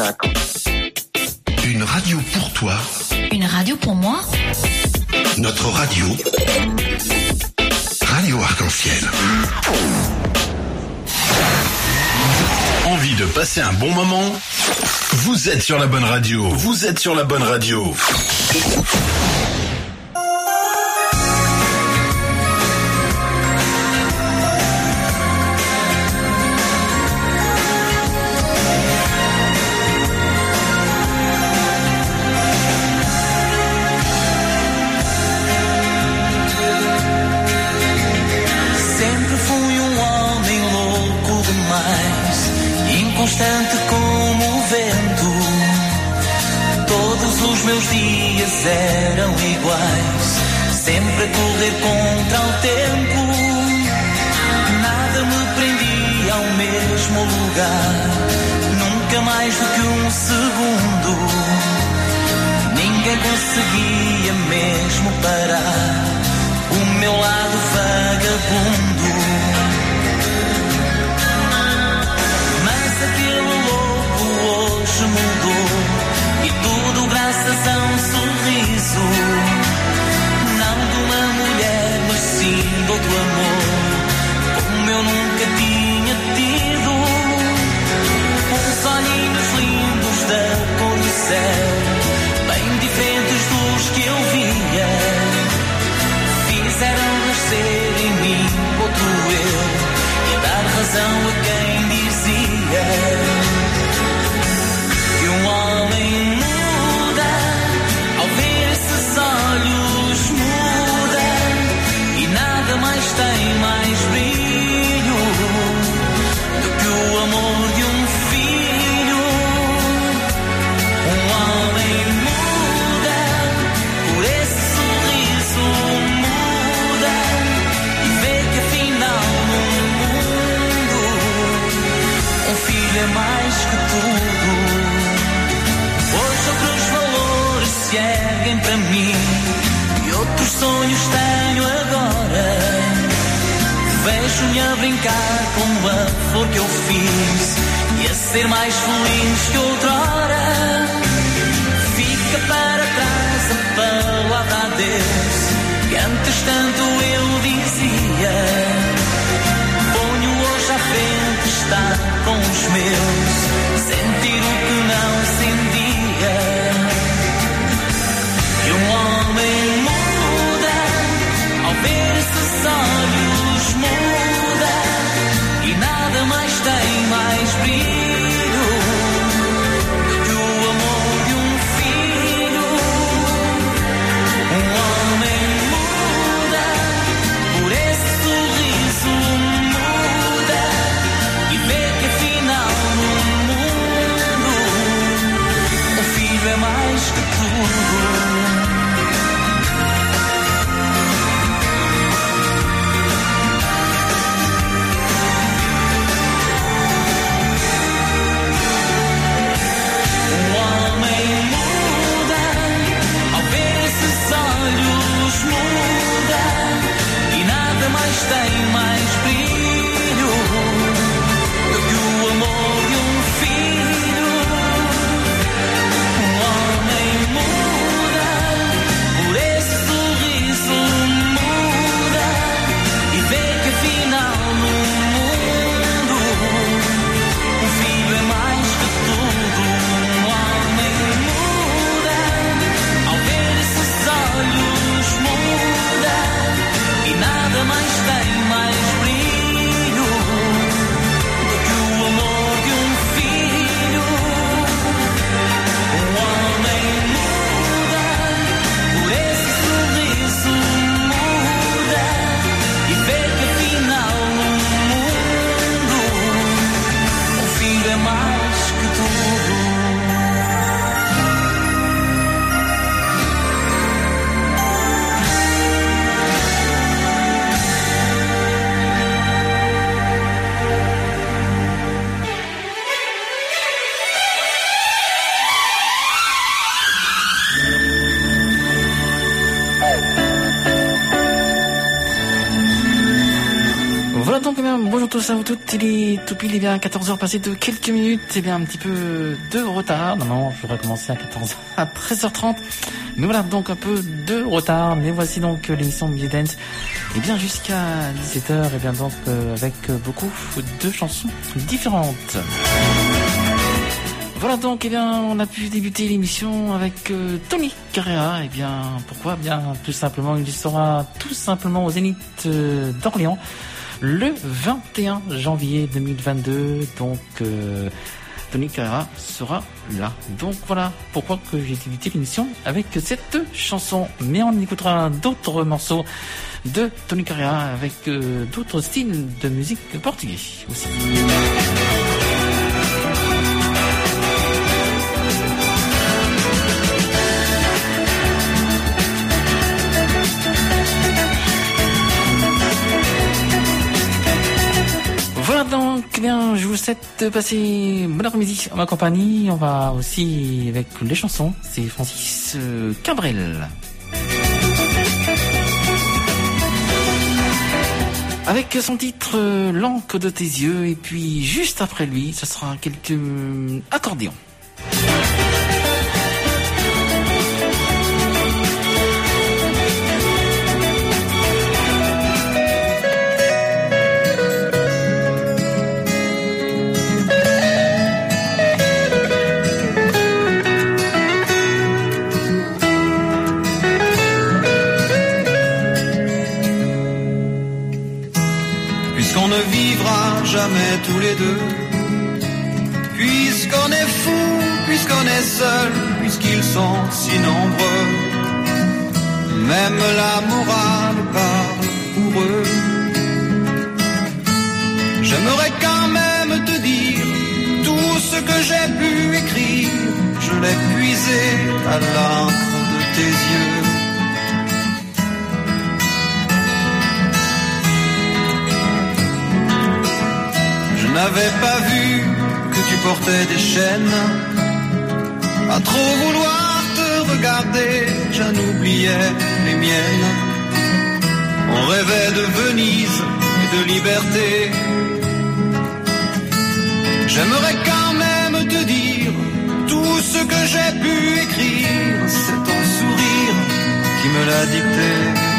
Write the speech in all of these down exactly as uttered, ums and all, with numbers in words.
spectacle. Une radio pour toi. Une radio pour moi. Notre radio. Radio Arc-en-Ciel. Envie de passer un bon moment? Vous êtes sur la bonne radio. Vous êtes sur la bonne radio. Constante como o vento, todos os meus dias eram iguais, sempre a correr contra o tempo, nada me prendia ao mesmo lugar, nunca mais do que um segundo, ninguém conseguia mesmo parar o meu lado vagabundo. Hoje mudou e tudo graças a um sorriso, não de uma mulher, mas sim de outro amor, como eu nunca tinha tido. Uns olhinhos lindos da cor do céu, bem diferentes dos que eu via, fizeram nascer em mim outro eu e dar razão a quem dizia. Um homem muda, ao ver esses olhos muda, e nada mais tem mais brilho do que o amor de um filho. Um homem muda, por esse sorriso muda, e vê que afinal no mundo um filho é mais que tudo. Outros valores se erguem para mim e outros sonhos tenho agora. Vejo-me a brincar com a flor que eu fiz e a ser mais feliz que outrora. Fica para trás a palavra adeus que antes tanto eu dizia. Ponho hoje à frente estar com os meus, sentir o que não sentia. E um homem muda, ao ver esses olhos muda, e nada mais tem mais brilho eh bien, bonjour tous à vous toutes, il est tout pile, il est bien quatorze heures passées de quelques minutes, et bien un petit peu de retard, normalement je devrais commencer à quatorze heures, à treize heures trente, mais voilà donc un peu de retard, mais voici donc l'émission Music Dance, et bien jusqu'à dix-sept heures, et bien donc euh, avec beaucoup de chansons différentes. Voilà donc, eh bien, on a pu débuter l'émission avec euh, Tony Carrera. Eh bien, pourquoi ? Eh bien, tout simplement, il sera tout simplement au Zénith euh, d'Orléans le vingt et un janvier deux mille vingt-deux. Donc, euh, Tony Carrera sera là. Donc voilà pourquoi que j'ai débuté l'émission avec cette chanson. Mais on écoutera d'autres morceaux de Tony Carrera avec euh, d'autres styles de musique portugais aussi. Voilà donc, eh bien, je vous souhaite de passer bon après-midi en ma compagnie. On va aussi avec les chansons. C'est Francis Cabrel. Avec son titre euh, L'encre de tes yeux. Et puis juste après lui, ce sera quelques accordéons. Puisqu'on ne vivra jamais tous les deux, puisqu'on est fou, puisqu'on est seul, puisqu'ils sont si nombreux, même la morale parle pour eux. J'aimerais quand même te dire tout ce que j'ai pu écrire, je l'ai puisé à l'encre de tes yeux. Je n'avais pas vu que tu portais des chaînes. À trop vouloir te regarder, j'en oubliais les miennes. On rêvait de Venise et de liberté. J'aimerais quand même te dire tout ce que j'ai pu écrire. C'est ton sourire qui me l'a dicté.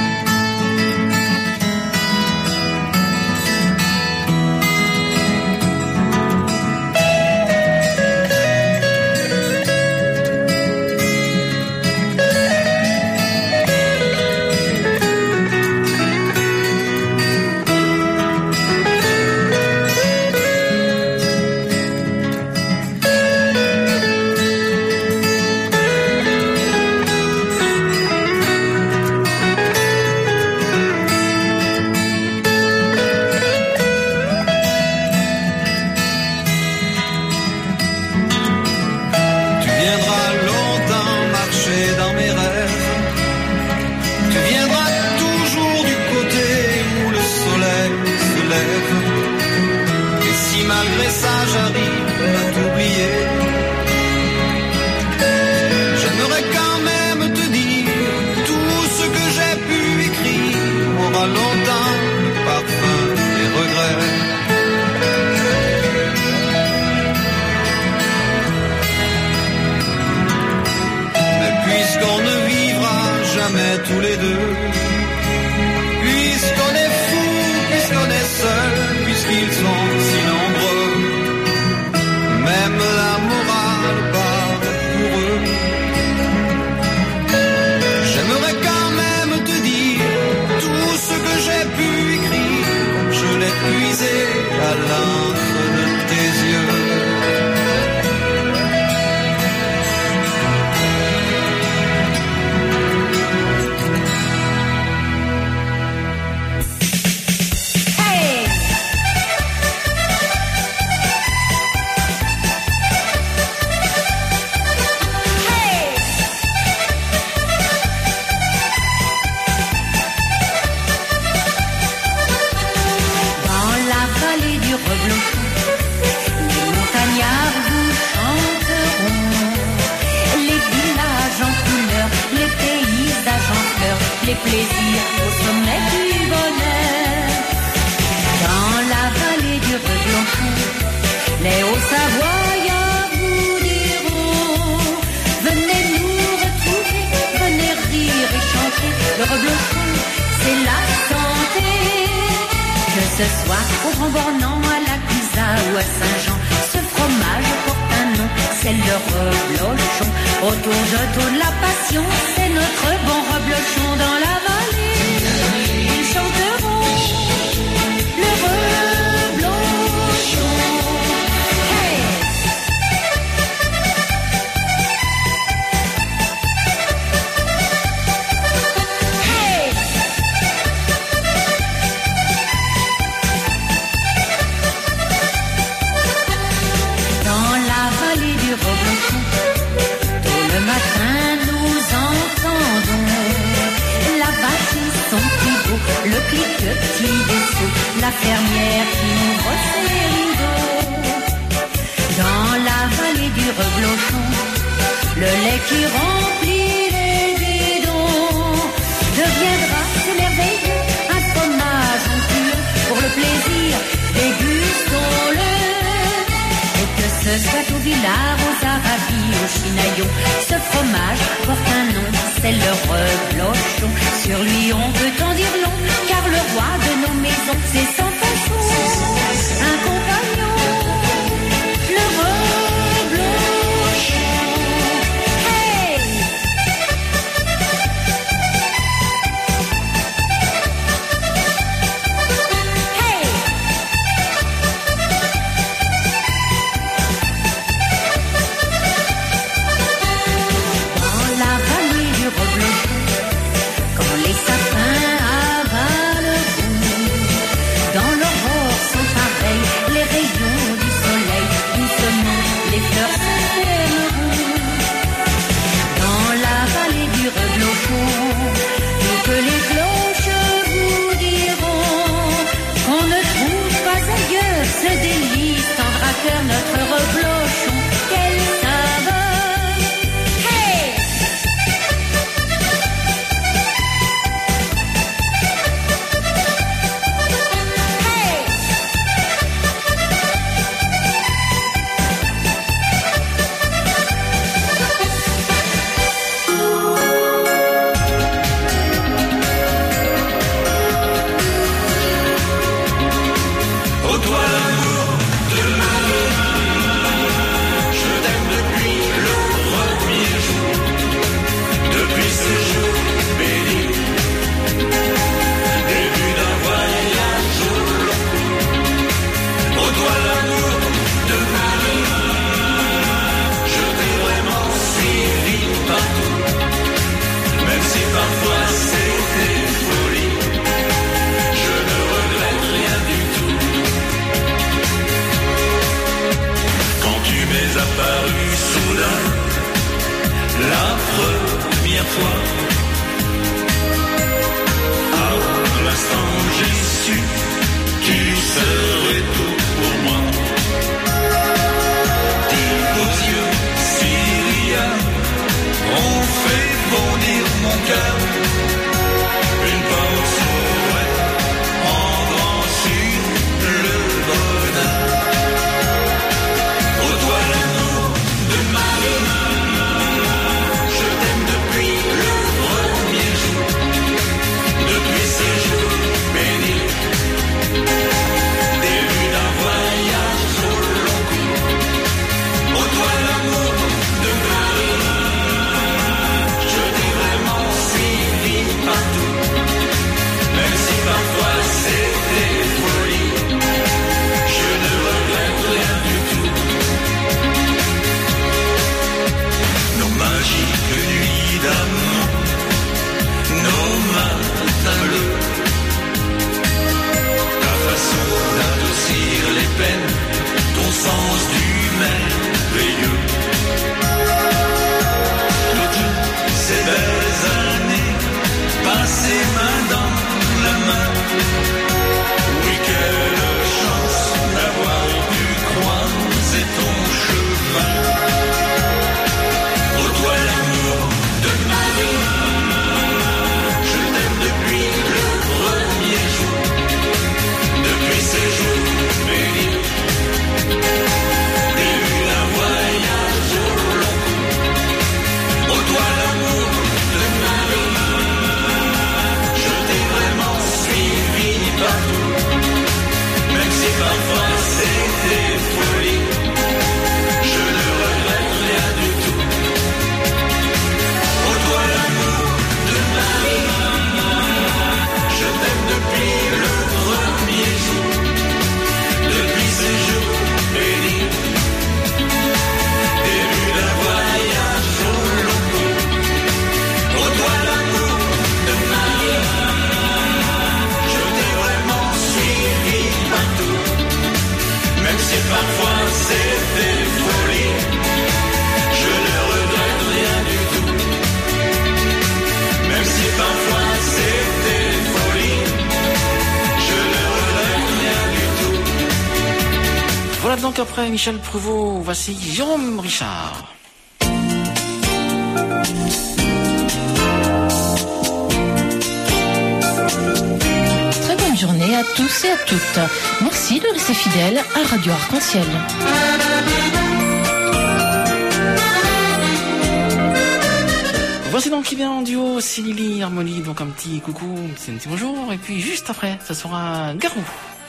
Tous les deux, puisqu'on est fou, puisqu'on est seul, puisqu'ils sont si nombreux, même la morale parle pour eux. J'aimerais quand même te dire tout ce que j'ai pu écrire, je l'ai puisé à l'encre de tes yeux. Les plaisirs au sommet du bonheur. Dans la bornant à la Clusa ou à Saint-Jean. Ce fromage porte un nom, c'est le reblochon. Autour de tourne la passion, c'est notre bon reblochon dans la vallée. Ils chanteront le reblochon. Hey! Hey! Dans la vallée du reblochon, le matin nous entendons la vache et son petit beau, le cliquetis des seaux, la fermière qui ouvre ses rideaux. Dans la vallée du reblochon, le lait qui remplit les bidons deviendra, c'est merveilleux, un fromage onctueux. Pour le plaisir, dégustons-le. Que ce soit au Villard, aux Arabies, au Chinaillon, ce fromage porte un nom, c'est le reblochon. Sur lui on peut en dire long, car le roi de nos maisons, c'est sans façon un compagnon, le reblochon. Hey! Hey! Quand les sapins avaleront, dans l'aurore sont pareils les rayons du soleil, doucement les fleurs s'émeront. Dans la vallée du reblochon, toutes les cloches vous diront qu'on ne trouve pas ailleurs ce délice tendre à cœur, notre reblochon, quelle saveur! Hey! Oh toi l'amour de ma vie, je t'aime depuis le premier jour, depuis ce jour béni, début d'un voyage long. Oh toi l'amour de ma vie, je t'ai vraiment suivi partout, même si parfois c'était folie, je ne regrette rien du tout. Quand tu m'es apparu soudain, la première fois, à l'instant où j'ai su, tu serais tout pour moi. Tes beaux yeux syriens ont fait bondir mon cœur. Une pause saurait rendre ensuite le bonheur. Oh toi l'amour de ma vie, je t'aime depuis le donc après Michel Pruvot, voici Jérôme Richard. Très bonne journée à tous et à toutes. Merci de rester fidèles à Radio Arc-en-Ciel. Voici donc qui vient en duo, c'est Lily Harmonie, donc un petit coucou, c'est un petit bonjour, et puis juste après, ça sera Garou.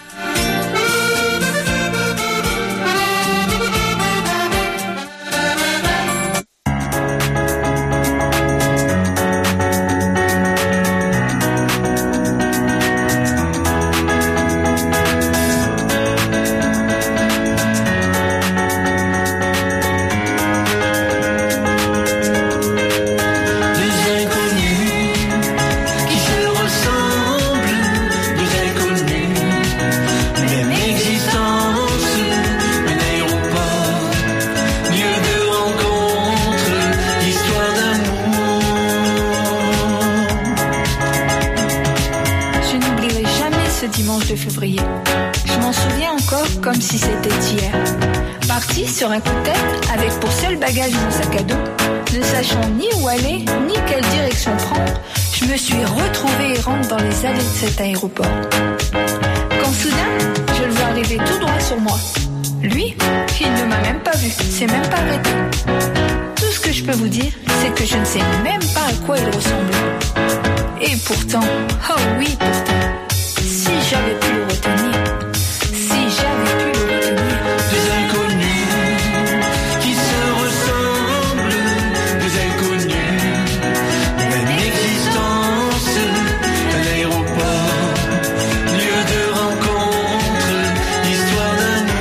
février. Je m'en souviens encore comme si c'était hier. Parti sur un coup de tête avec pour seul bagage mon sac à dos, ne sachant ni où aller ni quelle direction prendre, je me suis retrouvée errante dans les allées de cet aéroport. Quand soudain, je le vois arriver tout droit sur moi. Lui, il ne m'a même pas vu, s'est même pas arrêté. Tout ce que je peux vous dire, c'est que je ne sais même pas à quoi il ressemble. Et pourtant, oh oui pourtant, si j'avais pu le retenir, si j'avais pu le retenir. Des inconnus qui se ressemblent, des inconnus, même existence, un aéroport, lieu de rencontre, histoire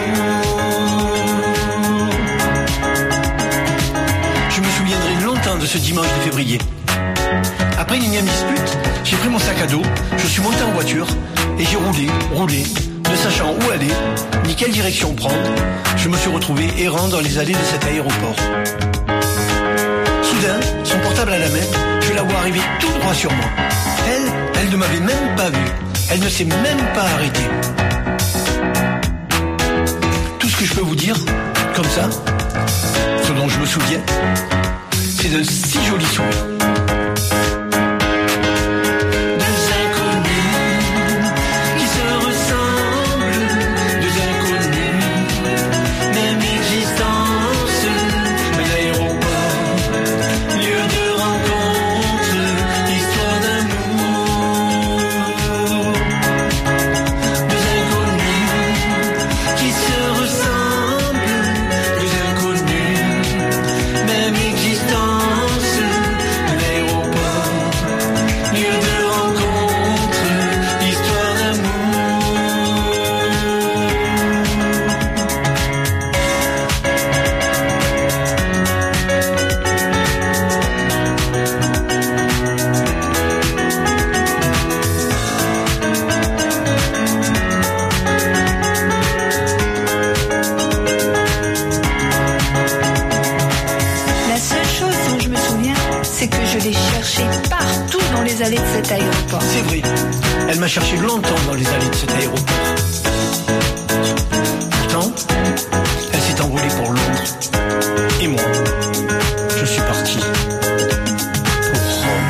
d'amour. Je me souviendrai longtemps de ce dimanche de février. Après une énième dispute, j'ai pris mon sac à dos, je suis monté en voiture et j'ai roulé, roulé, ne sachant où aller, ni quelle direction prendre. Je me suis retrouvé errant dans les allées de cet aéroport. Soudain, son portable à la main, je la vois arriver tout droit sur moi. Elle, elle ne m'avait même pas vu. Elle ne s'est même pas arrêtée. Tout ce que je peux vous dire, comme ça, ce dont je me souviens, c'est d'un si joli sourire. C'est vrai, elle m'a cherché longtemps dans les allées de cet aéroport. Pourtant, elle s'est envolée pour Londres. Et moi, je suis parti pour Rome.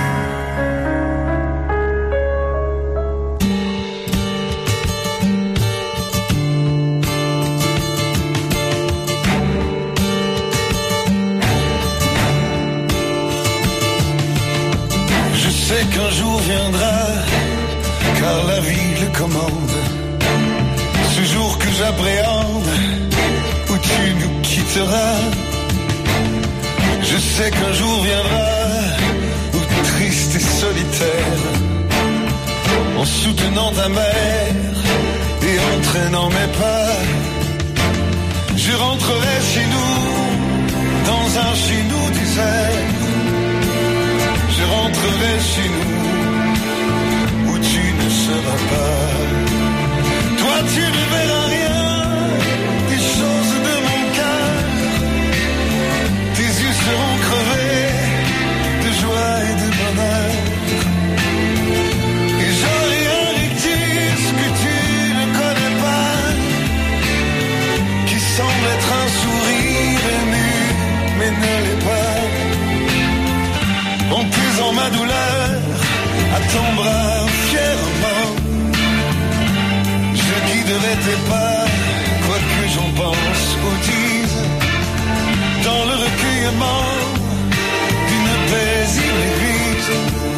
Je sais qu'un jour viendra, car la vie le commande. Ce jour que j'appréhende, où tu nous quitteras. Je sais qu'un jour viendra, où triste et solitaire, en soutenant ta mère et entraînant mes pas, je rentrerai chez nous, dans un chez nous désert. Je rentrerai chez nous, où tu ne seras pas. Toi tu ne verras rien des choses de mon cœur. Tes yeux seront crevés de joie et de bonheur. Et j'aurai un rictus que tu ne connais pas, qui sent balbutiement d'une paisible église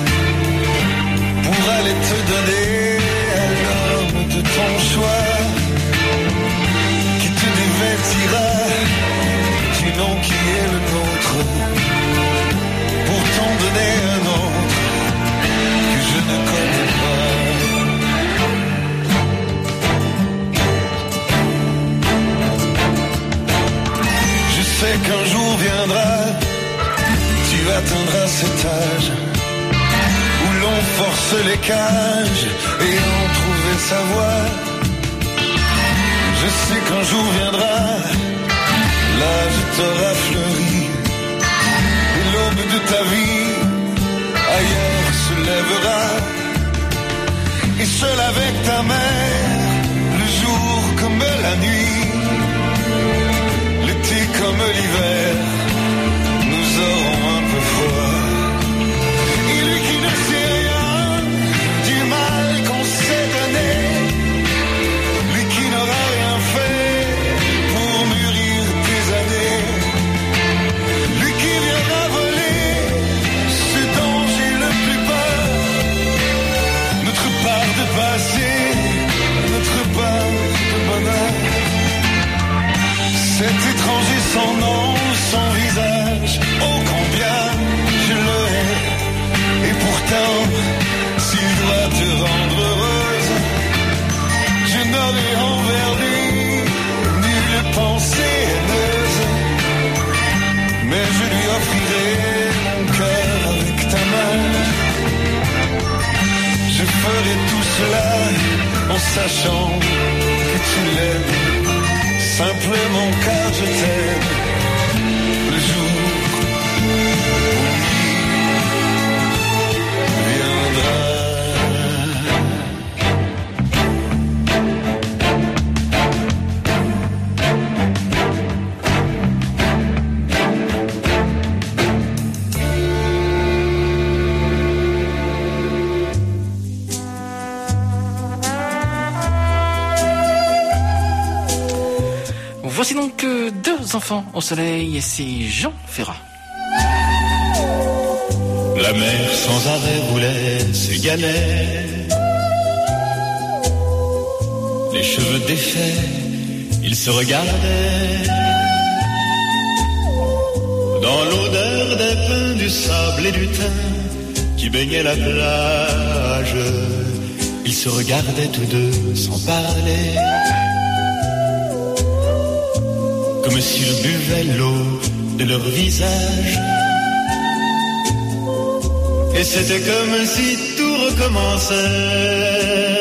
pour aller te donner à l'homme de ton choix qui te dévêtira du nom qui est le nôtre pour t'en donner un autre que je ne connais pas. Je sais qu'un jour viendra, tu atteindras cet âge où l'on force les cages et on trouve sa voie. Je sais qu'un jour viendra, l'âge t'aura fleuri et l'aube de ta vie ailleurs se lèvera. Et seul avec ta mère, le jour comme la nuit, l'été comme l'hiver, nous aurons un peu froid. Et lui qui ne sait rien du mal qu'on s'est donné, lui qui n'aura rien fait pour mûrir tes années, lui qui viendra voler ce dont j'ai le plus peur, notre part de passé, notre part de bonheur. Cet étranger sans nom, sans visage, oh combien je le hais. Et pourtant, s'il doit te rendre heureuse, je n'aurai envers lui nulle pensée haineuse. Mais je lui offrirai mon cœur avec ta main. Je ferai tout cela en sachant que tu l'aimes, simplement car je t'aime. Le jour où lui viendra. Voici donc euh, deux enfants au soleil et c'est Jean Ferrat. La mer sans arrêt roulait ses galets, les cheveux défaits, ils se regardaient. Dans l'odeur des pins, du sable et du thym qui baignait la plage, ils se regardaient tous deux sans parler, comme s'ils buvaient l'eau de leur visage. Et c'était comme si tout recommençait.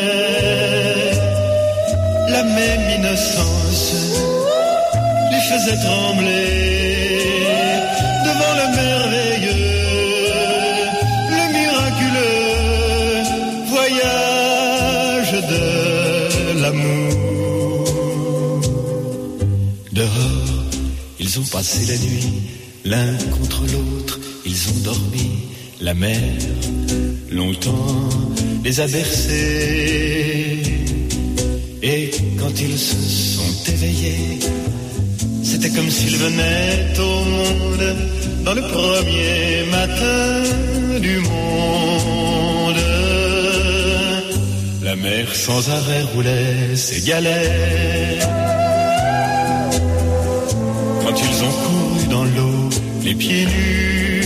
La même innocence les faisait trembler devant le merveilleux, le miraculeux voyage de l'amour. Dehors, ils ont passé la nuit, l'un contre l'autre, ils ont dormi. La mer, longtemps, les a bercés. Et quand ils se sont éveillés, c'était comme s'ils venaient au monde dans le premier matin du monde. La mer sans arrêt roulait ses galets. Quand ils ont couru dans l'eau, les pieds nus,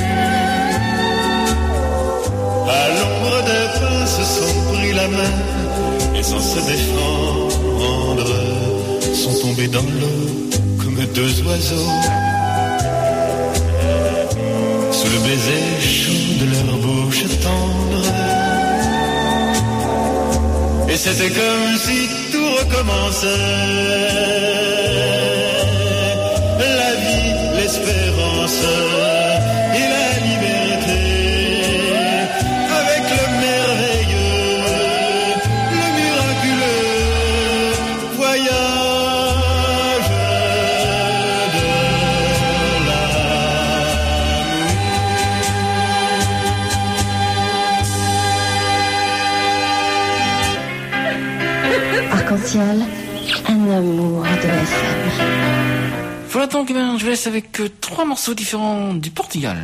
à l'ombre des pins se sont pris la main et sans se défendre sont tombés dans l'eau comme deux oiseaux sous le baiser chaud de leur bouche tendre. Et c'était comme si tout recommençait, la vie, l'espérance et la liberté. Arc-en-ciel, un amour de F M. Voilà donc, eh bien, je vous laisse avec euh, trois morceaux différents du Portugal.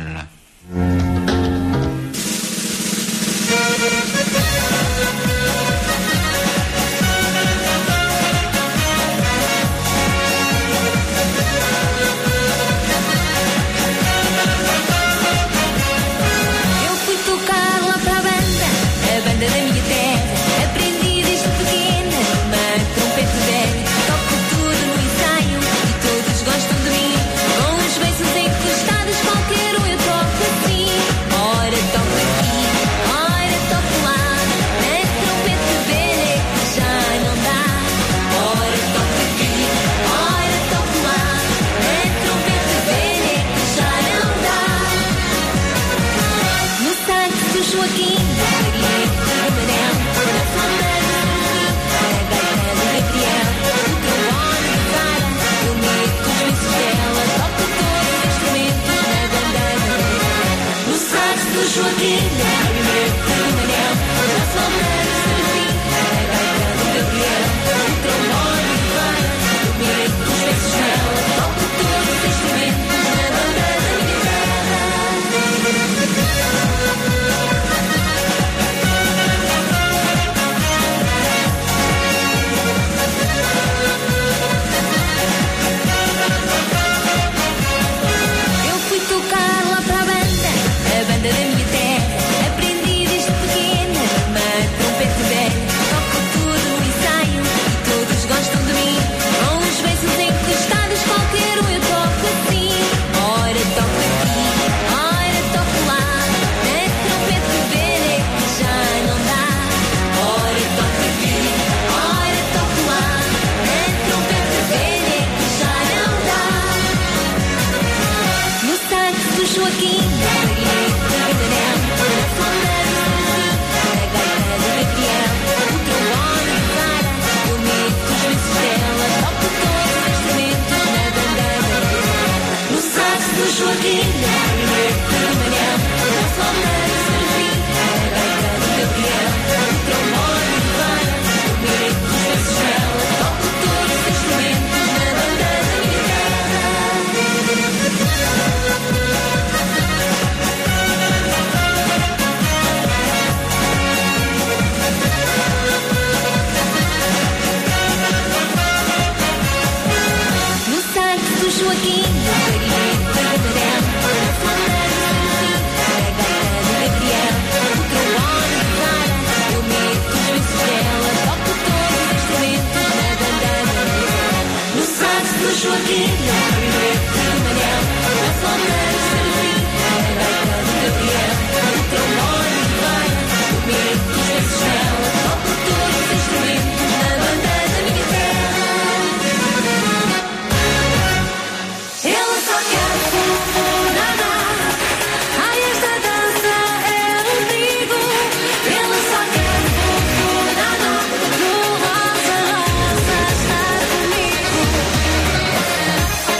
Eu fui tocar lá para a banda, a banda da minha terra. Aprendi desde pequena uma trompete velha. Toco tudo no ensaio e todos gostam de mim. Com os beiços encostados, qualquer um eu toco assim. Ora toco aqui, ora toco lá. A trompete velha que já não dá. Ora toco aqui, ora toco lá. A trompete velha que já não dá. No sax do Joaquim, do clarinete do Manel, na flauta do Serafim, na gaita do Gabriel, no trombone do Sara, eu meto os beiços dela, toco todos os instrumentos na banda da Manel. No sax do Joaquim, do clarinete do Manel, na flauta do Serafim, na gaita do Gabriel, no trombone do Sara, eu meto os beiços dela, toco todos os instrumentos na banda da minha terra. Eu fui tocar lá para a banda, a banda da minha terra. Aprendi desde pequena uma trompete velha. Toco tudo no ensaio e todos gostam de mim. Com os beiços encostados, qualquer um eu toco assim. Ora toco aqui, ora toco lá. A trompete velha que já não dá. Ora toco aqui, ora toco lá. A trompete velha que já não dá. No sax do Joaquim, no clarinete do Manel, na flauta do Serafim, na gaita do Gabriel, no trombone do Sara, eu meto os beiços dela, toco todos os instrumentos na banda da Manel. No sax do Joaquim, no clarinete do Manel, na flauta do Serafim, na gaita do Gabriel, no trombone do Sara, eu meto os beiços dela, toco todos os instrumentos na banda da minha terra. No sax do Joaquim, no clarinete do Manel, na flauta do Serafim, na gaita do Gabriel, no trombone do Sara, eu meto os beiços dela, toco todos os instrumentos na banda da minha terra. No sax do Joaquim, no clarinete do Manel, na flauta do Serafim, na gaita do Gabriel, no trombone do Sara, eu meto os beiços dela, toco todos os instrumentos na banda da minha terra. Ela só quer funcionar. Ai, esta dança é um perigo. Ela só quer funcionar. No rosa, rosa está comigo.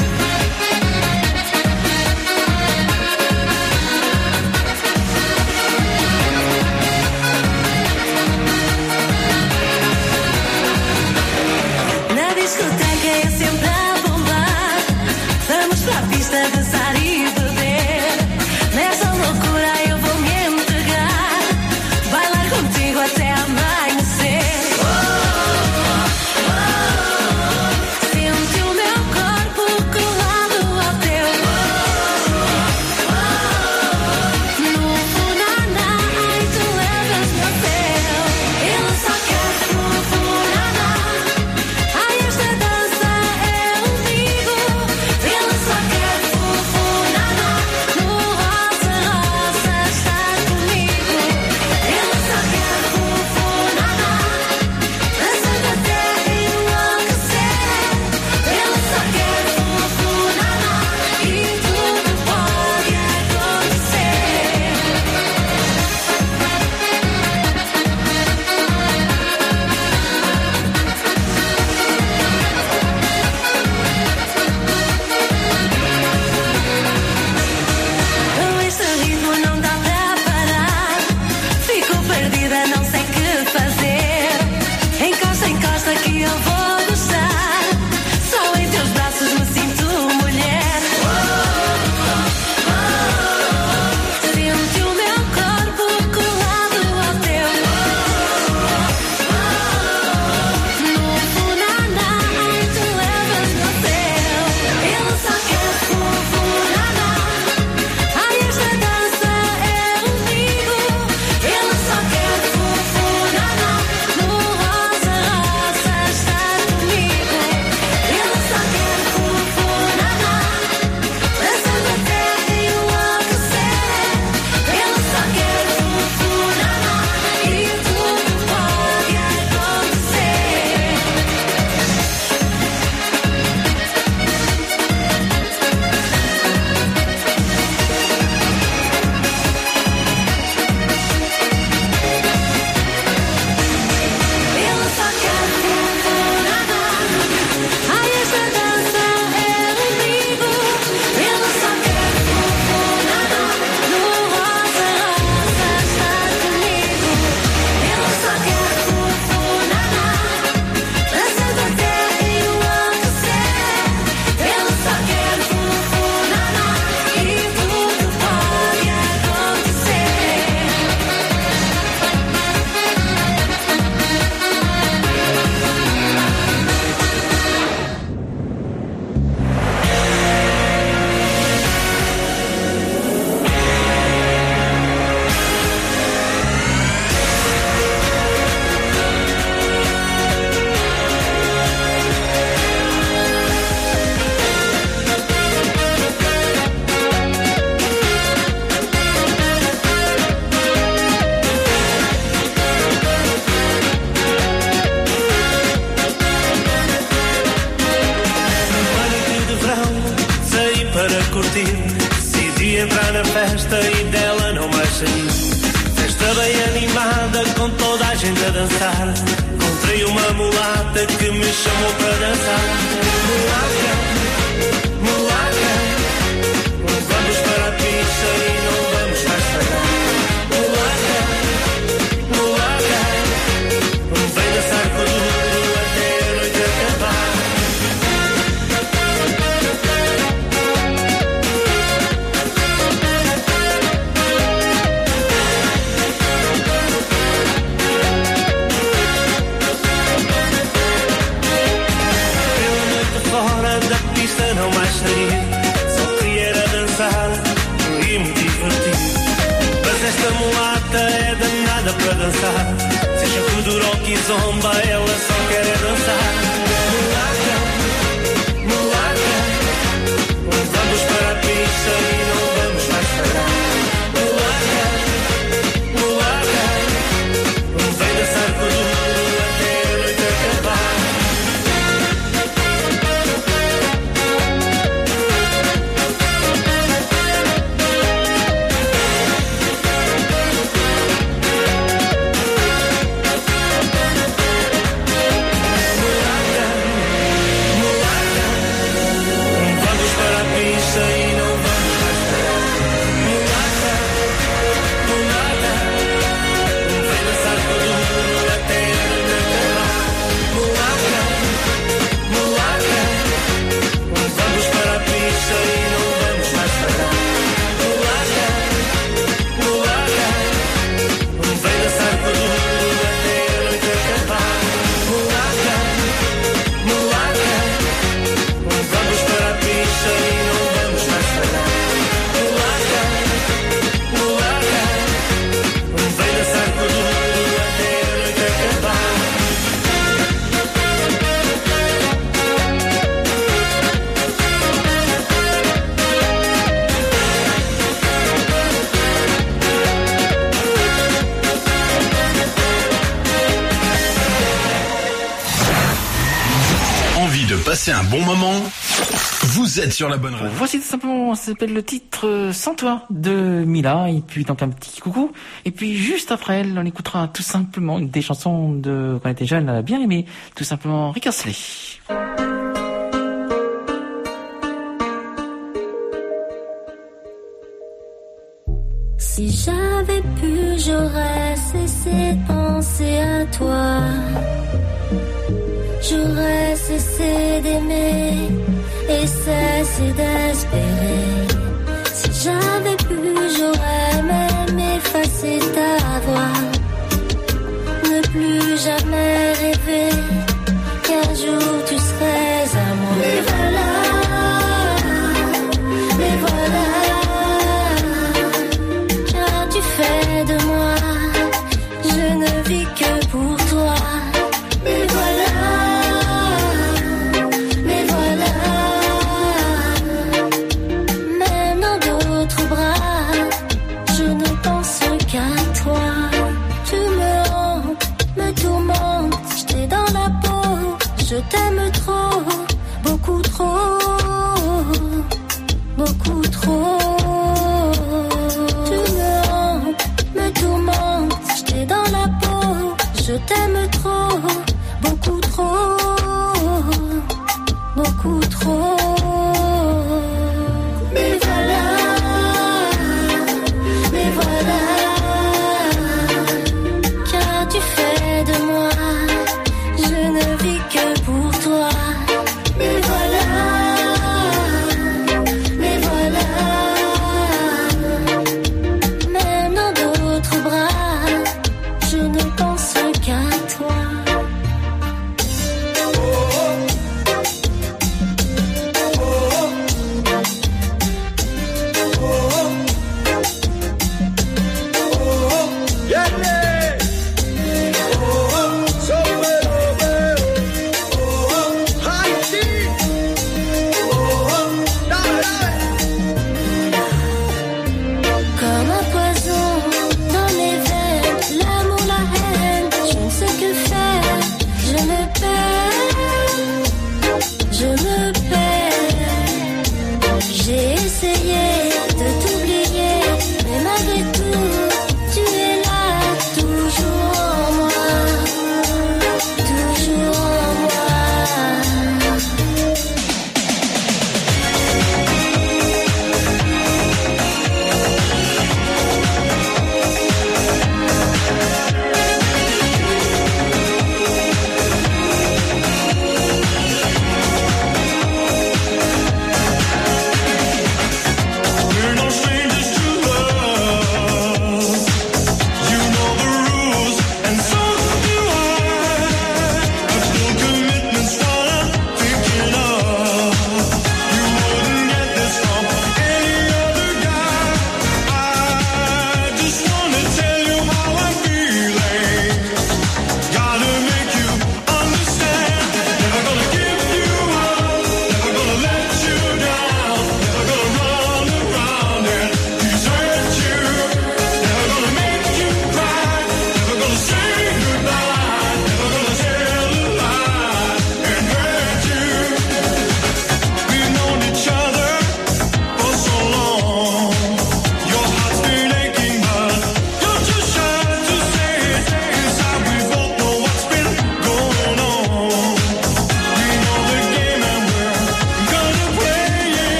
queria entrar na festa e dela não mais sair. Festa bem animada com toda a gente a dançar. Encontrei uma mulata que me chamou para dançar. Mulata, mulata, vamos para a pista e não vamos mais falhar. Mulata, mulata, vem dançar comigo até a noite acabar. Fora da pista não mais sair, só queria era dançar e me divertir. Mas esta mulata é danada para dançar, seja kuduro ou kizomba, ela só quer é dançar. Mulata, mulata, vamos para a pista e não vamos mais falhar. Mulata, mulata, vem dançar kuduro até a noite acabar. Passez un bon moment, vous êtes sur la bonne radio. Voici tout simplement, ça s'appelle le titre Sans toi de Mila, et puis donc un petit coucou. Et puis juste après elle, on écoutera tout simplement une des chansons de quand on était jeune, elle a bien aimé, tout simplement Rick Astley. Si j'avais pu, j'aurais cessé de penser à toi. J'aurais cessé d'aimer et cessé d'espérer. Si j'avais pu, j'aurais même effacé ta voix. Ne plus jamais rêver qu'un jour tu serais à moi. Mais voilà, mais voilà, qu'as-tu fait de moi? Je ne vis que pour toi. Mais voilà, mais voilà, même dans d'autres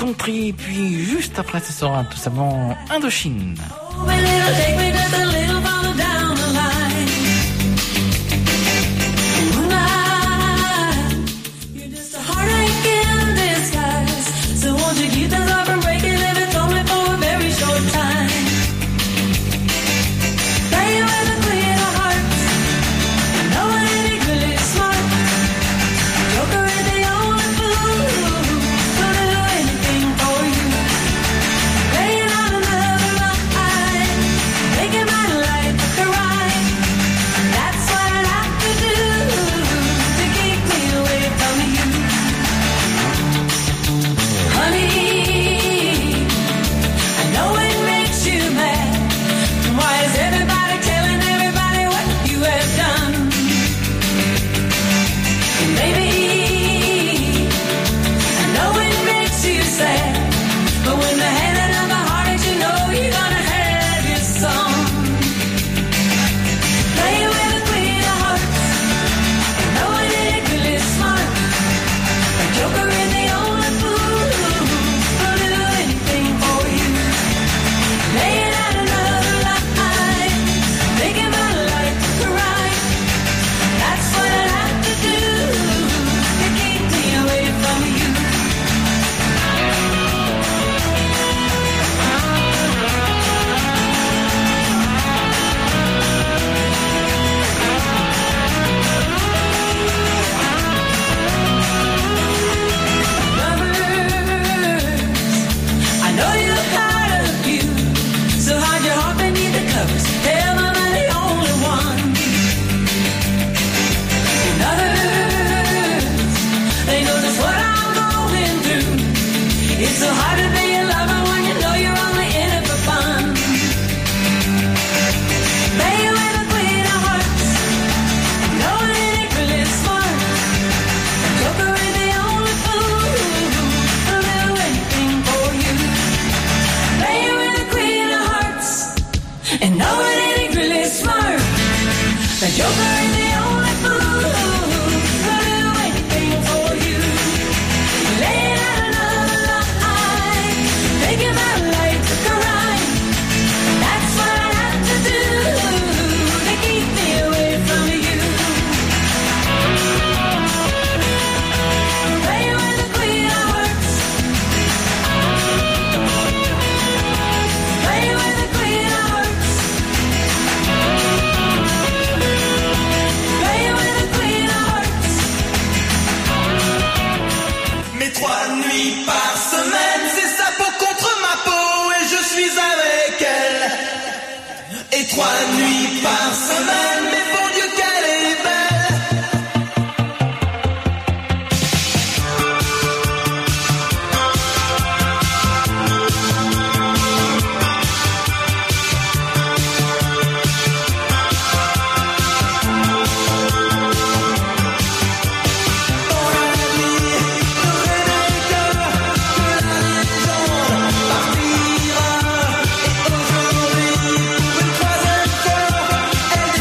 country, et puis juste après ce sera tout simplement Indochine. Partira, et aujourd'hui, pour une troisième fois, elle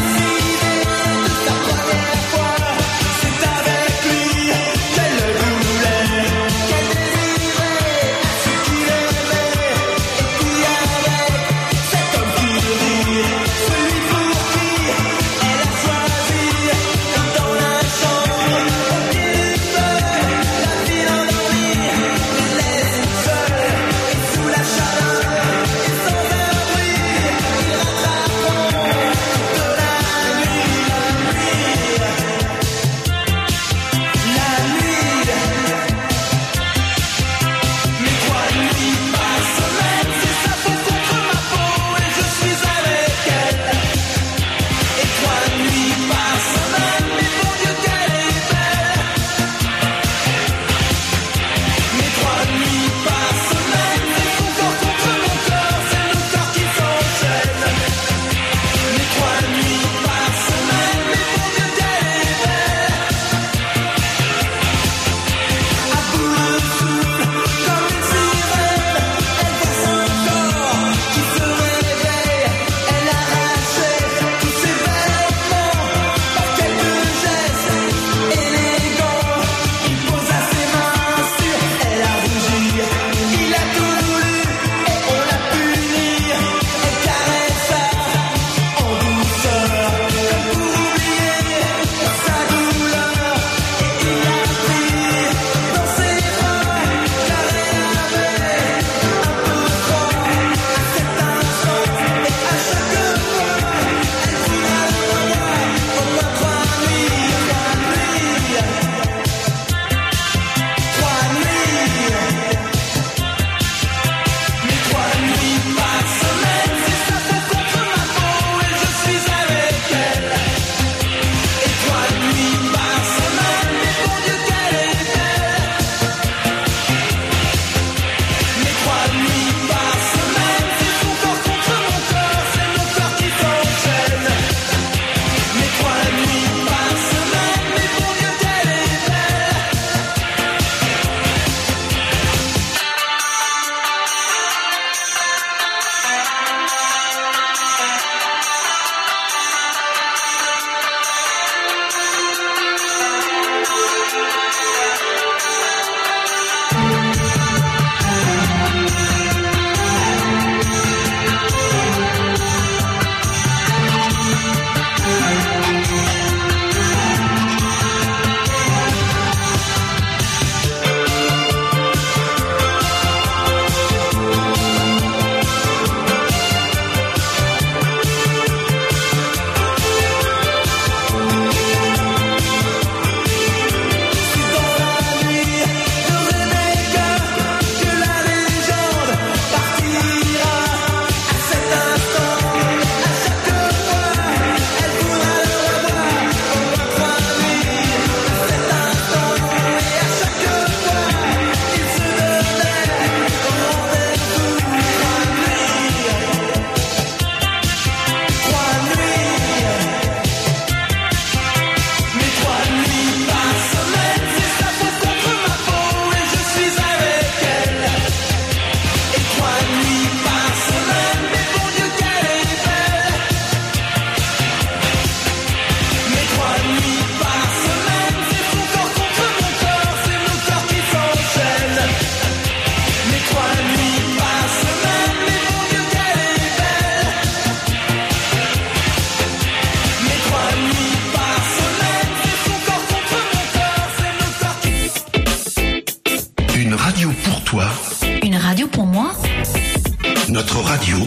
radio.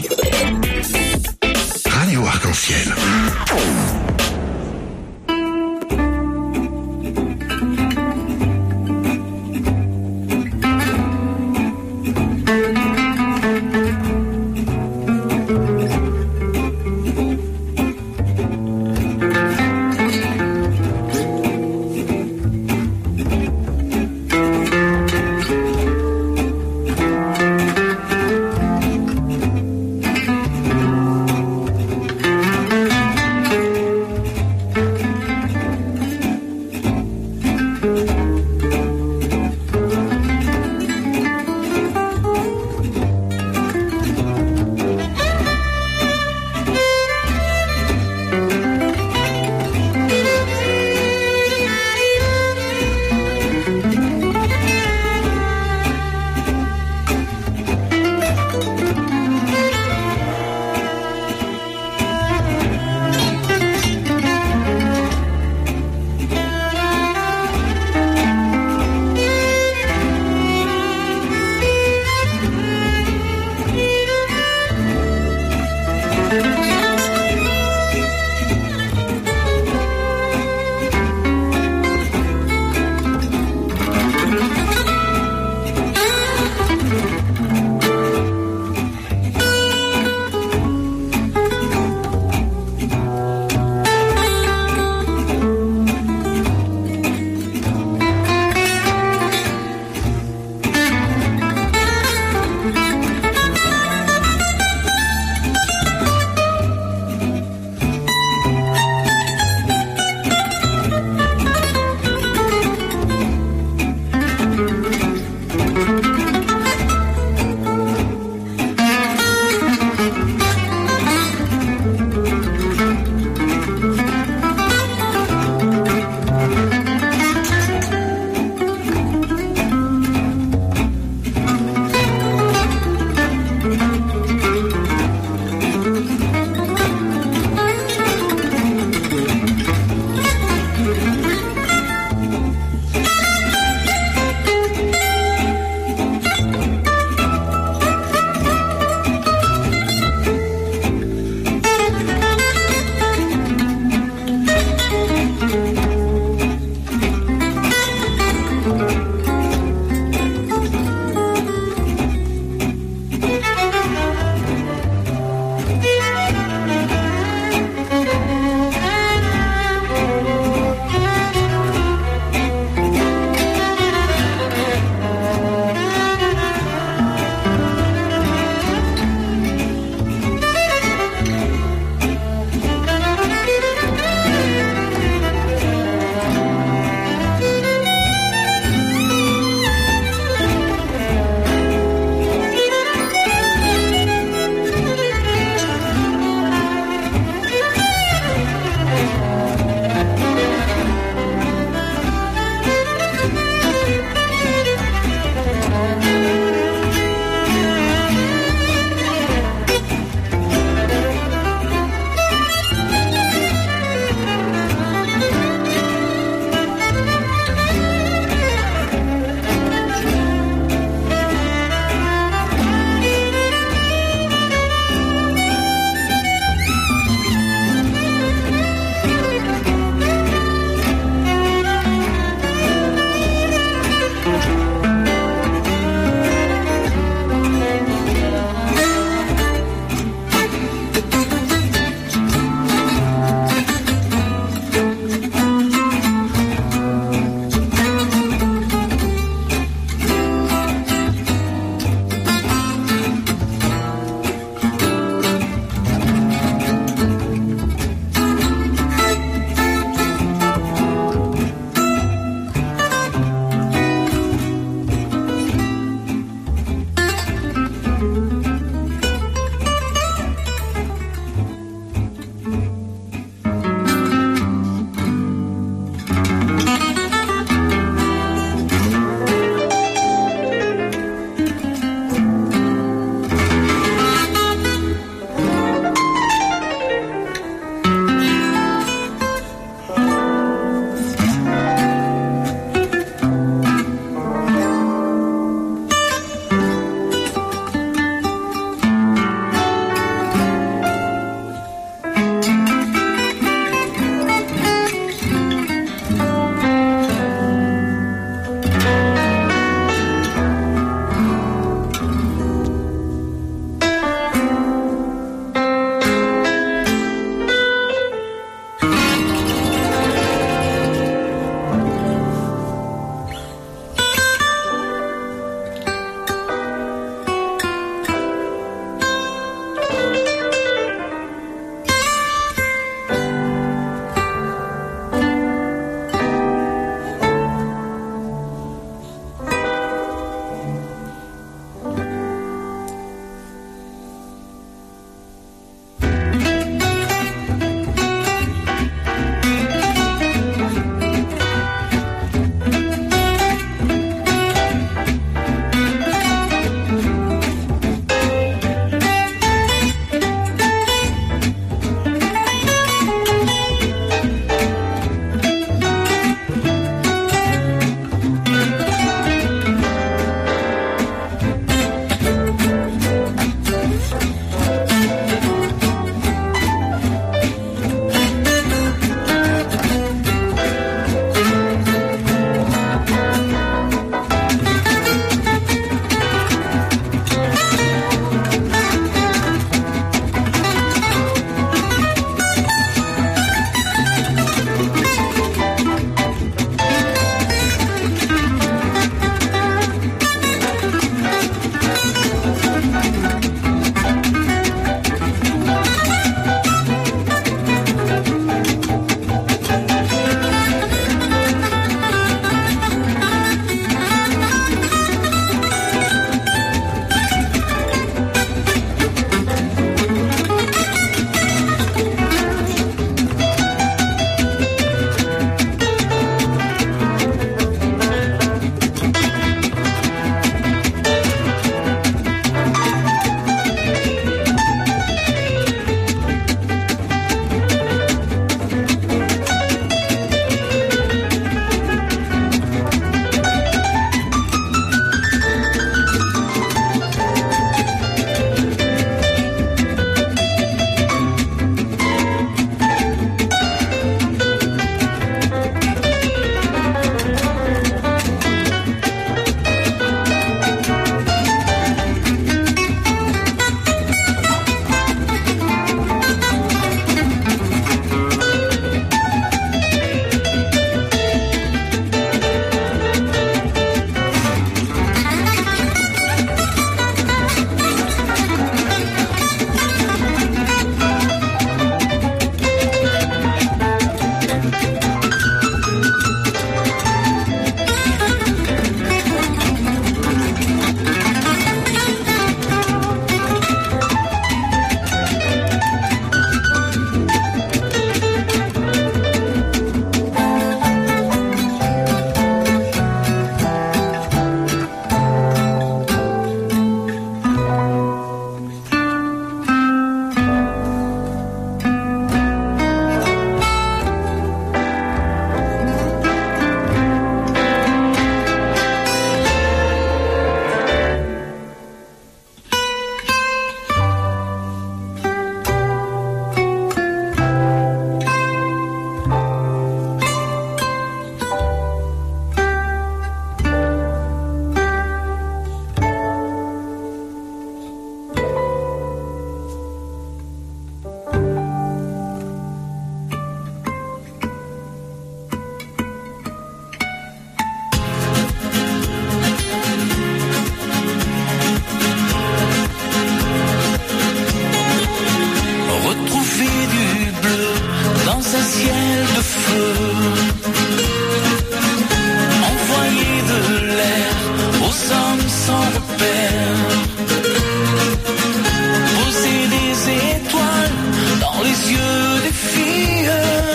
Radio Arc-en-Ciel. feu. Envoyer de l'air aux hommes sans repère. Poser des étoiles dans les yeux des filles.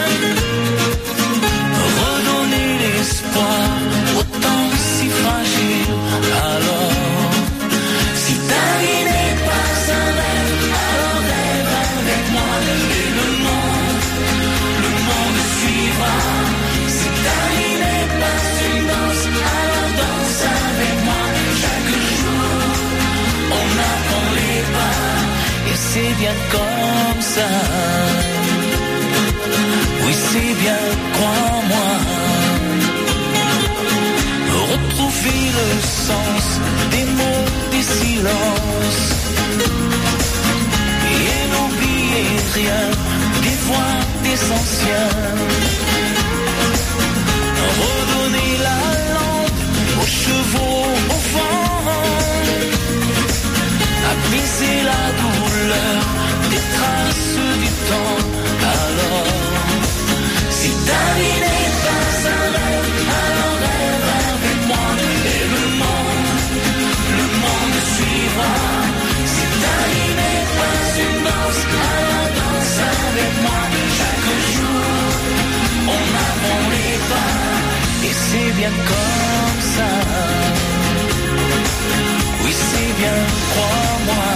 Redonner l'espoir au temps si fragile. Alors, si ta vie n'est pas un rêve, alors rêve avec moi. Et le monde, le monde suivra. Si ta vie n'est pas une danse, alors danse avec moi. Chaque jour, on apprend les pas. Et c'est bien comme ça. Oui, c'est bien, crois-moi. Retrouver le sens des mots, des silences. Et n'oublier rien des voix des anciens. Redonner la lampe aux chevaux, au vent. Apaiser la douleur des traces du temps. Alors, si ta vie n'est pas un rêve, alors rêve avec moi. Et le monde, le monde suivra. Si ta vie n'est pas une danse, alors danse avec moi. Chaque jour, on apprend les pas. Et c'est bien comme ça. Oui, c'est bien, crois-moi.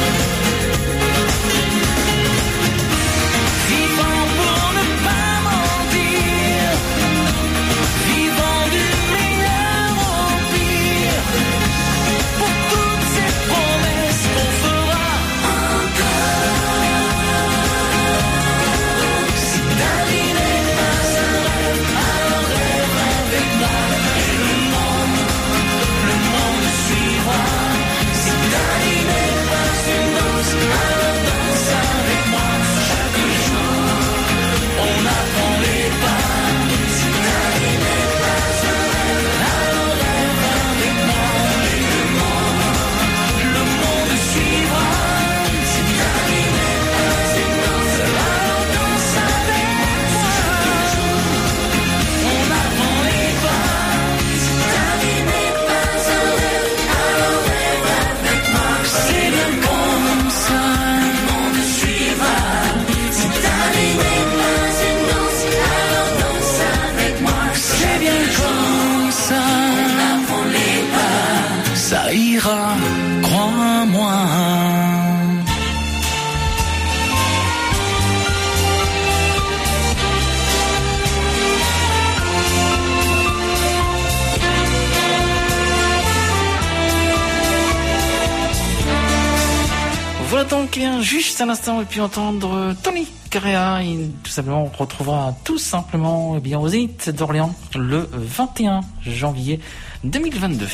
Vivant pour ne pas mentir, vivant du meilleur au pire, pour toutes ces promesses qu'on fera encore. Si ta vie n'est pas un rêve, alors rêve avec moi. Et le monde, le monde suivra. Si ta vie n'est pas une danse, alors danse avec moi. Chaque jour, on apprend les pas. Si ta vie n'est pas un rêve, alors rêve avec moi. Et le monde, le monde suivra. Si ta vie n'est pas une danse, alors danse avec moi. Chaque jour, on apprend les pas. Si ta vie n'est pas un rêve, alors rêve avec moi. C'est bien comme ça, le monde suivra. Si ta vie n'est pas une danse, alors danse avec moi. C'est bien comme ça, on apprend les pas. Ça ira, crois-moi. Voilà donc bien juste un instant et puis entendre Tony Carrea. Il tout simplement on retrouvera tout simplement eh bien au Zénith d'Orléans le vingt et un janvier deux mille vingt-deux.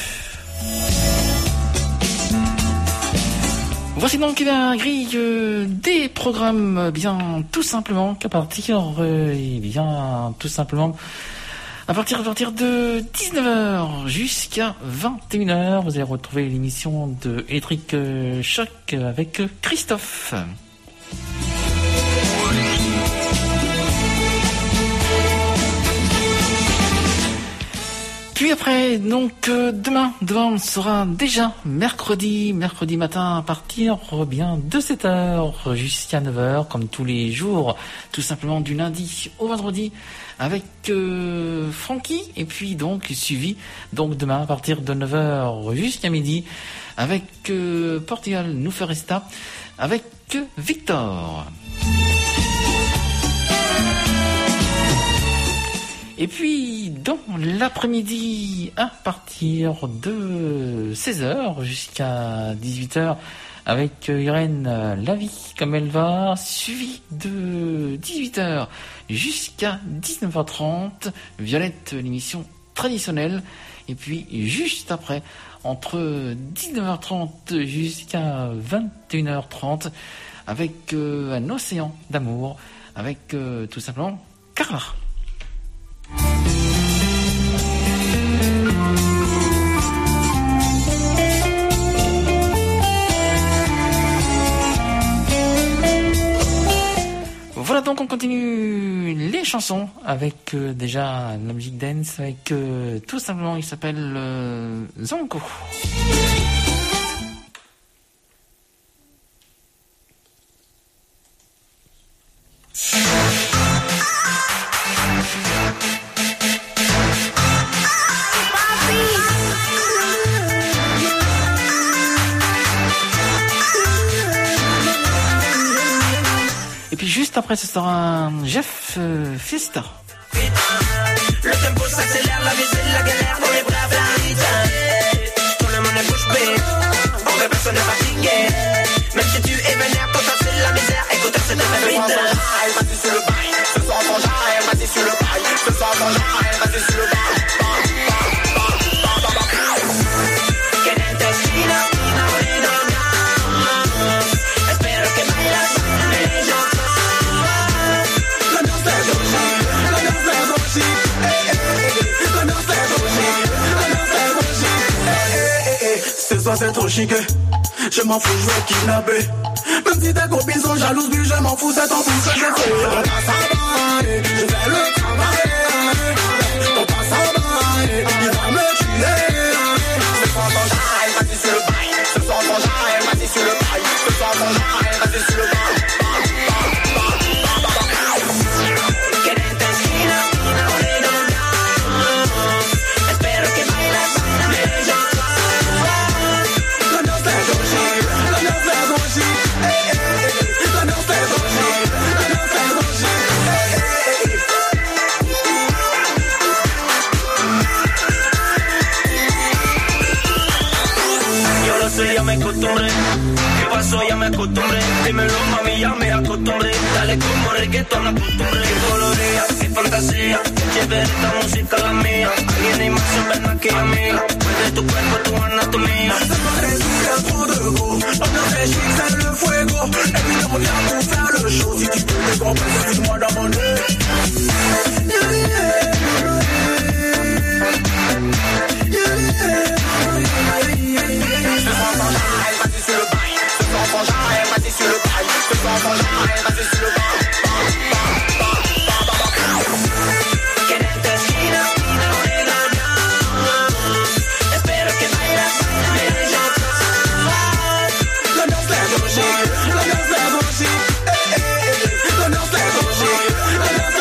Voici donc la grille euh, des programmes eh bien tout simplement qu'à partir euh, eh bien tout simplement à partir, à partir de dix-neuf heures jusqu'à vingt et une heures, vous allez retrouver l'émission de Électrique Choc avec Christophe. Puis après, donc euh, demain, demain on sera déjà mercredi, mercredi matin à partir euh, bien de sept heures jusqu'à neuf heures, comme tous les jours, tout simplement du lundi au vendredi, avec euh, Francky, et puis donc suivi donc demain à partir de neuf heures jusqu'à midi, avec euh, Portugal Nous Resta, avec euh, Victor. Et puis, dans l'après-midi, à partir de seize heures jusqu'à dix-huit heures, avec Irène La Vie comme elle va, suivi de dix-huit heures jusqu'à dix-neuf heures trente, Violette, l'émission traditionnelle. Et puis, juste après, entre dix-neuf heures trente jusqu'à vingt et une heures trente, avec euh, un océan d'amour, avec euh, tout simplement Carla. Voilà donc on continue les chansons avec euh, déjà la musique dance avec euh, tout simplement il s'appelle euh, Zonko. Et puis juste après ce sera un Jeff euh, Fiesta. Le tempo s'accélère, la vie c'est la galère, on est prêt à faire un hit. Tout le monde est bouche bée, on veut personne n'est fatigué. Même si tu es vénère, quand c'est la misère, écoute cette beat. Vas-y sur le bail, ce soir on s'en vas-y sur le bail, ce soir on s'en vas-y sur le bail. Ce soir c'est trop chic, je m'en fous, je vais kidnapper. Même si tes copines sont jalouses, mais je m'en fous, c'est ton fou que je fais. On passe à bailler, je vais le travailler. On passe à bailler, il va me tuer. Ce soir ton jail, vas-y sur le bail. Ce soir ton jail, vas-y sur le bail. Ce soir ton jail, vas-y sur le bail. Ya me acostumbré, ¿qué pasó? Ya me acostumbré. Dímelo mami, ya me acostumbré. Dale como reggaetón, acostumbré. Qué coloría, qué fantasía. Chévere esta música la mía. Alguien y más se ven aquí amiga. Mueve tu cuerpo, tu anatomía. Trop de go, l'ambiance est chic, c'est le fuego. Évidemment viens pour faire le show. Si tu peux te comprendre, suis-moi dans mon nez. Ce soir ton jail, vas-y sur le bail. Ce soir ton jail, vas-y sur le bail. Ce soir ton jail, vas-y sur le bail. La danse est trop chic, la danse est trop chic, la danse est trop chic, la danse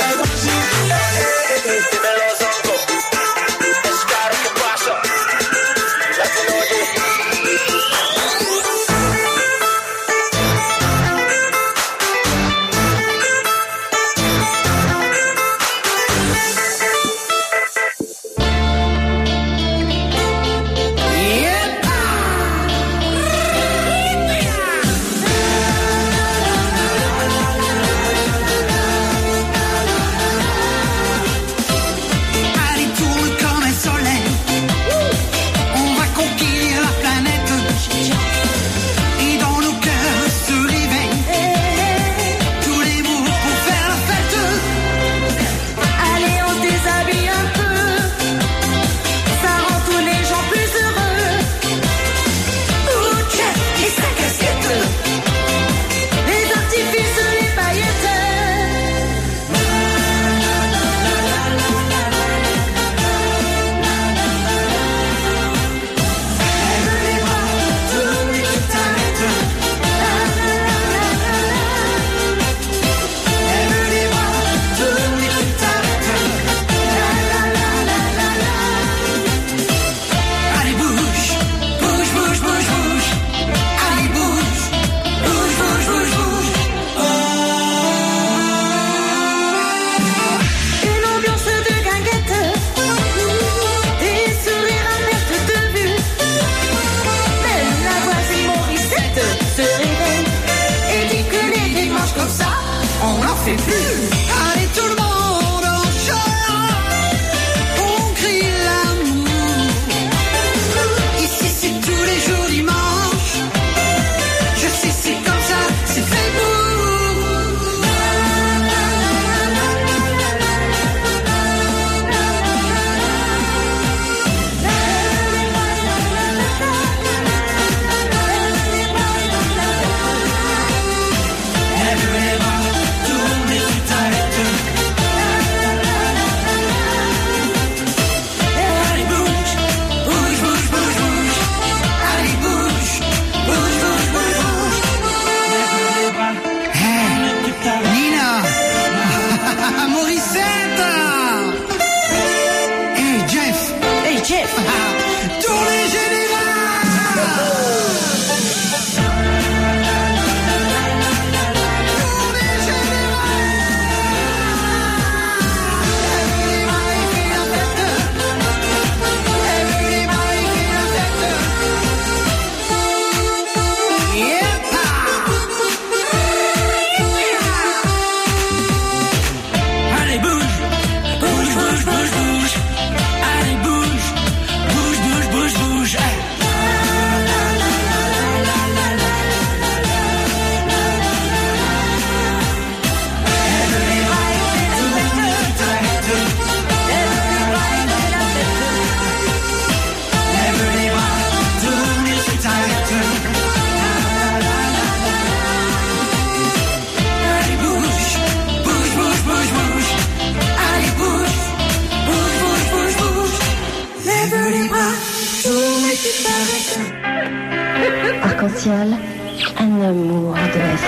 Arc-en-Ciel, un amour de F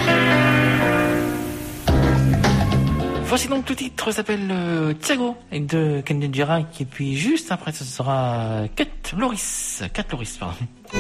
M. Voici donc le titre, s'appelle euh, Thiago et de Kenji Girac, et puis juste après ce sera Kat Loris, Kat Loris, pardon.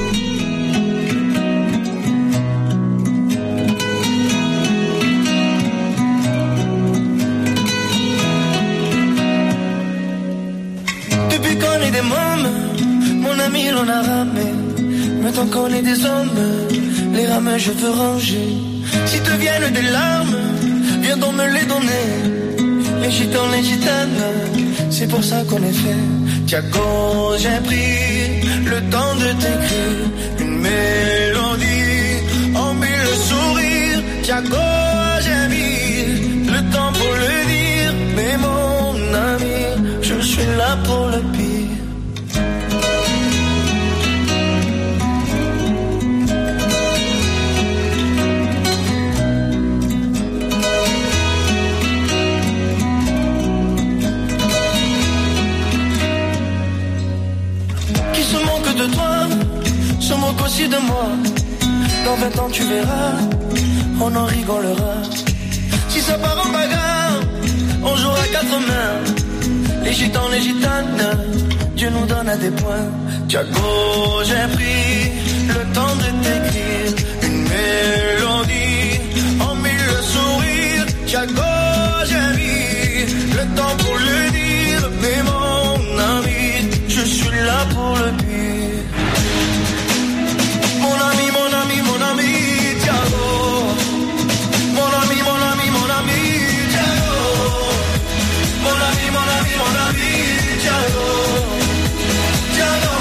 Depuis qu'on est des mômes, mon ami l'on a ramé. Maintenant qu'on est des hommes, les rames je veux ranger. Si te viennent des larmes, viens donc me les donner. Les gitans, les gitanes, c'est pour ça qu'on est fait. Thiago, j'ai pris le temps de t'écrire une mélodie en mille sourires. Thiago, j'ai mis le temps pour le dire. Mais mon ami, je suis là pour le pire. De toi, se moque aussi de moi. Dans vingt ans tu verras, on en rigolera. Si ça part en bagarre, on jouera à quatre mains. Les gitans, les gitanes, Dieu nous donne à des points. Thiago, j'ai pris le temps de t'écrire une mélodie en mille sourires. Thiago, j'ai mis le temps pour le dire. Mais mon ami, je suis là pour le dire. Mon ami, mon ami, mon ami, Thiago. Mon ami, mon ami, mon ami, Thiago. Mon ami, mon ami, mon ami, Thiago. Thiago.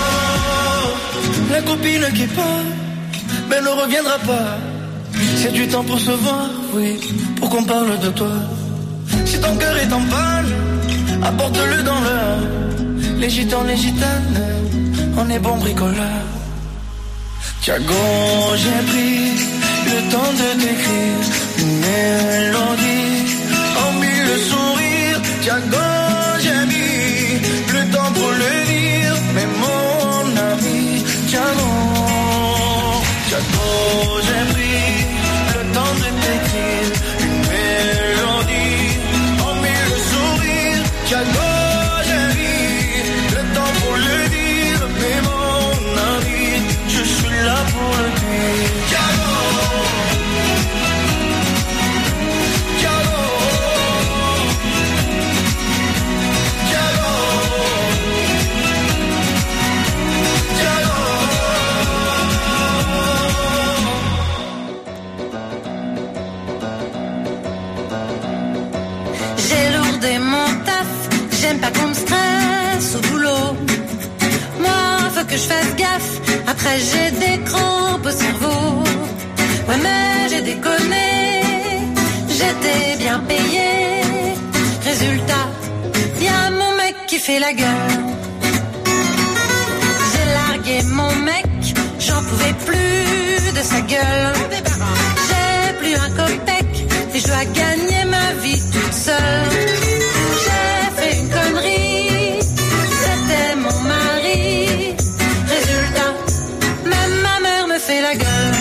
La copine qui part, mais ne reviendra pas. C'est du temps pour se voir, oui, pour qu'on parle de toi. Si ton cœur est en panne, apporte-le dans l'heure. Les gitans, les gitanes, on est bon bricoleur. Thiago, j'ai pris le temps de t'écrire une mélodie en mille sourires. Thiago, j'ai mis le temps pour le dire. Mais mon ami, Thiago, Thiago, j'ai pris le temps de t'écrire une mélodie en mille sourires. Thiago, j'ai mis le temps pour le dire. Mais mon ami, je suis là pour le dire. Thiago, Thiago, Thiago, Thiago. J'ai lourdé mon taf, j'aime pas qu'on me stresse au boulot. Moi, faut que je fasse gaffe. Après j'ai des crampes au cerveau. Ouais mais j'ai déconné, j'étais bien payé. Résultat, y'a mon mec qui fait la gueule. J'ai largué mon mec, j'en pouvais plus de sa gueule. J'ai plus un copec et je dois gagner ma vie toute seule. J'ai fait une connerie, c'était mon mari. Résultat, même ma mère me fait la gueule.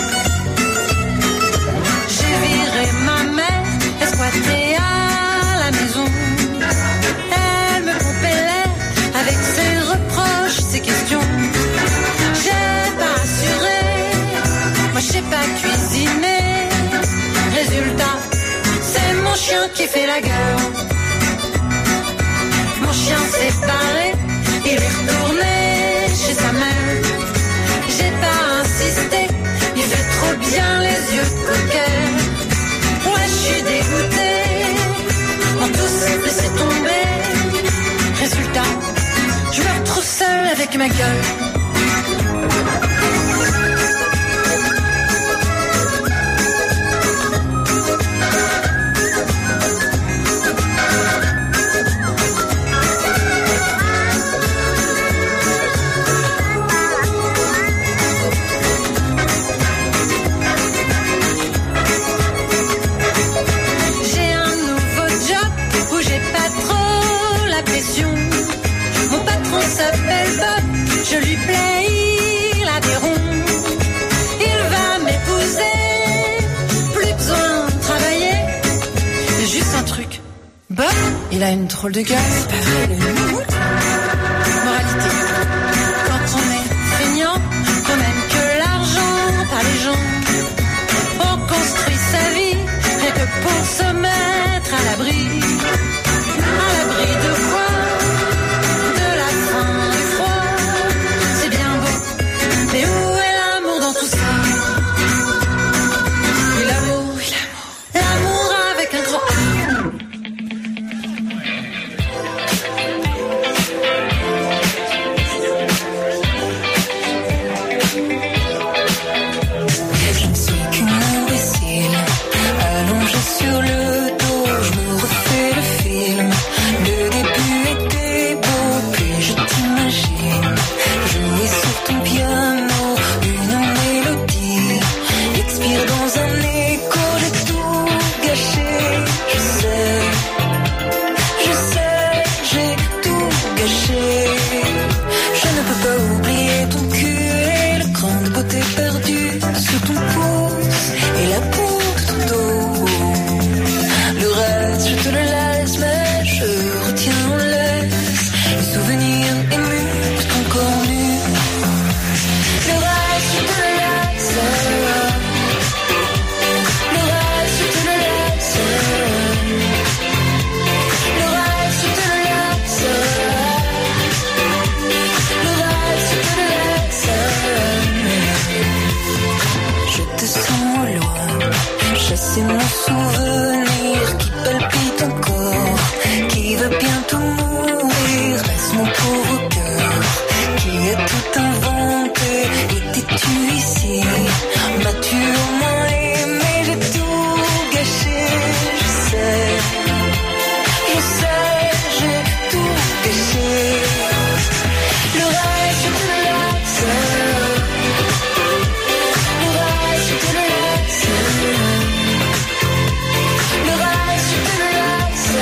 J'ai viré ma mère, esquattée à la maison. Elle me pompait l'air avec ses reproches, ses questions. J'ai pas assuré, moi je sais pas cuisiner. Résultat, c'est mon chien qui fait la gueule. Mon chien s'est barré, il est retourné chez sa mère. J'ai pas insisté, il fait trop bien les yeux coquets. Ouais, je suis dégoûtée, on tous laissé tomber. Résultat, je me retrouve seule avec ma gueule. Je lui Il a une drôle de gueule, c'est pas vrai, le loup. Moralité, quand on est feignant, qu'on aime que l'argent, pas les gens, on construit sa vie, rien que pour se mettre à l'abri. À l'abri de quoi? De la faim, du froid, c'est bien beau, mais où est l'amour dans tout ça? Oui, l'amour, oui, l'amour, l'amour avec un grand A. Sur le dos, je me refais le film. Le début était beau, puis je t'imagine jouer sur ton piano une mélodie. Expire dans un écho, j'ai tout gâché. Je sais, je sais, j'ai tout gâché. Je ne peux pas oublier ton cul et le cran de beauté perdu sous ton pouce et la peau de ton dos. Le reste, je te le laisse, mais je retiens en laisse les souvenirs émus de ton corps nu. Le reste, je te le laisse. Le reste, je te le laisse. Le reste, je te le laisse. Le reste, je te le laisse. Je te sens au loin, chasser mon souvenir qui palpite encore, qui va bientôt mourir. Reste mon pauvre cœur qui a tout inventé. Étais-tu ici? M'as-tu au moins aimé? J'ai tout gâché. Je sais, je sais, j'ai tout gâché. Le reste, je te le laisse. Le reste, je te le laisse. Le reste, je te le laisse.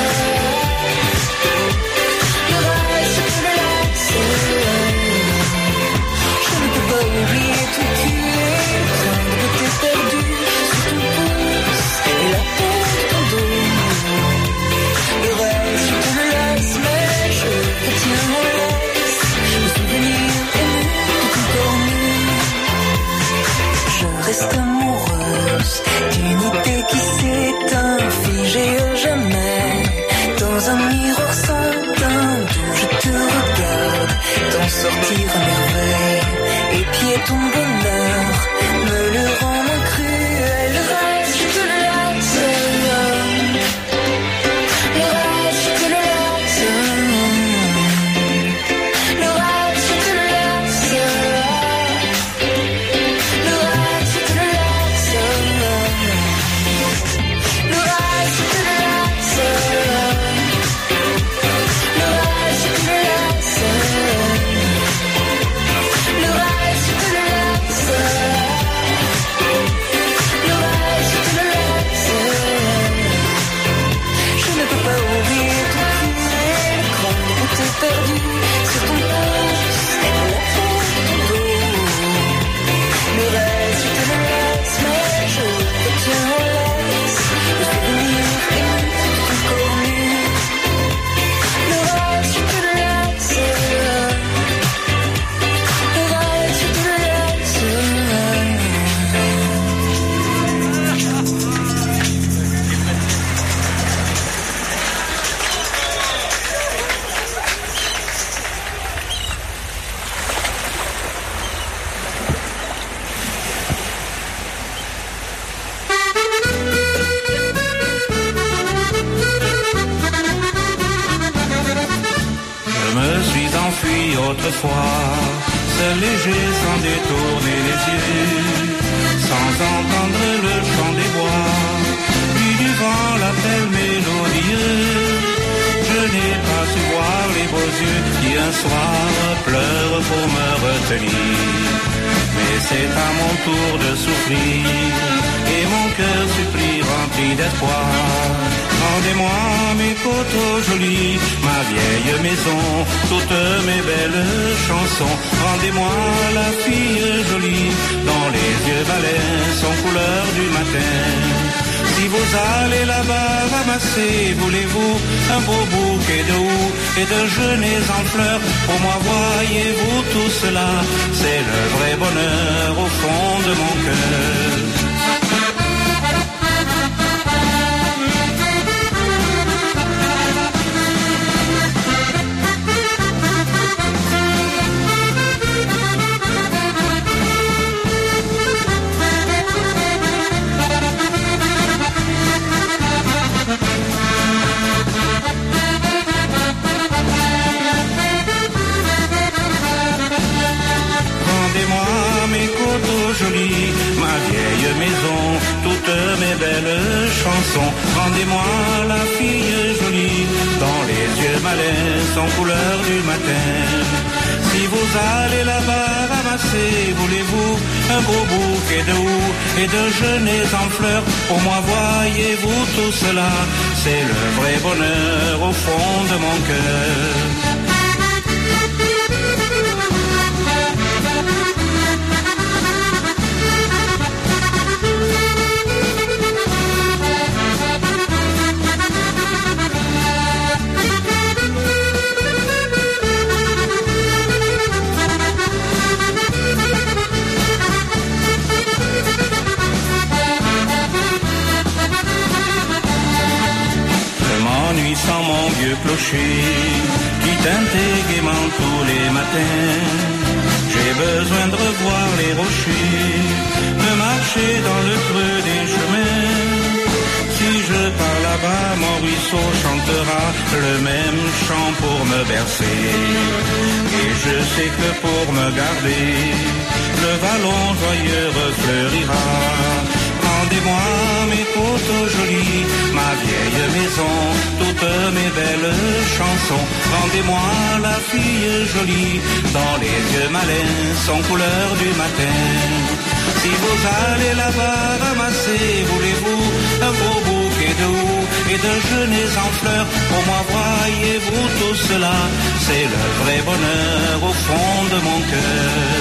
Le reste, je te le laisse. Je ne peux pas oublier ton cul et le train de beauté perdu sous ton pouce et la peau de ton dos. Le reste, je te le laisse, mais je retiens mon laisse. Le souvenir ému de ton corps nu. Je reste amoureuse d'une idée qui s'éteint, figée à jamais dans un miroir sans teint d'où je te regarde t'en sortir à merveille. Et pied ton bonheur me le rend moins cruel. Le reste, je te le laisse. Le reste, je te le laisse. Le reste, je te le laisse. Le reste, je te le laisse. Le reste, je te le laisse. Le reste, je te le laisse. Le reste, je te le laisse. Le reste, je te le laisse. Je ne peux pas oublier ton cul et le cran de beauté perdu sur ton pouce et la peau de ton dos. Le reste, je te le laisse, mais je retiens en laisse le souvenir ému de ton corps nu. Le reste, je te le laisse. Le reste, je te le laisse. Je me suis enfui autrefois, seul léger sans détourner les yeux, sans entendre le chant des bois, puis du vent l'appel mélodieux. Je n'ai pas su voir les beaux yeux qui un soir pleurent pour me retenir. Mais c'est à mon tour de souffrir, et mon cœur supplie rempli d'espoir. Rendez-moi mes coteaux jolis, ma vieille maison, toutes mes belles chansons. Rendez-moi la fille jolie, dont les yeux balais sont couleur du matin. Si vous allez là-bas ramasser, voulez-vous un beau bouquet de houx et de genêts en fleurs? Pour moi, voyez-vous tout cela, c'est le vrai bonheur au fond de mon cœur. Jolie, ma vieille maison, toutes mes belles chansons. Rendez-moi la fille jolie, dont les yeux malins sont couleur du matin. Si vous allez là-bas ramasser, voulez-vous un beau bouquet de houx et de genêts en fleurs? Pour moi, voyez-vous tout cela, c'est le vrai bonheur au fond de mon cœur. Sans mon vieux clocher qui tintait gaiement tous les matins. J'ai besoin de revoir les rochers, de marcher dans le creux des chemins. Si je pars là-bas, mon ruisseau chantera le même chant pour me bercer. Et je sais que pour me garder, le vallon joyeux refleurira. Rendez-moi mes côtes jolies, ma vieille maison, toutes mes belles chansons. Rendez-moi la fille jolie, dont les yeux malins sont couleur du matin. Si vous allez là-bas ramasser, voulez-vous un beau bouquet de houx et de genêts en fleurs? Pour moi, voyez-vous tout cela, c'est le vrai bonheur au fond de mon cœur.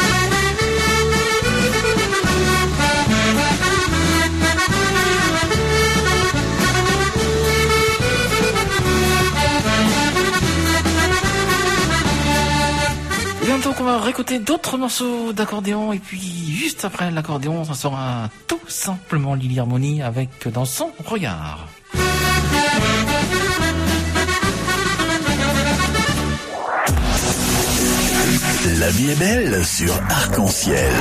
Bientôt qu'on va réécouter d'autres morceaux d'accordéon et puis juste après l'accordéon, ça sera tout simplement Lily Harmony avec Dans son regard. La vie est belle sur Arc-en-Ciel.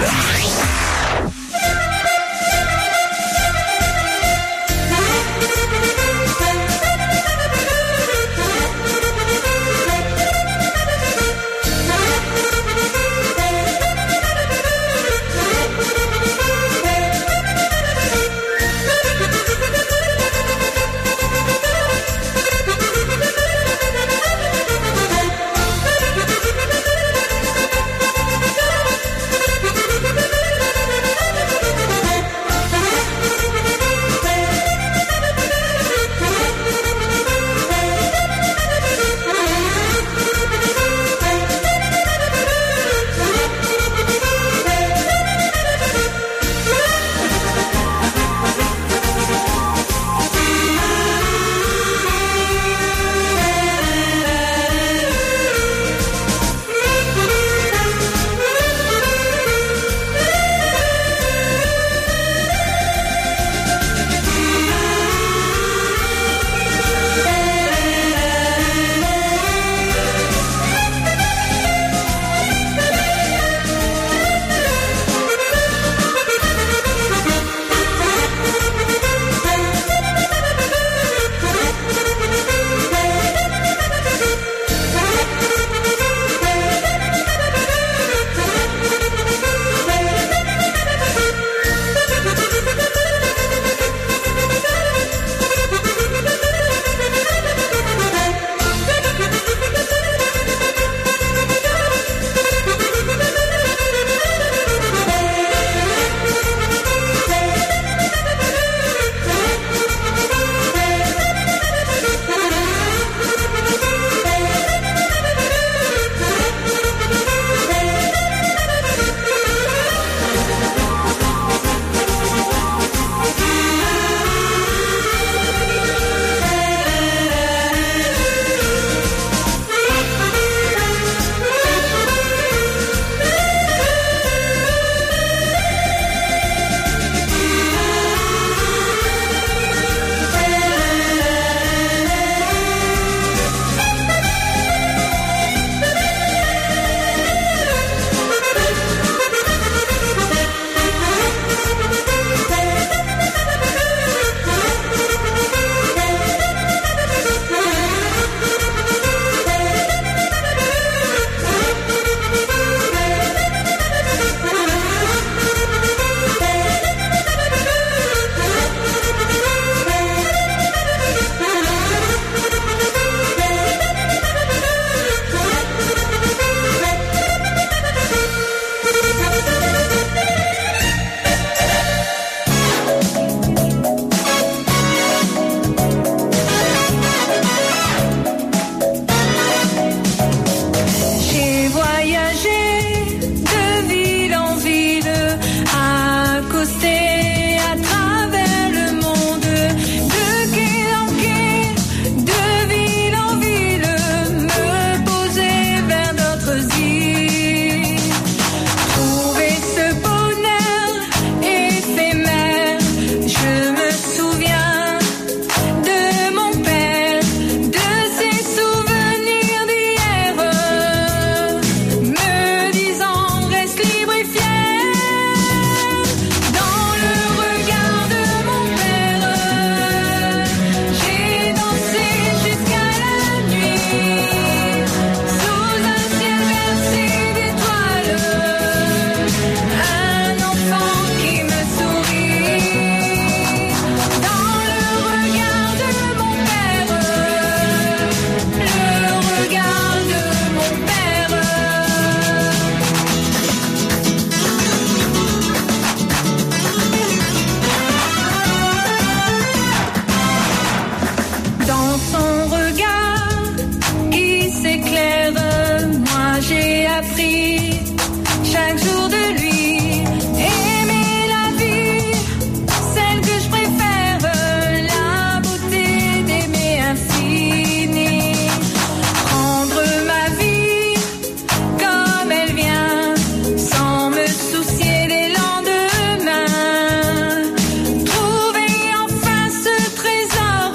appris chaque jour de lui. Aimer la vie, celle que je préfère, la beauté d'aimer infini. Prendre ma vie comme elle vient, sans me soucier des lendemains. Trouver enfin ce trésor,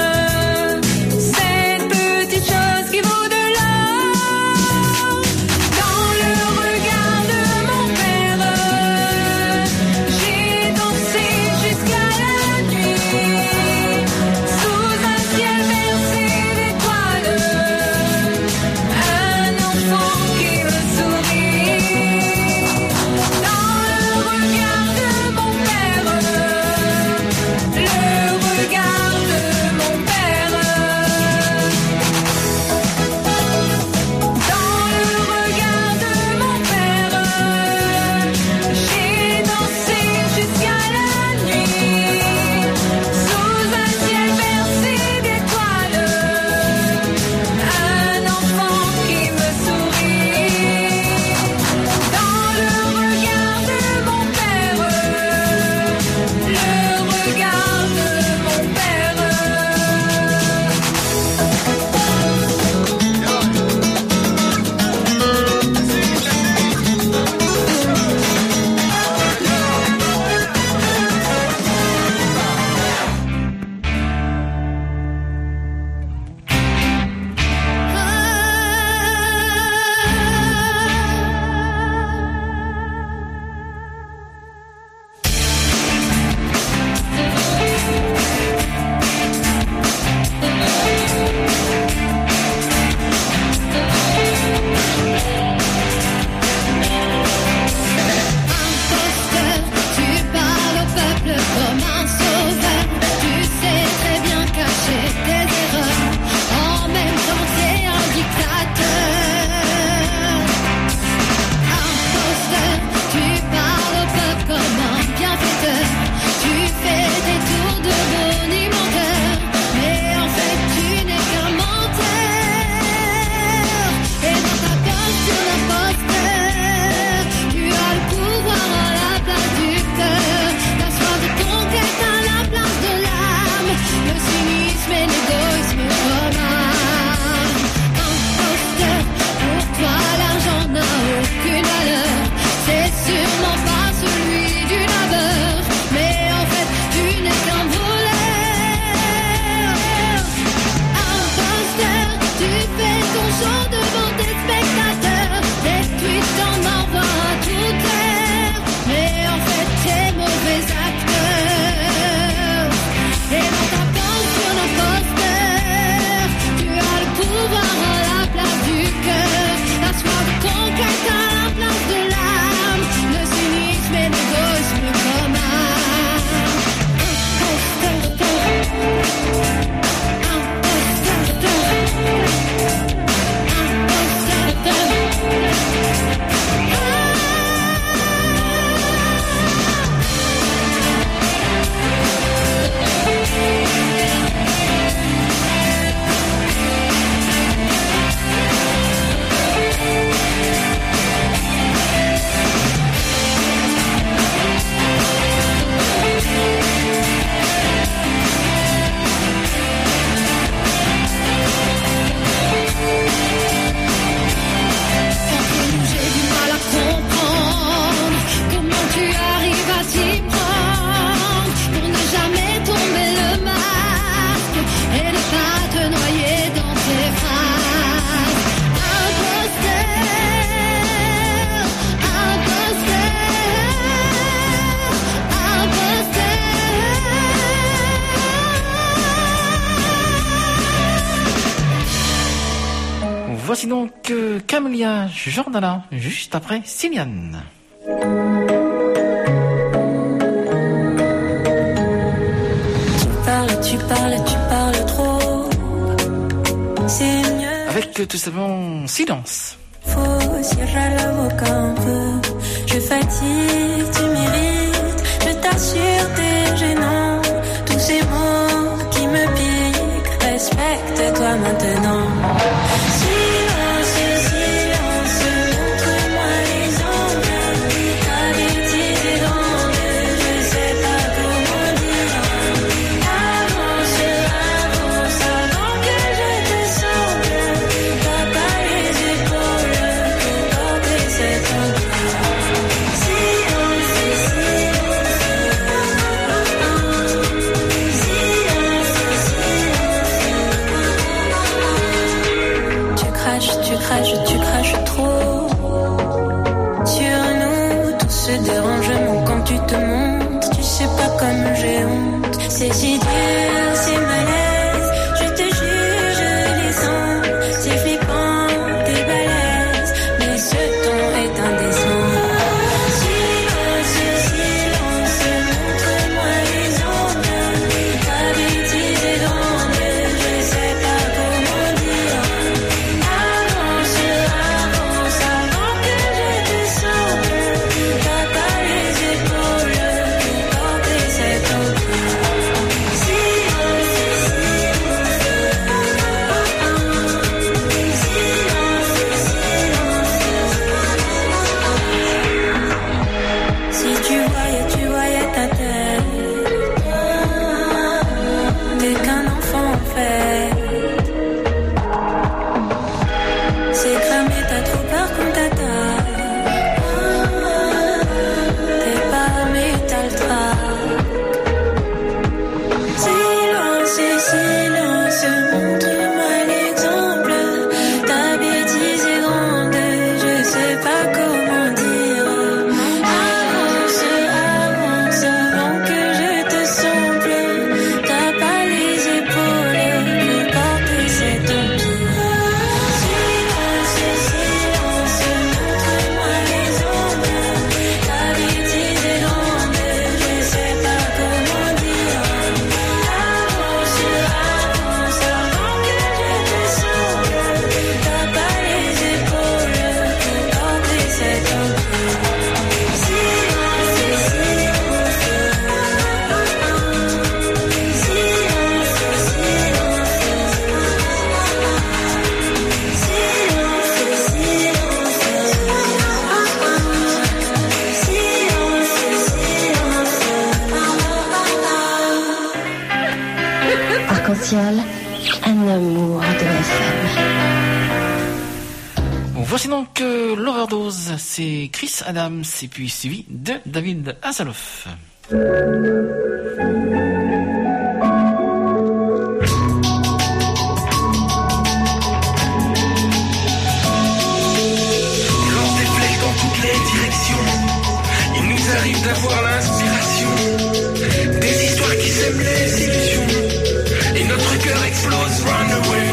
cette petite chose qui vaut de l'or. Dans le regard de mon père, j'ai dansé jusqu'à la nuit, sous un ciel bercé d'étoiles, un enfant qui me sourit. Dans le regard de mon père, le regard de mon père. Dans le regard de mon père, j'ai dansé jusqu'à la nuit, sous un ciel bercé d'étoiles, un enfant qui me sourit. Dans le regard de mon père, le regard de mon père. Imposteur, tu parles au peuple comme un sauveur. Tu sais très bien cacher tes erreurs. En même temps, t'es un dictateur. Imposteur, tu parles au peuple comme un bienfaiteur. Tu fais des tours de bonimenteur. Mais en fait, tu n'es qu'un menteur. Et dans ta posture d'imposteur, tu as le pouvoir à la place du cœur. Ta soif de conquête à la place de l'âme. Le cynisme et l'égoïsme commun. Imposteur, pour toi l'argent n'a aucune valeur. C'est sûrement pas celui du laveur. Mais en fait, tu n'es qu'un voleur. Imposteur, tu fais ton show devant tes spectateurs. Tes tweets t'en envoient à toute heure. Mais en fait, t'es mauvais acteur. Et dans ta posture d'imposteur, tu as le pouvoir à la place du cœur. La soif de conquête à la place de l'âme. Le cynisme et l'égoïsme commun. Entre nous, j'ai du mal à comprendre comment tu arrives à t'y prendre pour ne jamais tomber le masque et ne pas te noyer dans tes phrases. Imposteur, imposteur, Voici donc euh, Camélia Jordana, juste après Siliane. Tu parles, tu parles, tu parles trop. C'est mieux. Avec euh, tout simplement Silence. Faut serrer la boca un peu. Je fatigue, tu m'irrites. Je t'assure, t'es gênant. Tous ces mots qui me piquent. Respecte-toi maintenant. Silence, silence, montre comme j'ai honte. C'est si dur, c'est malaise. Je te jure, je les sens. C'est flippant, t'es balèze. Mais ce ton est indécent. Silence, silence, montre-moi les ondes. Ta bêtise est grande, je sais pas comment dire. Avance, avance, avant que je te sauve. T'as pas les épaules pour porter cette empire. Silence, silence, si tu voyais, tu voyais ta tête. T'es qu'un enfant en fait. C'est cramé, t'as trop peur qu'on t'attaque. T'es pas armé, t'as le trac. Silence, silence, montre-moi l'exemple. Ta bêtise est grande, je sais pas comment dire. Avance, avance, avant que je te semble. T'as pas les épaules pour porter cet empire. Silence, silence, montre-moi l'exemple. Ta bêtise est grande, je sais pas comment dire. Avance, avance, avant que je te semble. T'as pas les épaules pour porter cet empire. Silence, silence, Arc-en-ciel, un amour de F M. Voici donc euh, l'Overdose, c'est Chris Adams et puis suivi de David Hasselhoff. On lance des flèches dans toutes les directions. Il nous arrive d'avoir l'inspiration. Des histoires qui sèment les illusions. Et notre cœur explose, run away.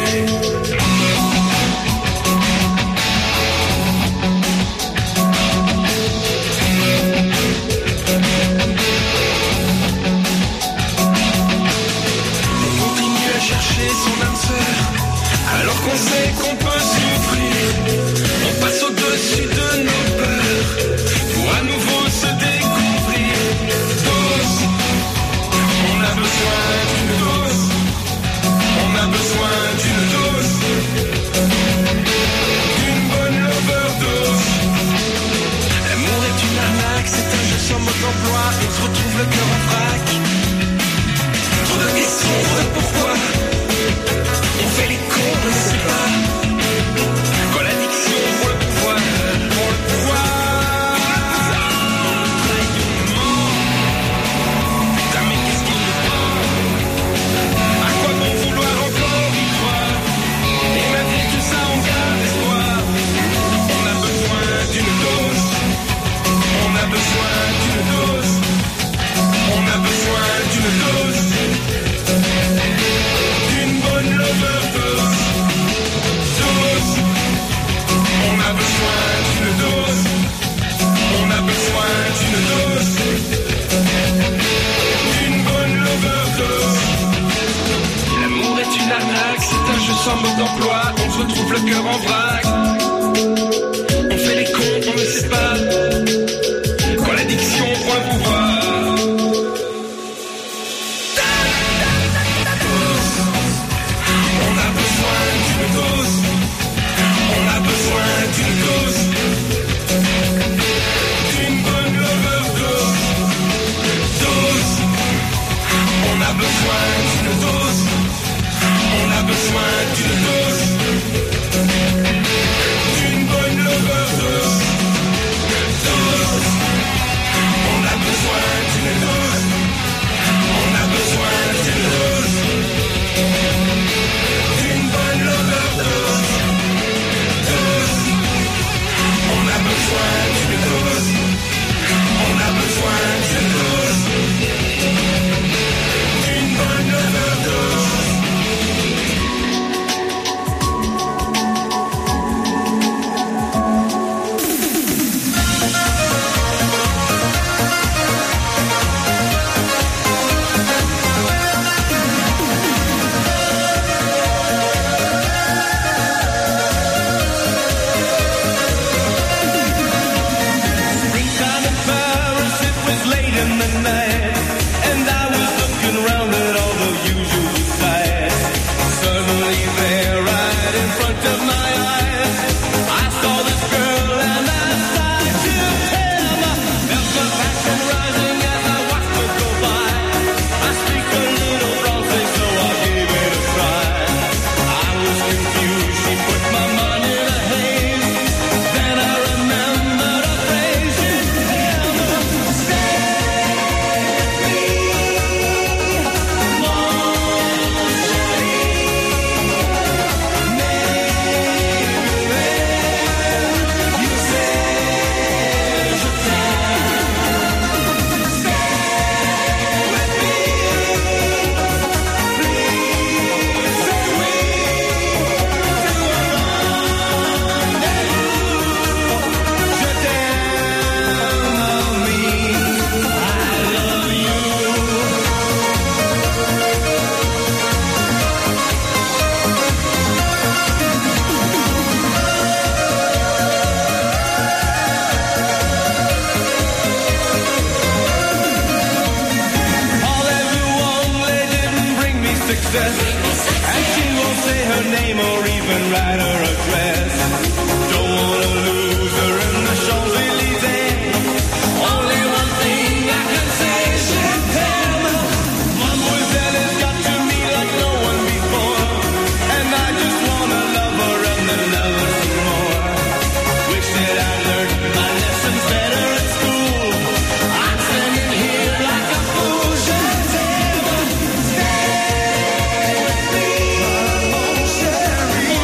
On continue à chercher son âme sœur, alors qu'on sait qu'on peut souffrir. On passe au-dessus de nos peurs, pour à nouveau se découvrir. Dose, on a besoin d'une dose. On a besoin d'une dose, d'une bonne overdose. L'amour est une arnaque, c'est un jeu sans mode d'emploi. On se retrouve le cœur en vrac. Trop de questions, trop de pourquoi. On fait les cons, on ne sait pas. Quand l'addiction pour le pouvoir, pour le pouvoir. Putain, mais qu'est-ce qu'il nous prend? À quoi bon vouloir encore y croire? Et malgré tout ça on garde espoir. On a besoin d'une dose. On a besoin d'une dose. On a besoin d'une dose. D'une bonne overdose. Dose. On a besoin d'une dose. On a besoin d'une dose. D'une bonne overdose. L'amour est une arnaque, c'est un jeu sans mode d'emploi. On se retrouve le cœur en vrac. On fait les cons, on ne sait pas. Quand l'addiction prend le pouvoir. On a besoin d'une dose. On a besoin d'une dose. D'une bonne overdose. Dose. On a besoin d'une dose. On a besoin d'une dose. success. And she won't say her name or even write her address. Don't wanna lose her in the Champs-Élysées. Only one thing I can say is je t'aime. Mademoiselle has got to me like no one before. And I just wanna love her and then love her some more. Wish that I learned my lessons better at school. I'm standing here like a fool. Je t'aime. Stay with me, mon chéri.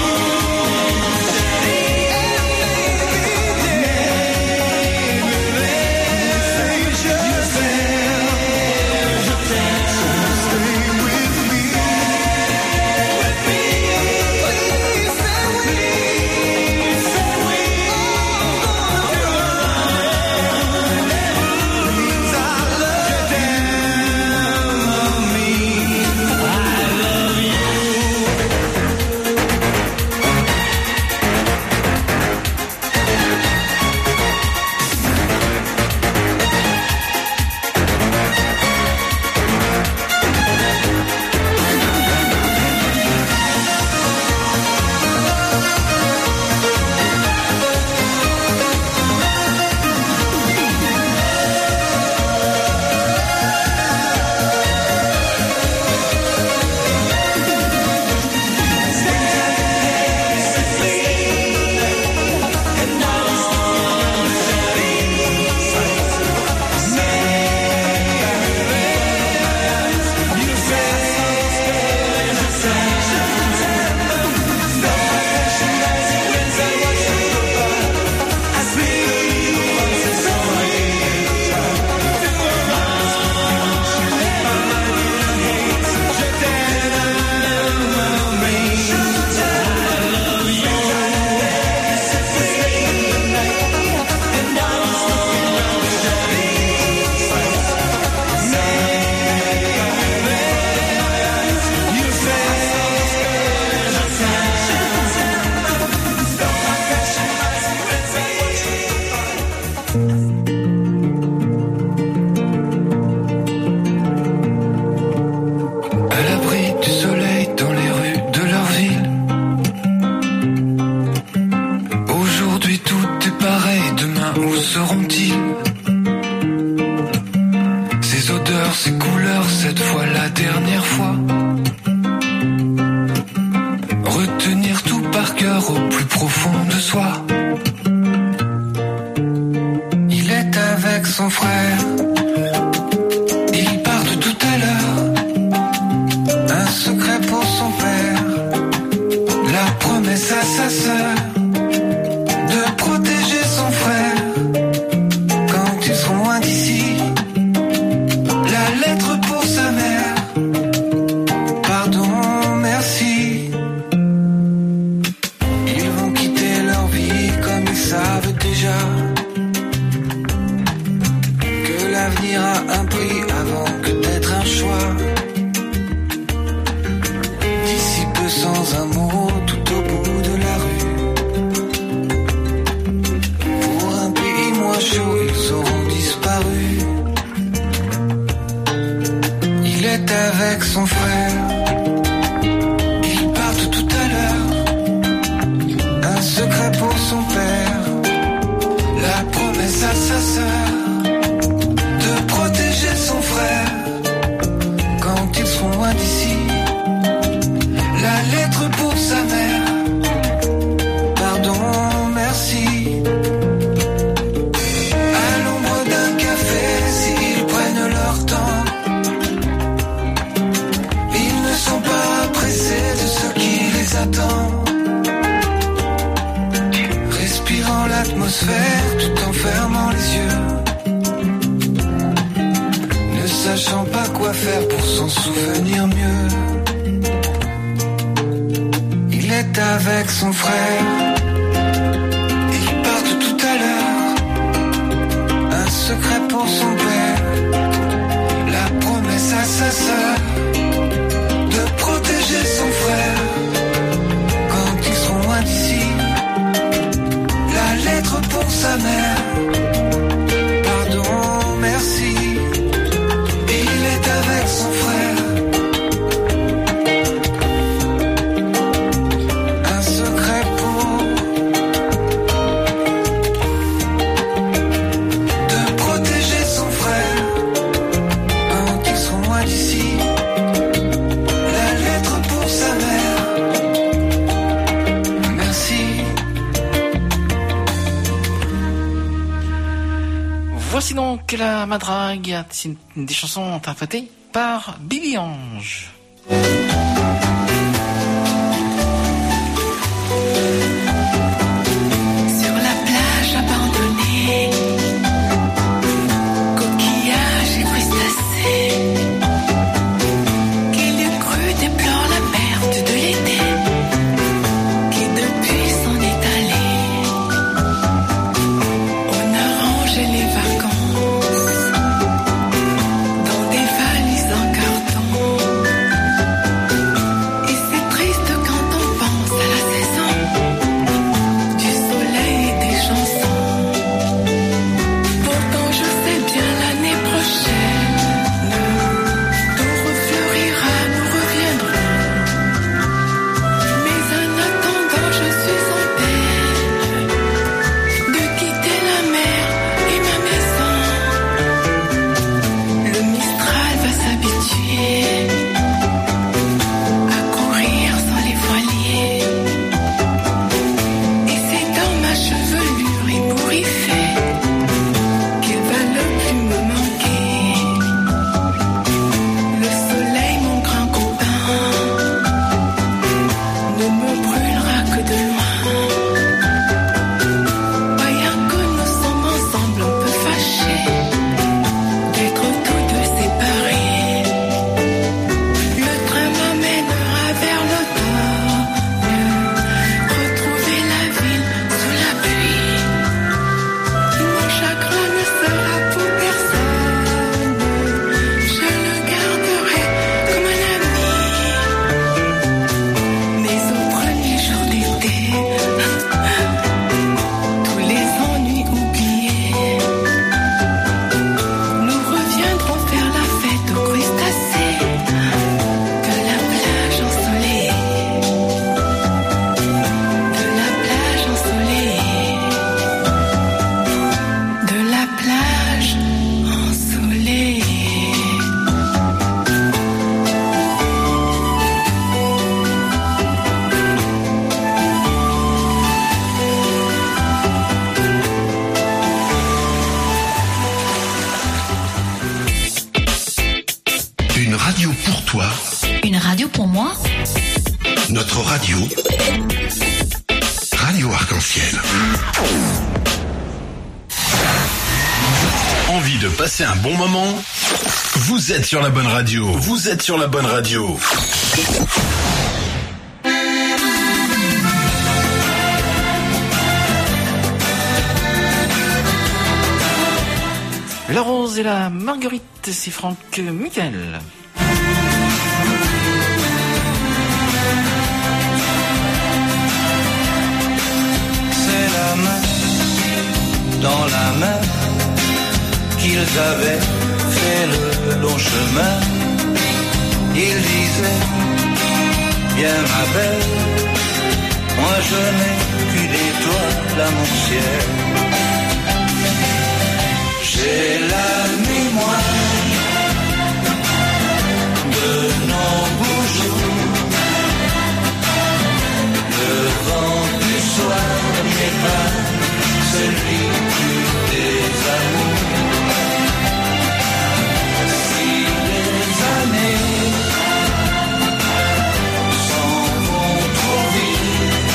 merci. Il est avec son frère. Voici donc la Madrague, des chansons interprétées par Bibi Ange. Sur la plage abandonnée, coquillages et crustacés, qui l'eût cru déplore la perte de l'été, qui depuis s'en est allé. On a rangé les vacances dans des valises en carton. Et c'est triste quand on pense à la saison du soleil et des chansons. Pourtant je sais bien l'année prochaine, tout refleurira, nous reviendrons. Mais en attendant je suis en peine de quitter la mer et ma maison. Le Mistral va s'habituer à courir sans les voiliers. Et c'est dans ma chevelure ébouriffée qu'il va le plus me manquer. Le soleil, mon grand copain, ne me brûlera que de loin. Voyant que nous sommes ensemble un peu fâchés d'être tous deux séparés. Le train m'emmènera vers l'automne, retrouver la ville sous la pluie. Mon chagrin ne sera pour personne, je le garderai comme un ami. Mais au premier jour d'été, tous les ennuis oubliés, nous reviendrons faire la fête aux crustacés de la plage ensoleillée, de la plage ensoleillée, de la plage ensoleillée. Une radio pour toi, Une radio pour moi. notre radio, Radio Arc-en-Ciel. Envie de passer un bon moment? Vous êtes sur la bonne radio. Vous êtes sur la bonne radio. La Rose et la Marguerite, c'est Franck Michael. C'est la main dans la main qu'ils avaient fait le long chemin. Ils disaient, bien ma belle, moi je n'ai qu'une étoile à mon ciel. J'ai la mémoire de nos beaux jours. Le vent du soir n'est pas celui des amours. Si les années s'en vont trop vite,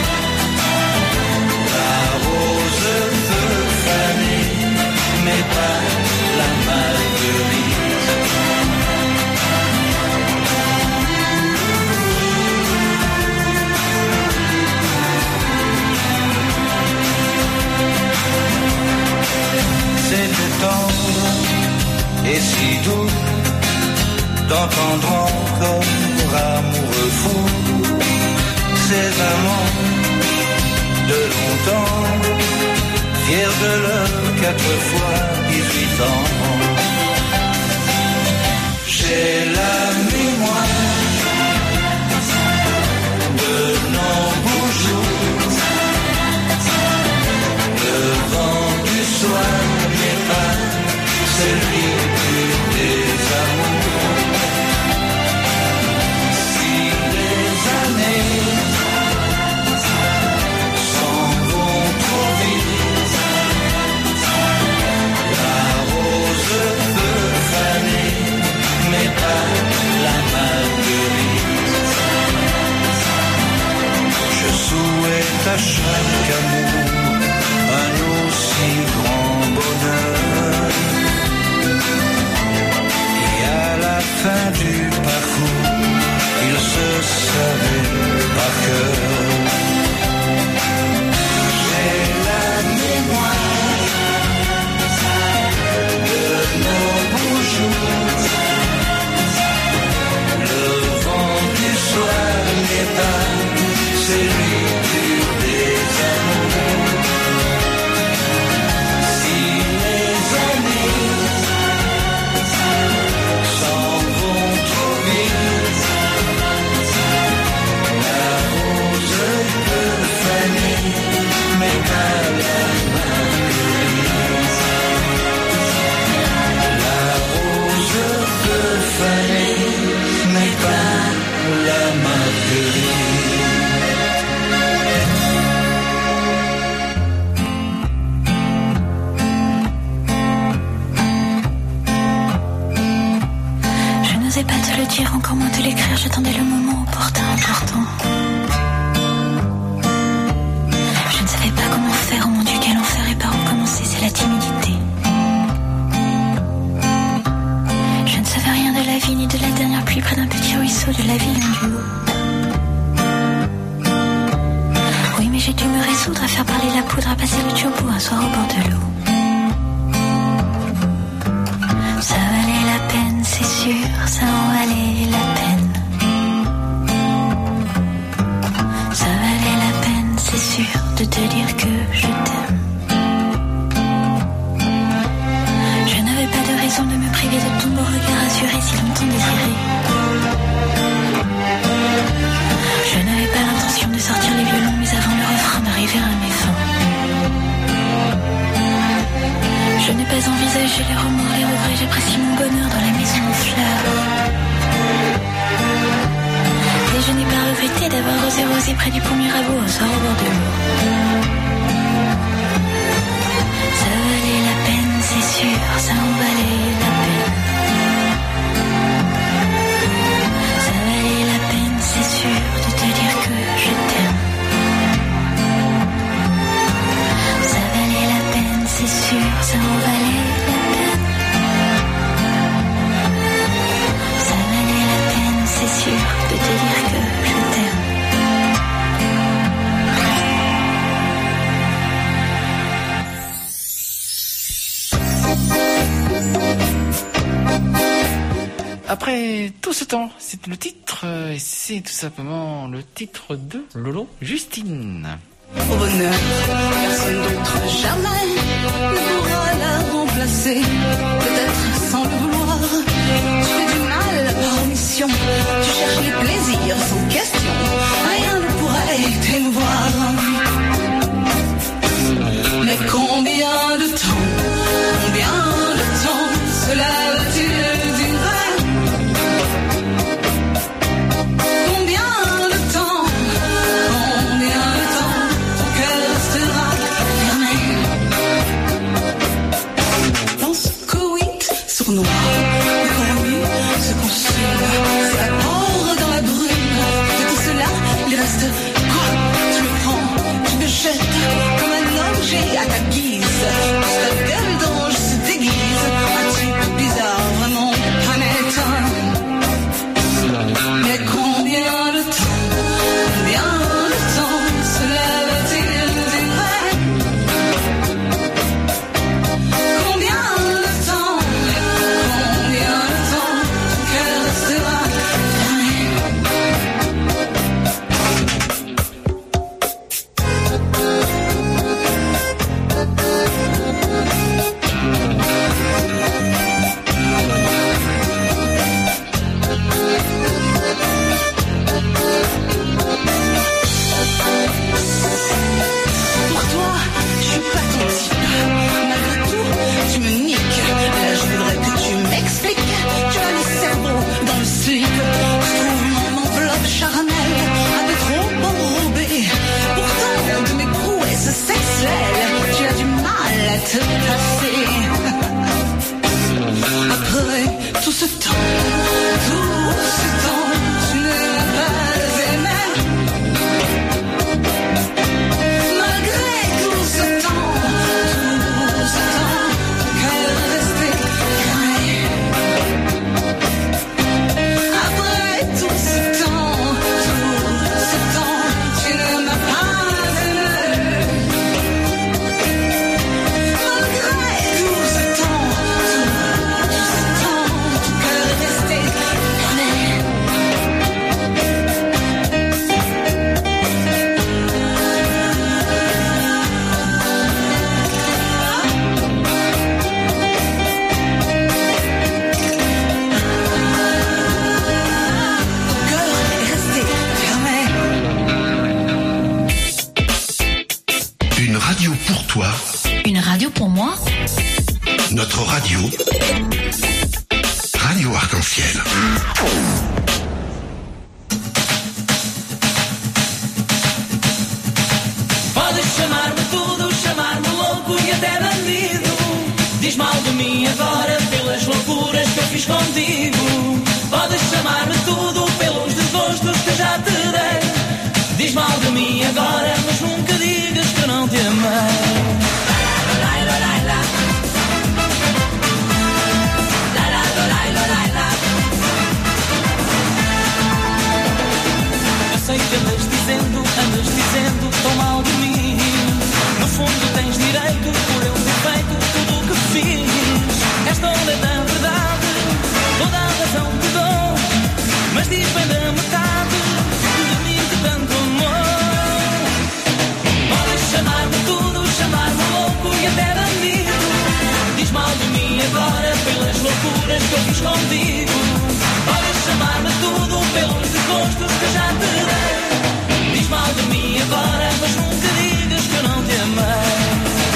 la rose peut faner, mais pas la marguerite. C'était tendre et si doux d'entendre encore amoureux fou ces amants de longtemps, fiers de leurs quatre fois dix-huit ans. J'ai la mémoire de nos beaux jours. Le vent du soir n'est pas celui des amours. Si les années s'en vont trop vite, la à chaque amour un aussi grand bonheur. Et à la fin du parcours, il se savait par cœur. J'ai la mémoire de nos beaux jours. Le vent du soir n'est pas celui des amours. Si les années s'en vont trop vite, la rose peut faner, mais pas la marguerite. La rose peut faner, mais pas la marguerite. Je n'osais pas te le dire, encore moins te l'écrire, j'attendais le moment opportun, important. Je ne savais pas comment faire, oh mon Dieu, quel enfer, et par où commencer, c'est la timidité. Je ne savais rien de la vie, ni de la dernière pluie près d'un petit ruisseau, de la vie en duo. Oui, mais j'ai dû me résoudre à faire parler la poudre, à passer le turbo un soir au bord de l'eau. Ça valait la peine, c'est sûr, ça en valait la peine. Ça valait la peine, c'est sûr, de te dire que je t'aime. Je n'avais pas de raison de me priver de ton beau regard assuré si longtemps désiré. Je n'avais pas l'intention de sortir les violons, mais avant le refrain d'arriver à mes fins. Je n'ai pas envisagé les remords, les regrets, j'apprécie mon bonheur dans la maison en fleurs. Et je n'ai pas regretté d'avoir osé rosé près du pont Mirabeau, un soir au bord de l'eau. Ça valait la peine, c'est sûr, ça en valait la peine. Ça valait la peine, c'est sûr, de te dire que je t'aime. Ça valait la peine, c'est sûr, ça en valait la peine. Ça valait la peine, c'est sûr, de te dire que je t'aime. Après tout ce temps, c'est le titre, et c'est tout simplement le titre de Lolo Justine. Au bonheur, personne d'autre jamais ne pourra la remplacer. Peut-être sans le vouloir, tu fais du mal par omission. Tu cherches les plaisirs sans question, rien ne pourrait t'émouvoir. Mais combien de temps, combien de temps cela va-t-il durer? Combien de temps, combien de temps ton cœur restera fermé? Dans ce coït sournois, le corps nu se consume, s'évapore dans la brume. toi. Une radio pour moi. Notre radio. Radio Arc-en-Ciel. Podes chamar-me tudo, chamar-me louco e até bandido. Diz mal de mim agora pelas loucuras que eu fiz contigo. Podes chamar-me tudo pelos desgostos que eu já te dei. Diz mal de mim agora, mas nunca digas que não te amei. Eu sei que andas dizendo, andas dizendo tão mal de mim. No fundo tens direito por eu ter feito tudo o que fiz. És dona da verdade, toda a razão te dou. Mas diz bem da metade de mim que tanto amor. Podes chamar-me tudo, chamar-me louco e até bandido. Diz mal de mim agora pelas loucuras que eu fiz contigo. Podes chamar-me tudo pelos desgostos que eu já te dei. Diz mal de mim agora, mas nunca digas que eu não te amei.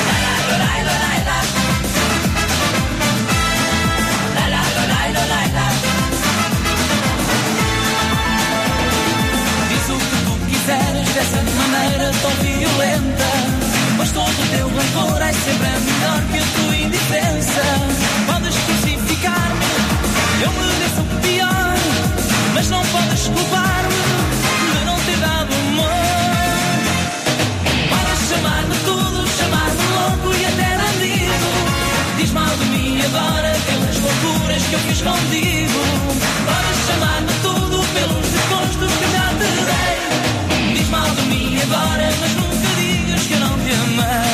Diz o que tu quiseres dessa maneira tão violenta, mas todo o teu rancor é sempre melhor que a tua indiferença. Podes crucificar-me, eu mereço o pior, mas não podes culpar-me de não ter dado amor. Podes chamar-me tudo, chamar-me louco e até bandido. Diz mal de mim agora pelas loucuras que eu fiz contigo. Podes chamar-me tudo pelos desgostos que eu já te dei. Diz mal de mim agora, mas nunca digas que eu não te amei.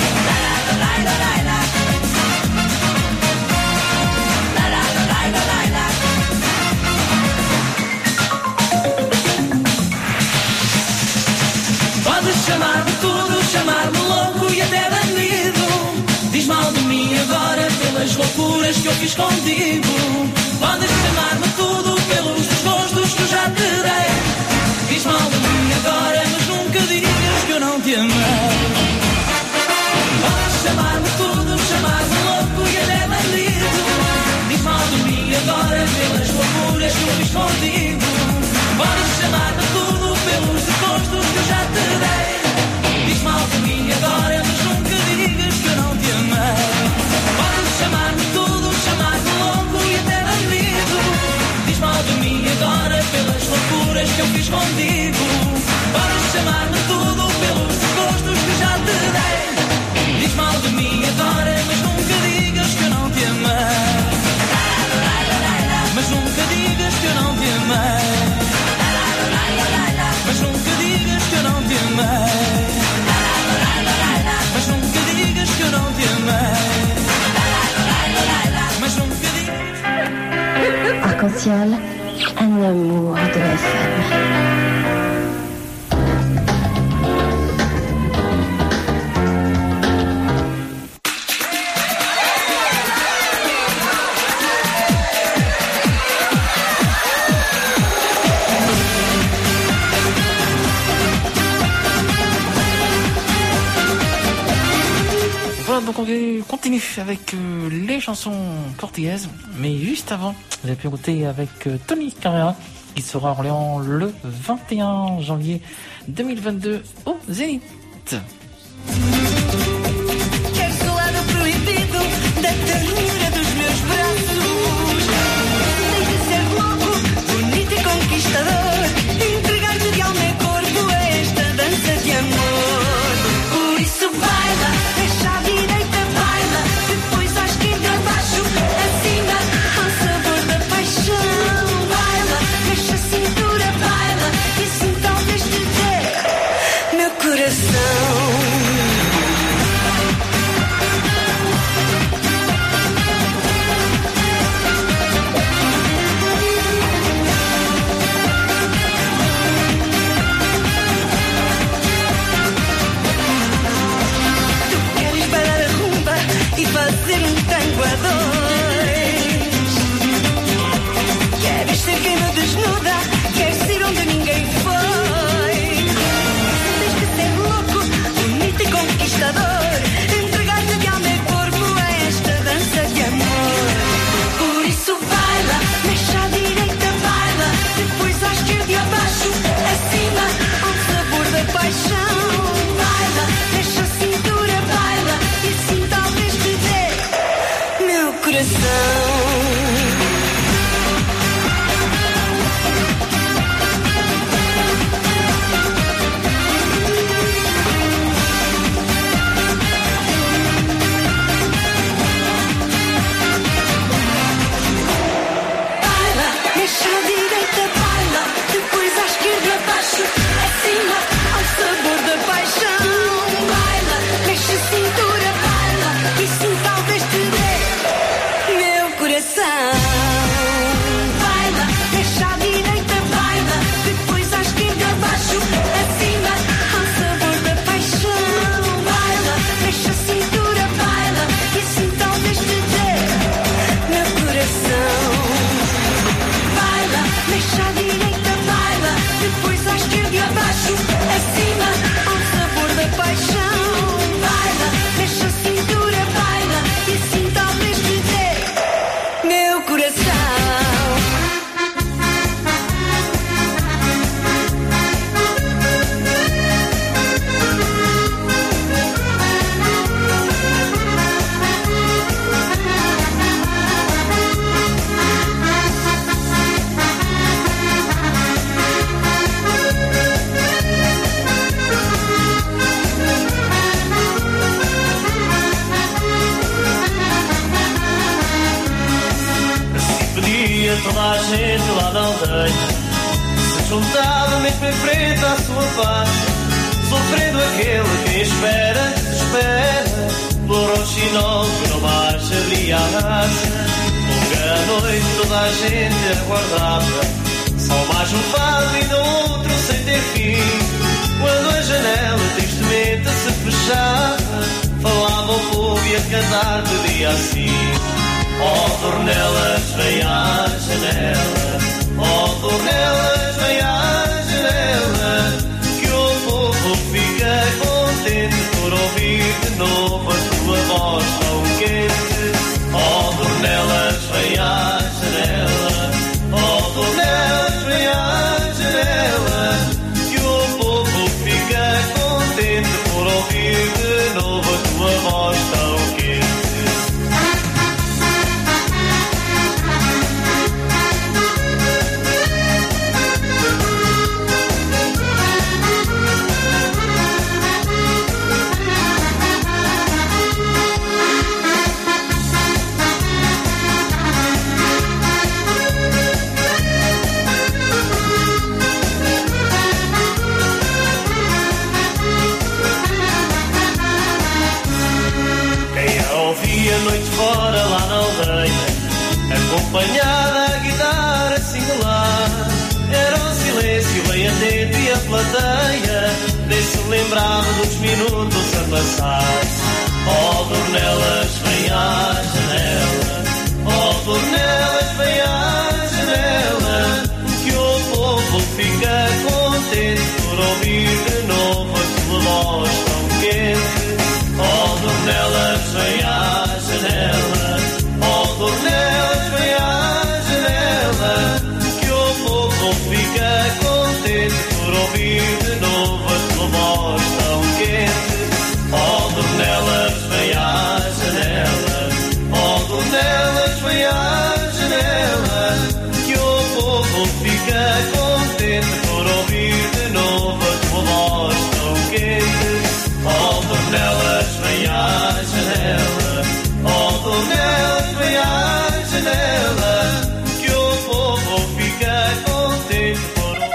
Podes chamar-me tudo, chamar-me louco e até bandido. Diz mal de mim agora pelas loucuras que eu fiz contigo. Podes chamar-me tudo pelos desgostos que eu já te dei. Diz mal de mim agora, mas nunca digas que eu não te amei. Podes chamar-me tudo, chamar-me louco e até bandido. Diz mal de mim agora pelas loucuras que eu fiz contigo. Podes chamar-me tudo pelos desgostos que eu já te dei. Diz mal de mim agora, mas nunca digas que eu não te amei. Podes chamar-me tudo, chamar-me louco e até bandido. Diz mal de mim agora pelas loucuras que eu fiz contigo. Podes chamar-me tudo pelos desgostos que já te dei. Diz mal de mim agora, mas nunca digas que eu não te amei. Mas nunca digas que eu não te amei. Mas nunca digas que eu não te amei. Mas nunca digas que eu não te amei. Mas nunca digas. Arc-en-Ciel, un amour de la femme. Donc on continue avec euh, les chansons portugaises, mais juste avant, j'ai pu écouter avec euh, Tony Carreira, qui sera à Orléans le vingt et un janvier deux mille vingt-deux au Zénith. Queres o lado proibido da ternura dos meus braços? Tens de ser louco, bonito e conquistador, entregar-te de alma e corpo a esta dança de amor. Por isso baila, deixa a direita, baila, depois à esquerda, abaixo, acima, ao sabor da paixão. Baila, deixa a cintura, baila, e assim talvez te dê meu coração. de abaixo, acima, ao sabor da paixão. Baila, mexe a cintura, baila, e assim talvez te dê meu coração. Toda a gente lá da aldeia se juntava mesmo em frente à sua paz, sofrendo aquele que espera, desespera, por um chinol que não mais abria a raça. Longa noite toda a gente aguardava, só mais um fado e do outro sem ter fim. Quando a janela tristemente se fechava, falava o povo e a cantar pedia assim: ó Dornelas, vem à janela, ó Dornelas, vem à janela, que o povo fica contente por ouvir de novo a tua voz tão quente. Ó Dornelas, vem à janela, ó Dornelas, vem à janela, que o povo fica contente por ouvir de novo a tua voz tão quente. A noite fora lá na aldeia, acompanhada a guitarra singular, era um silêncio bem atento e a plateia nem se lembrava dos minutos a passar. Ó Dornelas, vem à janela, ó Dornelas, vem à janela, que o povo fica contente por ouvir de novo a tua voz tão quente. Ó Dornelas, vem à janela, ó Dornelas, vem à janela, que o povo fica contente por ouvir de novo a tua voz tão quente. Ó Dornelas, vem à janela, ó Dornelas, vem à janela, que o povo fica contente por ouvir de novo a tua voz tão quente. Ó Dornelas, vem à janela, ó Dornelas, vem à janela, que o povo fica contente por ouvir.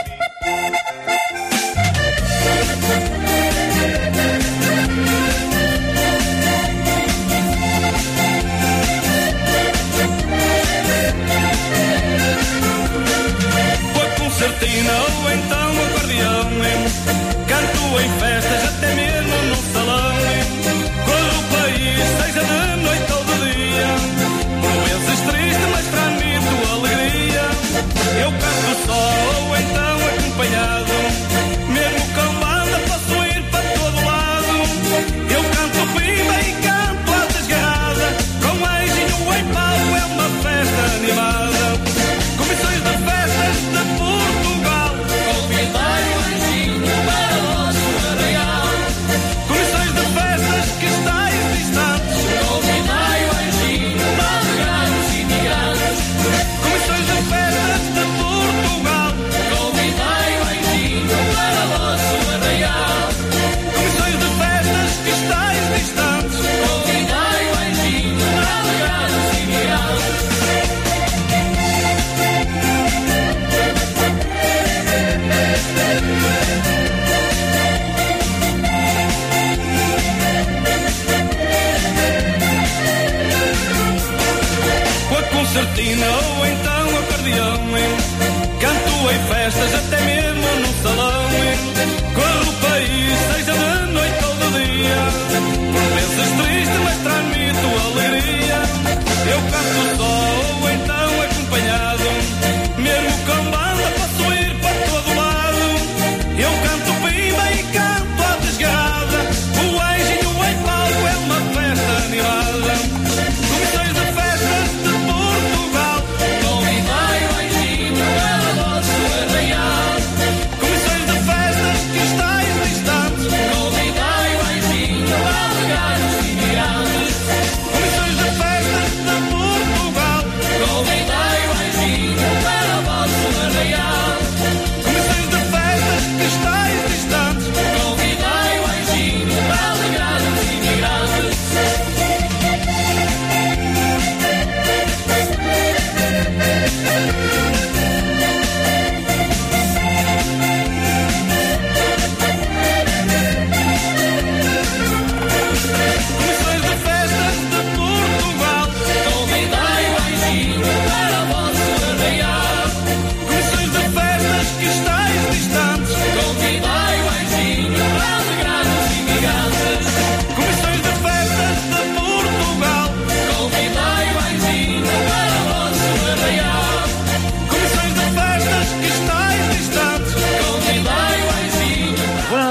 Com a concertina ou então o acordeão, canto em festas até mesmo no salão. Corro o país, seja de noite ou de dia, por vezes triste, mas transmito alegria. Eu canto só ou então acompanhado, mesmo com banda posso ir para todo lado. Eu canto pimba e canto a desgarrada, com anjinho em pau é uma festa animada. Comissões de festas de Portugal, convidai o anjinho para o nosso arraial. Comissões de festas que estáis distantes, convidai o anjinho para regalos e migrantes. Comissões de festas de Portugal, convidai o anjinho para o nosso arraial. Comissões de festas que estáis distantes, convidai o anjinho para regalos e migrantes. Com a concertina ou então o acordeão, canto em festas até mesmo no salão. Corro o país, seja de noite ou de dia, por vezes triste, mas transmito alegria. Eu canto só ou então acompanhado, mesmo com banda posso ir para todo lado. Eu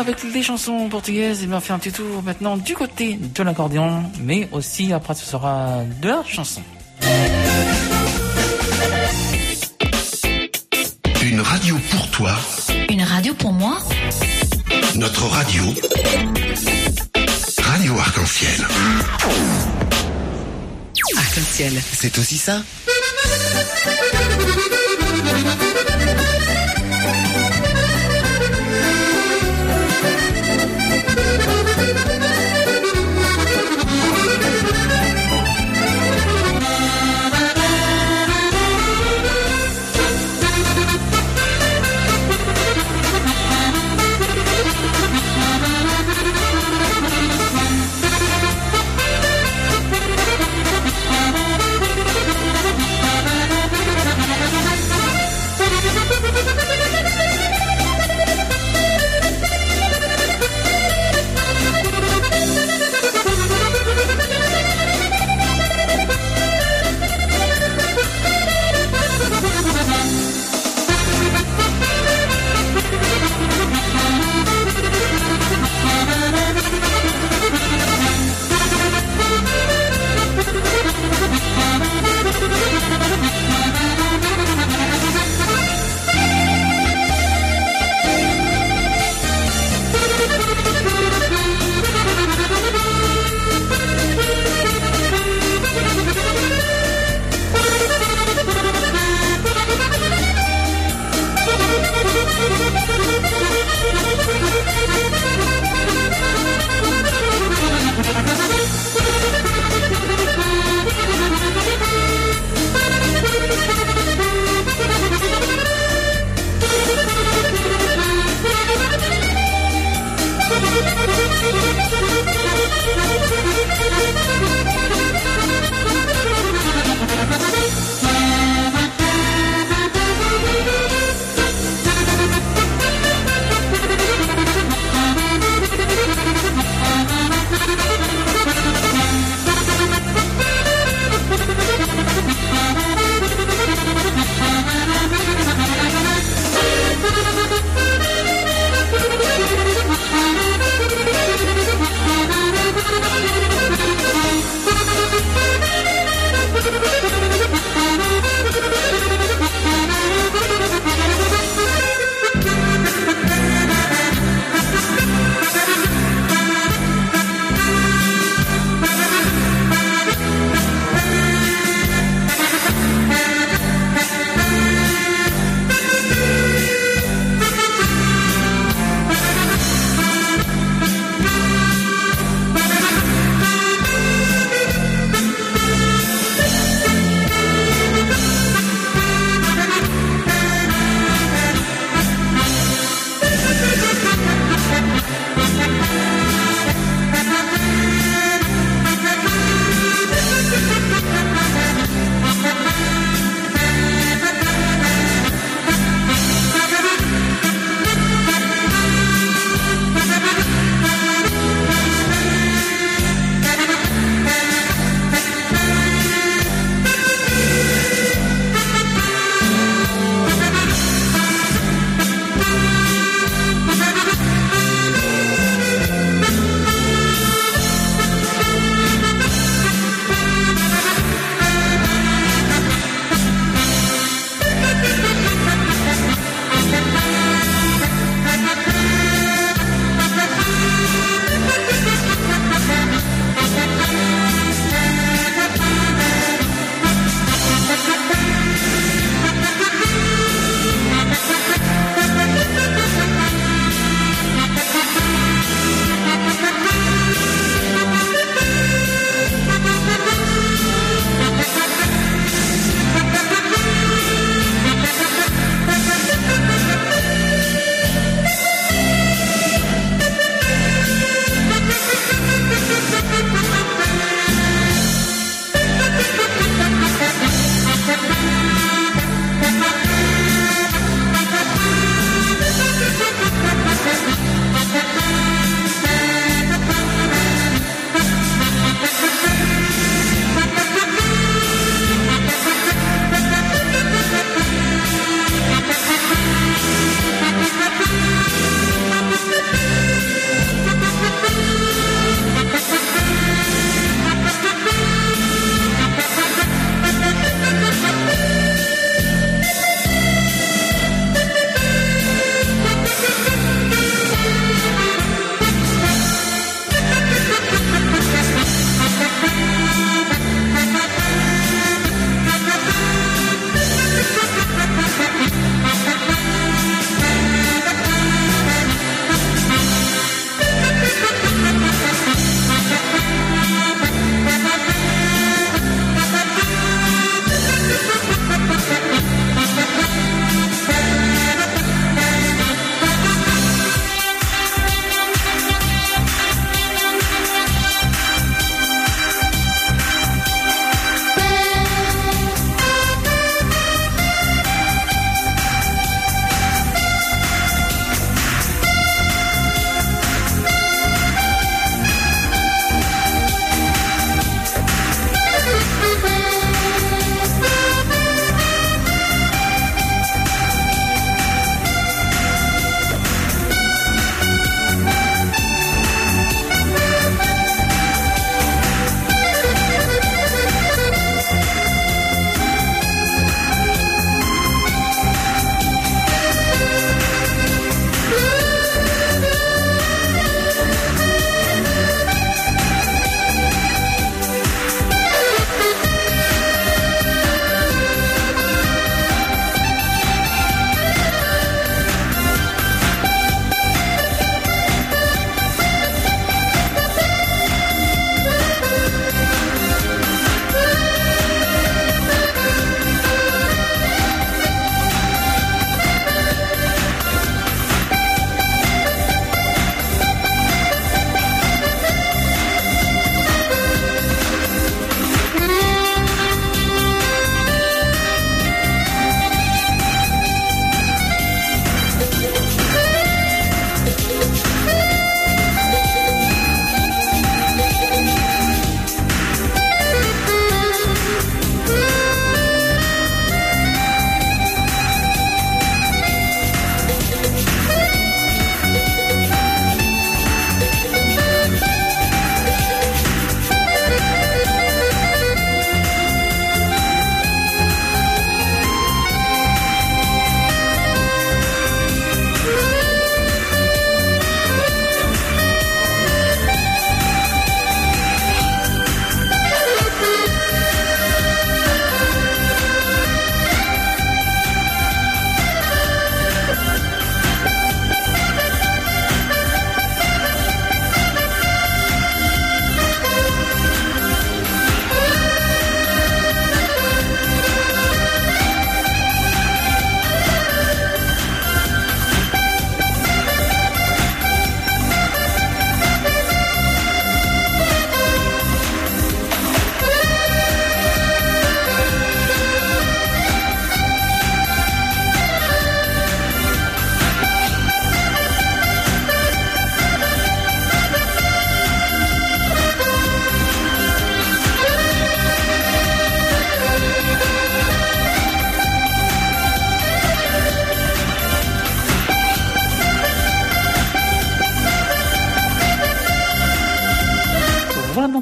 avec les chansons portugaises, et bien on fait un petit tour maintenant du côté de l'accordéon, mais aussi après ce sera de la chanson. Une radio pour toi. Une radio pour moi. Notre radio. Radio Arc-en-Ciel. Arc-en-Ciel, c'est aussi ça.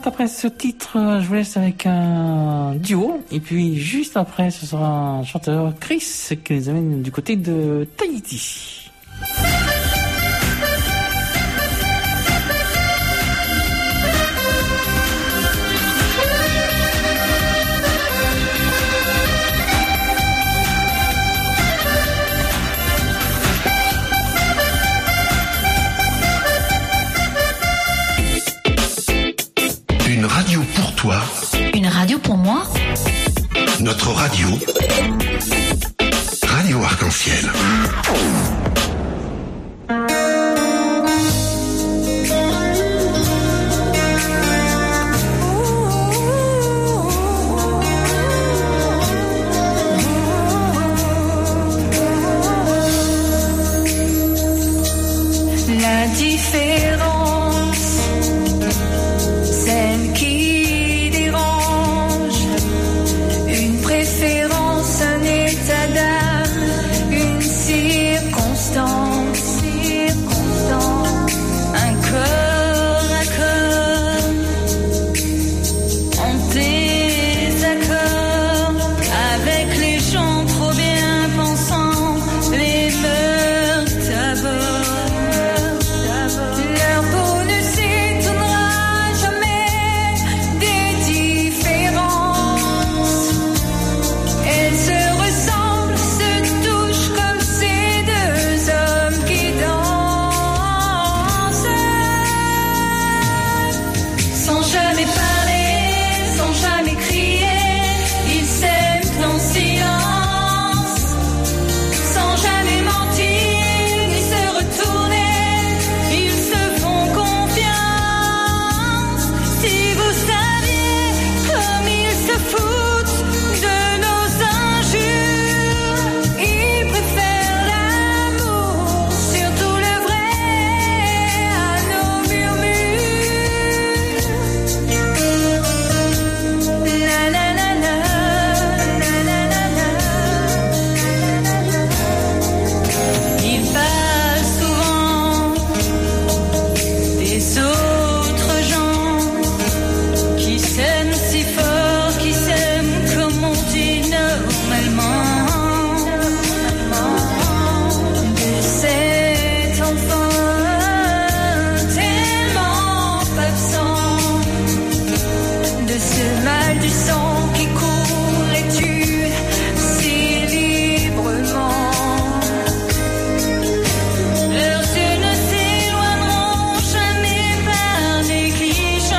juste après ce titre, je vous laisse avec un duo. Et puis juste après, ce sera un chanteur, Chris, qui nous amène du côté de Tahiti. Une radio pour toi. Une radio pour moi. Notre radio. Radio Arc-en-Ciel. La différence, celle qui dérange, une préférence, un état d'âme, une circonstance, circonstance, un corps à corps, en désaccord avec les gens trop bien pensants, les mœurs d'abord. Leur peau ne s'étonnera jamais des différences. Elles se ressemblent, se touchent comme ces deux hommes qui dansent. Sans jamais parler, sans jamais crier, ils s'aiment en silence. Sans jamais mentir, ni se retourner. Ils se font confiance. Si vous saviez comme ils se foutent de nos injures, ils préfèrent l'amour, surtout le vrai, à nos murmures. La la la la, la la la la. Ils parlent souvent des autres gens qui s'aiment si fort, qui s'aiment comme on dit normalement. De cet enfant tellement absent, de ce mal du sang qui court et tue si librement. Leurs yeux ne s'éloigneront jamais par négligence.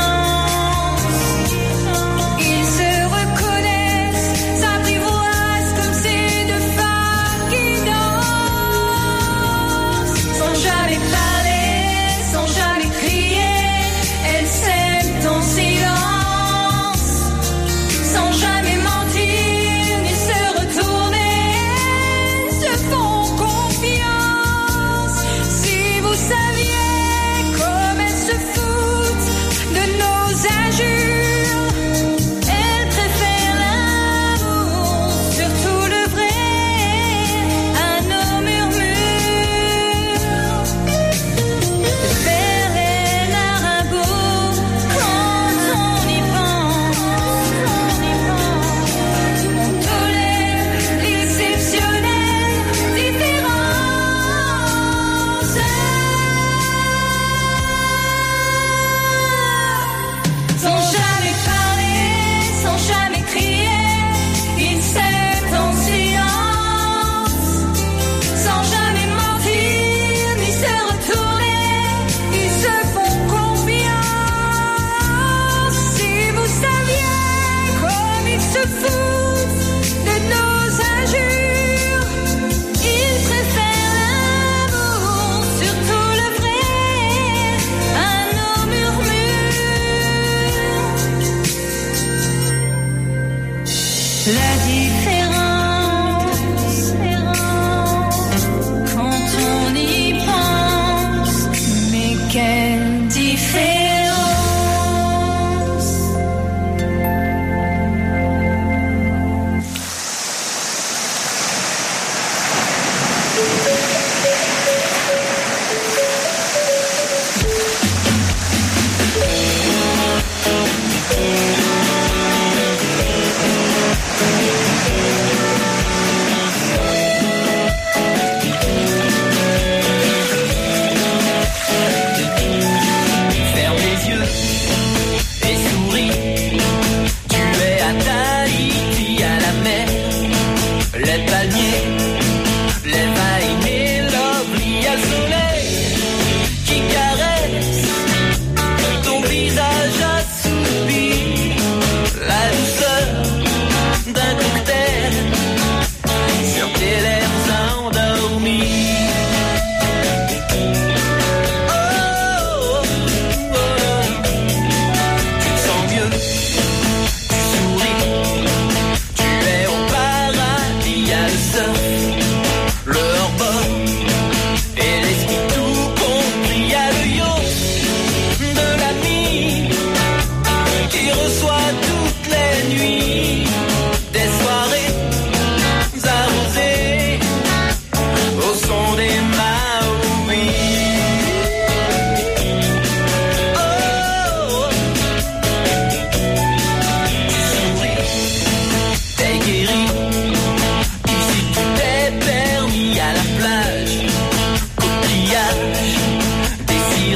Ils se reconnaissent, s'apprivoisent comme ces deux femmes qui dansent. Sans jamais parler, sans jamais crier, elles s'aiment en silence. Sans jamais mentir, ni se retourner, se font confiance. Si vous saviez comme elles se foutent de nos injures, elles préfèrent l'amour, surtout le vrai, à nos murmures. De faire les narabos quand on y pense. On tolère l'exceptionnelle différence. Sans jamais parler, sans jamais crier, ils s'aiment en silence. Sans jamais mentir, ni se retourner, ils se font confiance. Si vous saviez comme ils se foutent de nos injures, ils préfèrent l'amour, surtout le vrai, à nos murmures. La différence, quand on y pense, mais quelle différence.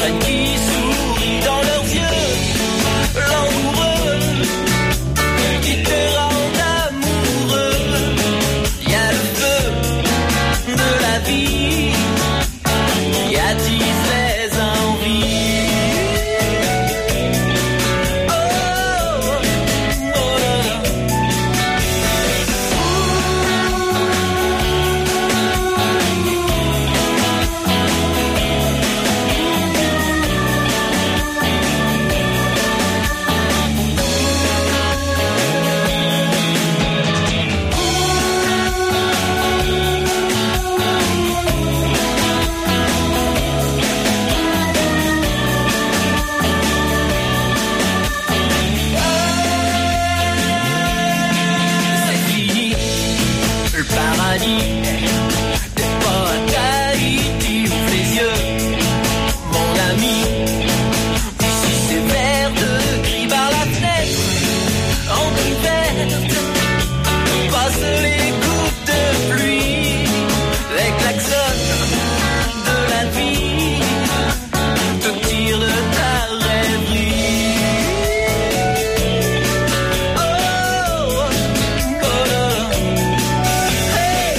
sirènes qui sourient dans leurs yeux, l'amoureux qui te rend amoureux. Y a le feu de la vie qui attise les envies. Oh, oh, oh. C'est fini, le paradis. T'es pas à Tahiti, ouvre les yeux, mon ami. Ici c'est vert de gris par la fenêtre, entrouverte. Passe les gouttes de pluie, les klaxons de la vie te tirent de ta rêverie. Oh, oh, oh, oh. Hey.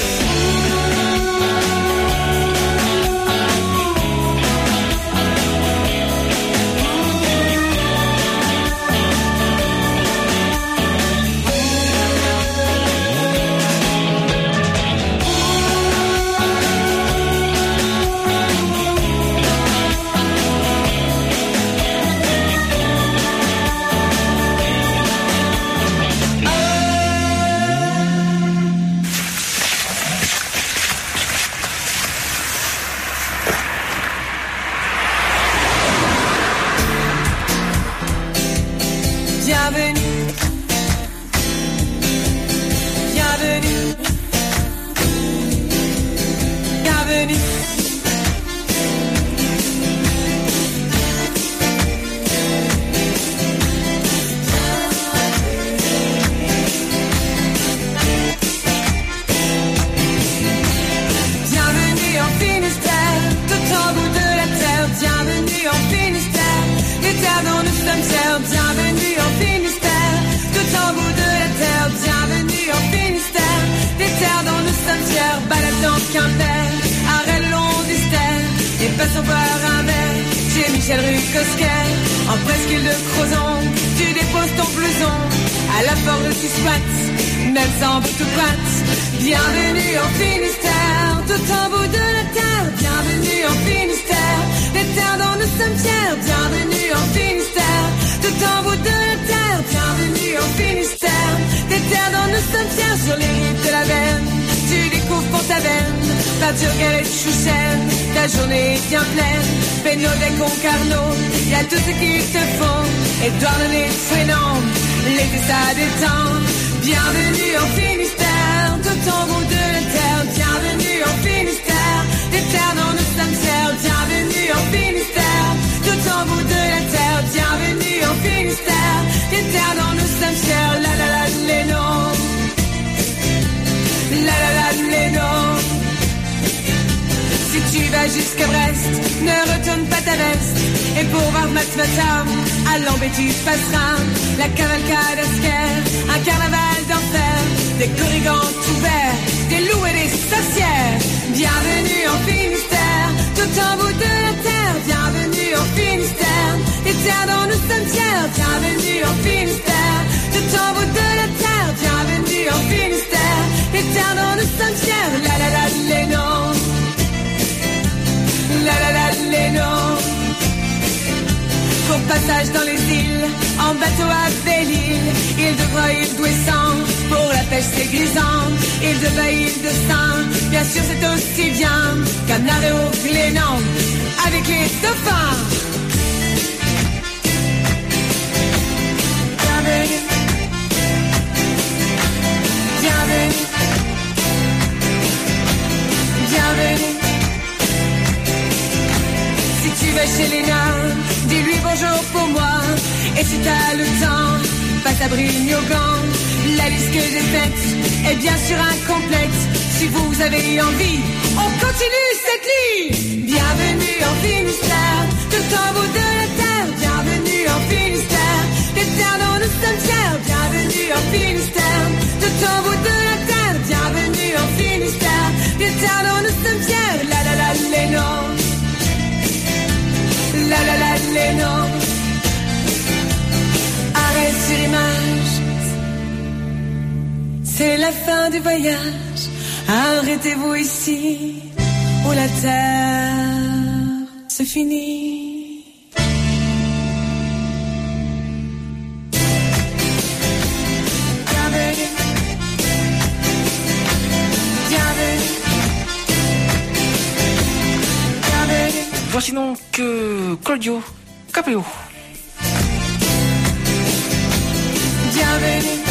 Bienvenue, bienvenue, bienvenue. Bienvenue en Finistère, tout en bout de la terre. Bienvenue en Finistère, les terres dont nous sommes fiers. Bienvenue en Finistère, tout en bout de la terre. Bienvenue en Finistère, des terres dont nous sommes fiers. Baladant Quimper, arrête le long du stère, et passons par un verre chez Michel rue Cosquer. En presqu'île de Crozon, tu déposes ton blouson à la porte de Tisquat, même sans bout ou patte. Bienvenue en Finistère, tout en bout de la terre. Bienvenue en Finistère, des terres dont nous sommes fiers. Bienvenue en Finistère, tout en bout de la terre. Bienvenue en Finistère, des terres dont nous sommes fiers. Sur les rives de la Veine, tu découvres Pont-Aven, peinture, galette, chouchène. Ta journée est bien pleine, Pénaud des Concarneaux. Y a tout ce qu'il te faut, Édouard de Frénan, l'été ça détend. Bienvenue en Finistère, tout en bout de la terre. Bienvenue en Finistère, des terres dont nous sommes fiers. Bienvenue en Finistère, tout en bout de la terre. Bienvenue en Finistère, des terres dont nous sommes fiers. La la la les noms, la la la les noms. Si tu vas jusqu'à Brest, ne retourne pas ta veste. Et pour voir Matmatam, à Lambé tu passeras la cavalcade à Sker, un carnaval d'enfer, des corrigans tout verts, des loups et des sorcières. Bienvenue en Finistère, tout en bout de la terre. Bienvenue en Finistère, des terres dont nous sommes fiers. Bienvenue en Finistère, tout en bout de la terre. Bienvenue en Finistère, des terres dont nous sommes fiers. La la la les noms, la la la les noms. Pour passage dans les îles, en bateau à Belle-Île, île de Groix, île d'Ouessant, pour la pêche c'est grisant, île de Baille, île de Saint, bien sûr c'est aussi bien, Canard et au Glénan, avec les dauphins. Bienvenue, bienvenue, bienvenue. Si tu vas chez Léna, dis-lui bonjour pour moi. Et si t'as le temps, passe à Brignogan. La liste que j'ai faite est bien sûr incomplète. Si vous avez envie, on continue cette nuit. Bienvenue en Finistère, tout mais non. Arrête sur l'image. C'est la fin du voyage. Arrêtez-vous ici où la terre se finit. Voici donc euh, Claudio Capéo. Bienvenue.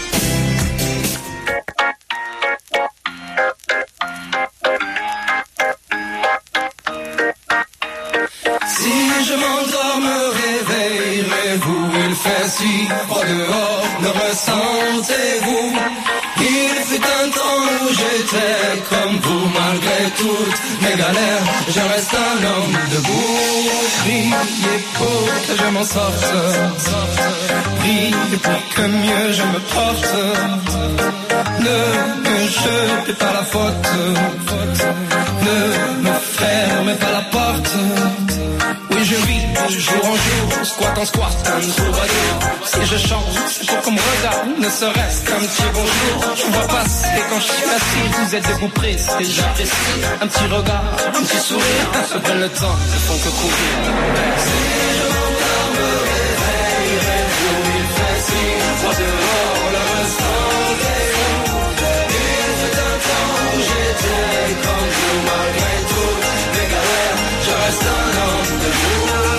Si je m'endors, me réveillerez-vous. Il fait si froid dehors, le ressentez-vous? Il fut un temps où j'étais comme vous, malgré toutes mes galères, je reste un homme debout. Priez pour que je m'en sorte, priez pour que mieux je me porte. Ne me jetez pas la faute, ne me fermez pas la porte. Oui, je vis de jour en jour, squat en squat, un tour à tour. Si je chante, c'est pour qu'on me regarde, ne serait-ce qu'un petit bonjour. Je vois passer quand je suis assis, vous êtes debout pressé, j'apprécie. Un petit regard, un petit sourire, se prennent le temps, ne font que courir. Si je m'endors, me réveillerai-vous, il fait si froid dehors, le ressentez-vous? Il fut un temps où j'étais comme vous, malgré tout mes galères, je reste un homme debout.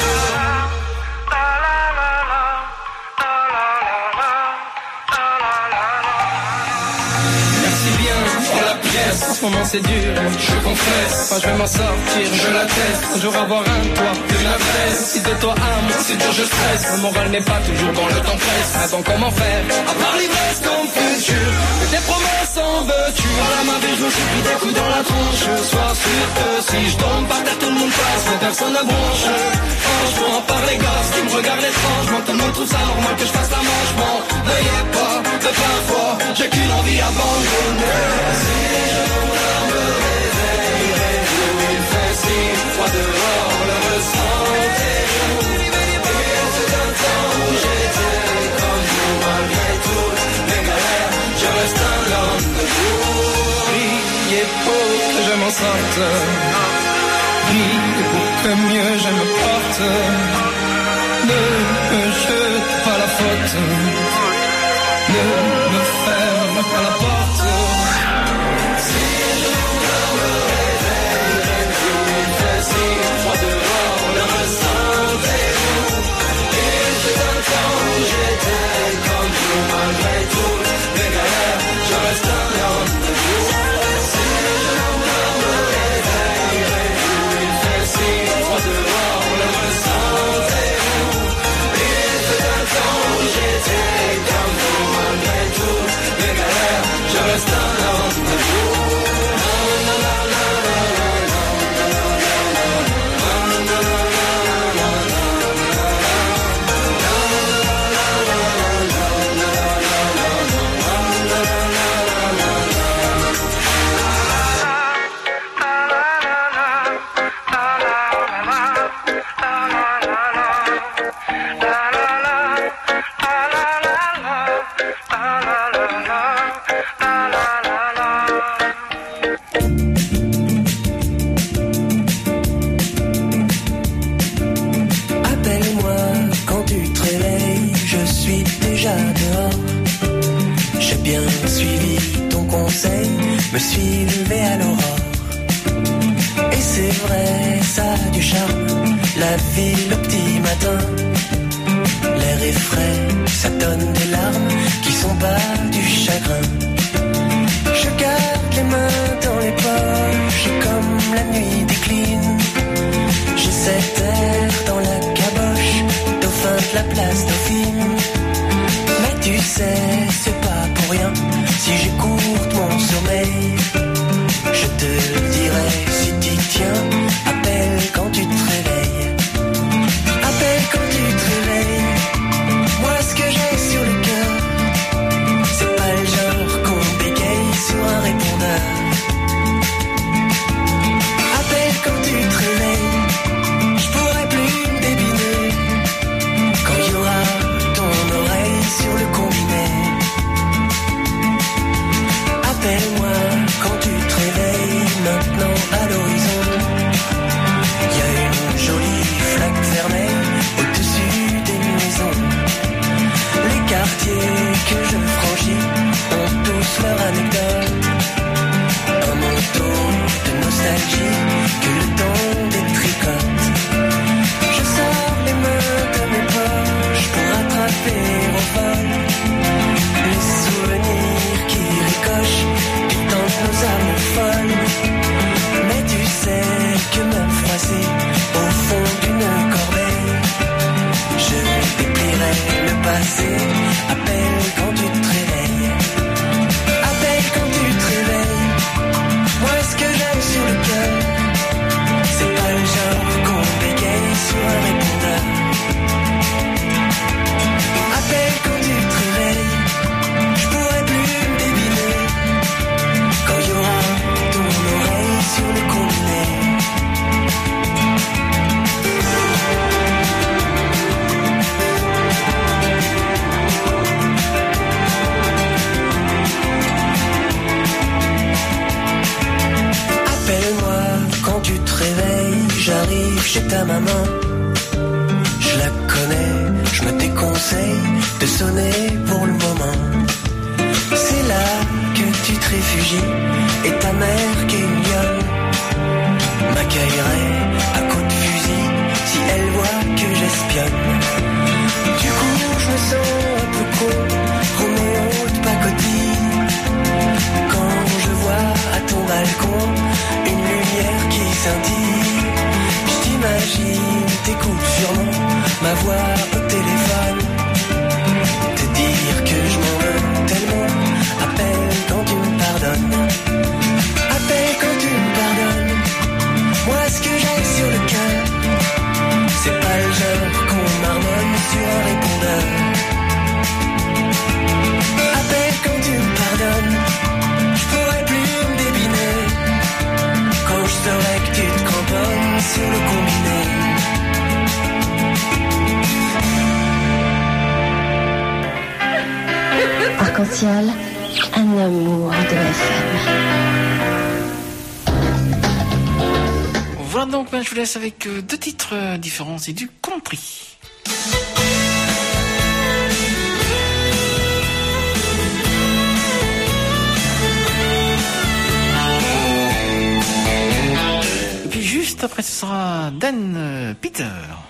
En ce moment c'est dur, je confesse. Quand je vais m'en sortir, je l'atteste. Un jour avoir un toit, une adresse. Si de toi à moi c'est dur, je stresse. Le moral n'est pas toujours bon, le temps presse. Attends, comment faire? À part l'ivresse comme futur, des promesses en veux-tu? Voilà ma vie, je me suis pris des coups dans la tronche. Sois sûr que si je tombe par terre, tout le monde passe, mais personne ne bronche. Franchement, par les gars, qui me regardent étrangement, tout le monde trouve ça normal que je fasse la manche. Bon, veuillez pas, de plein fort, j'ai qu'une envie abandonnée. Me réveillerez-vous, il fait si froid dehors, le ressentez-vous? C'est un temps où j'étais comme vous, malgré toutes mes galères, je reste un homme debout. Priez pour que je m'en sorte, priez pour que mieux je me porte. Ne me jete pas la faute, ne me ferme pas la porte. J'étais comme vous, malgré tout mes galères, je reste un homme debout. Si je m'endors, me réveillerai-vous, il fait si froid dehors, le ressentez-vous? Il fut un temps où j'étais comme vous, malgré tout mes galères, je reste un homme debout. Me suis levé à l'aurore. Et c'est vrai, ça a du charme. La ville au petit matin, l'air est frais, ça donne des larmes qui sont pas du chagrin. Je garde les mains dans les poches et comme la nuit décline, j'ai cet air dans la caboche, dauphin de la place Dauphine. Mais tu sais, c'est pas pour rien si j'écoute mon sommeil. Je te le dirai si t'y tiens. Appelle quand tu te réveilles. Appelle quand tu te réveilles. Moi ce que j'ai sur le cœur, c'est pas le genre qu'on bégaye sur un répondeur. Appelle quand tu te réveilles. chez ta maman. Je la connais, je me déconseille de sonner pour le moment. C'est là que tu te réfugies et ta mère qui est une lionne m'accueillerait à coups de fusil si elle voit que j'espionne. Du coup je me sens un peu con, Roméo de pacotille, quand je vois à ton balcon une lumière qui scintille. Je t'imagine, t'écoutes sûrement ma voix au téléphone, te dire que je m'en veux tellement. Appelle quand tu me pardonnes, appelle quand tu me pardonnes. Moi ce que j'ai sur le cœur, c'est pas le genre qu'on marmonne sur un répondeur. Appelle quand tu me pardonnes, je pourrais plus me débiner quand je saurais que tu te cramponnes sur le combiné. Arc-en-ciel, un amour de F M. Voilà donc, ben, je vous laisse avec euh, deux titres euh, différents, c'est du country. Et puis juste après, ce sera Dan euh, Peter.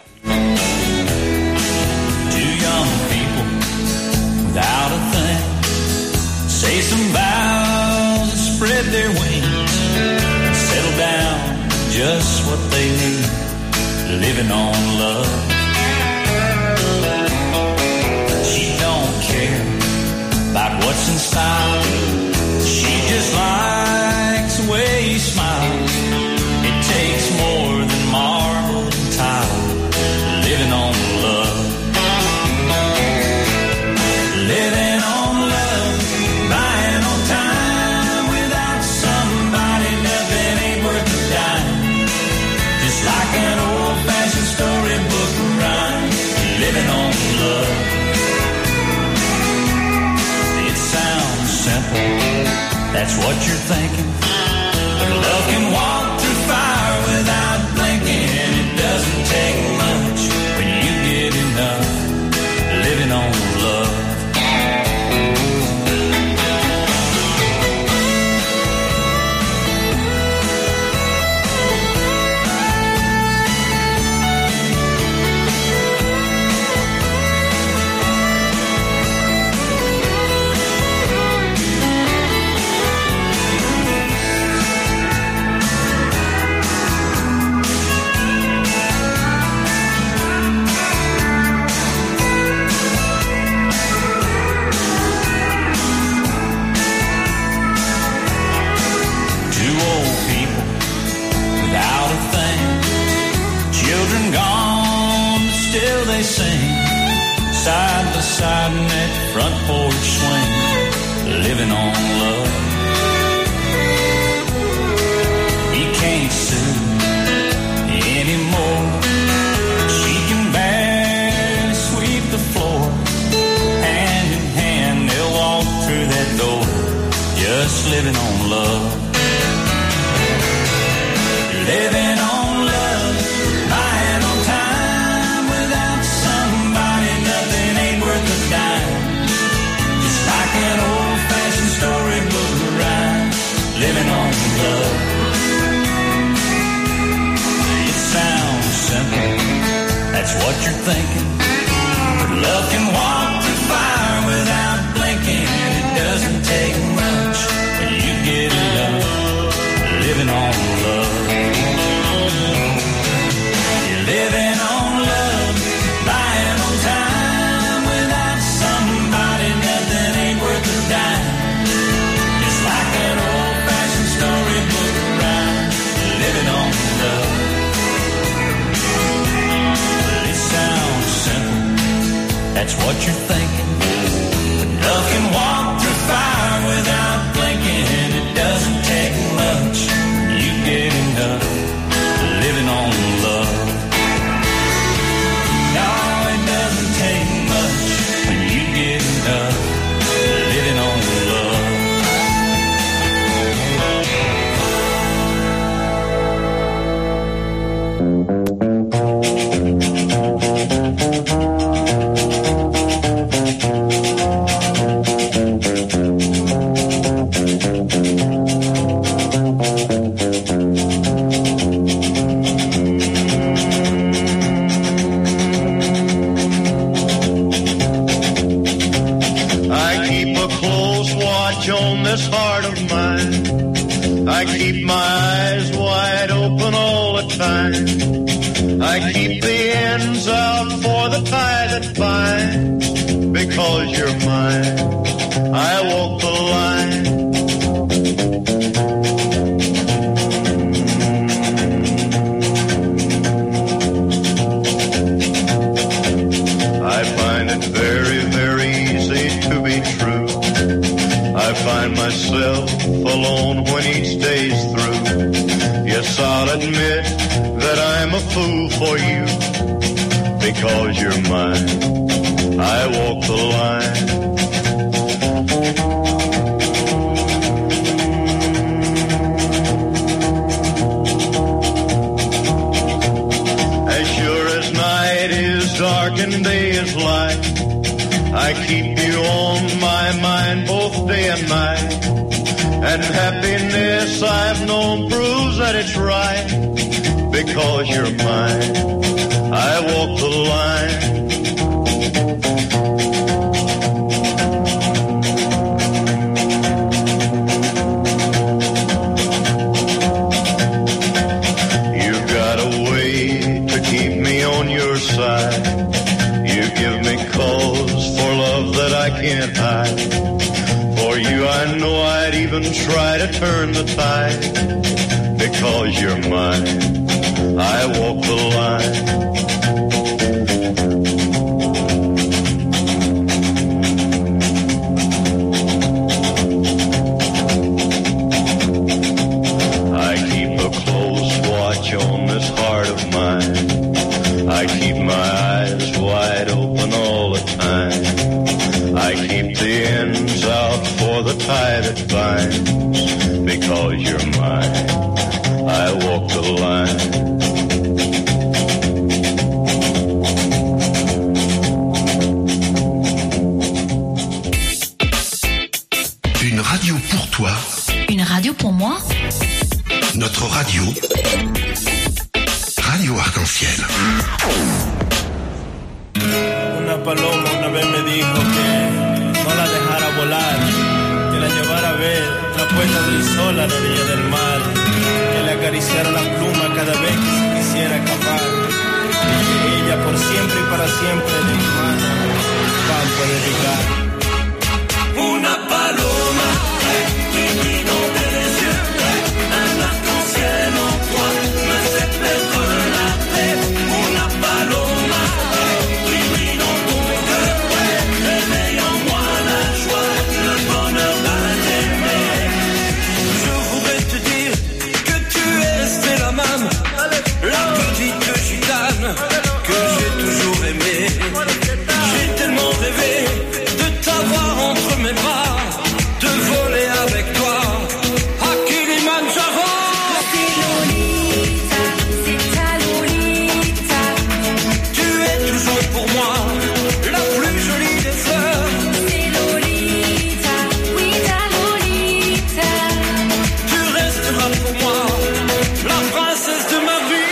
Two young people without a thing say some vows and spread their wings, settle down, just what they need, living on love. She don't care about what's in style, she just likes the way he smiles. It takes more than marble and tile, living on love. Living on love, buying on time, without somebody nothing ain't worth a dime. Just like an old-fashioned storybook rhyme, living on love. It sounds simple, that's what you're thinking, but love can walk through fire without blinking. It doesn't take much when you get enough, living on love. Side by side in that front porch swing, living on love. He can't sue anymore, she can barely sweep the floor. Hand in hand they'll walk through that door, just living on love. Living on love, buying on time, without somebody nothing ain't worth a dime. Just like an old-fashioned storybook rhyme, living on love. It sounds simple, that's what you're thinking, but love can walk through fire without blinking. It doesn't take much when you get enough, living on love. You're living on love, buying on time, without somebody nothing ain't worth a dime. Just like an old-fashioned storybook rhyme, living on love. Well, it sounds simple, that's what you're thinking, but love can walk through fire without blinking. It doesn't take much, you get enough, living on love. No, it doesn't take much when you get enough, living on love. keep the ends out for the tie that binds. Because you're mine, I walk the line. I find it very, very easy to be true. I find myself alone when each day's through. Yes, I'll admit that I'm a fool for you. Because you're mine, I walk the line. As sure as night is dark and day is light, I keep you on my mind both day and night. And happiness I've known proves that it's right. Because you're mine, I walk the line. You've got a way to keep me on your side. You give me cause for love that I can't hide. For you I know I'd even try to turn the tide. Because you're mine, I walk the line. I keep a close watch on this heart of mine. I keep my eyes wide open all the time. I keep the ends out for the tie that binds. Because you're mine, I walk the line. Une radio pour toi. Une radio pour moi. Notre radio. Radio Arc-en-Ciel. Una paloma una vez me dijo que no la dejara volar, que la llevara a ver la puesta del sol a la orilla del mar, que le acariciara la pluma cada vez que se quisiera escapar, y que ella por siempre y para siempre de mi mano va a poder dedicar. Una paloma qui brille dans tes yeux, un arc-en-ciel en toi me fait perdre la paix. Una paloma qui brille dans ton cœur, réveille en moi la joie, le bonheur d'un t'aimer. Je voudrais te dire que tu es Stella Mam, la petite gitane que j'ai toujours aimée. J'ai tellement rêvé de t'avoir entre mes bras, de voler avec toi à Kilimanjaro. C'est Lolita, c'est ta Lolita. Tu es toujours pour moi la plus jolie des fleurs. C'est Lolita, oui ta Lolita. Tu resteras pour moi la princesse de ma vie.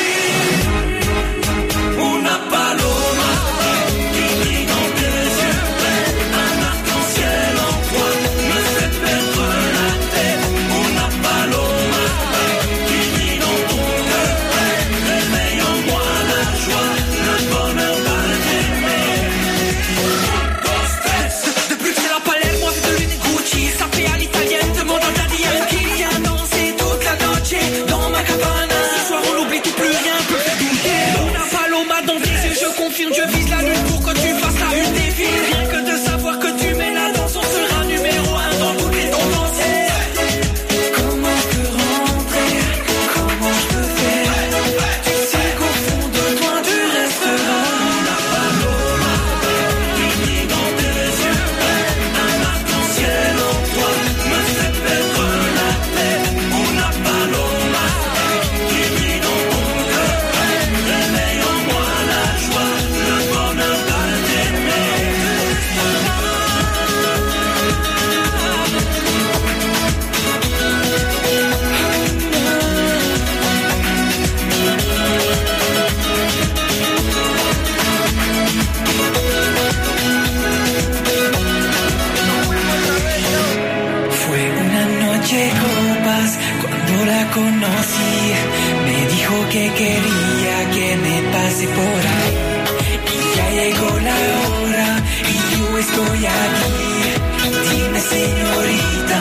Una paloma qui brille dans tes yeux, un arc-en-ciel en toi me fait perdre la tête. Una paloma qui brille dans ton cœur, réveille en moi la joie, le bonheur d'un t'aimer. Depuis que c'est la Palermo avec de l'une Gucci, ça fait à l'italienne, demande à Daddy Yankee. Viens danser toute la noche dans ma cabana. Ce soir on l'oublie tout, plus rien peut faire douter. Una paloma dans tes yeux, je confirme, je vise la lune pour que tu fasses la une des filles. Rien que de savoir que tu mets la danse, on sera numéro un dans toutes les tendances. Comment je peux rentrer, comment je peux faire, tu sais qu'au fond de toi tu resteras. Una paloma qui brille dans tes yeux, un arc-en-ciel en toi me fait perdre la tête. Una paloma qui brille dans ton cœur, réveille en moi la joie, le bonheur estoy aquí, dime señorita.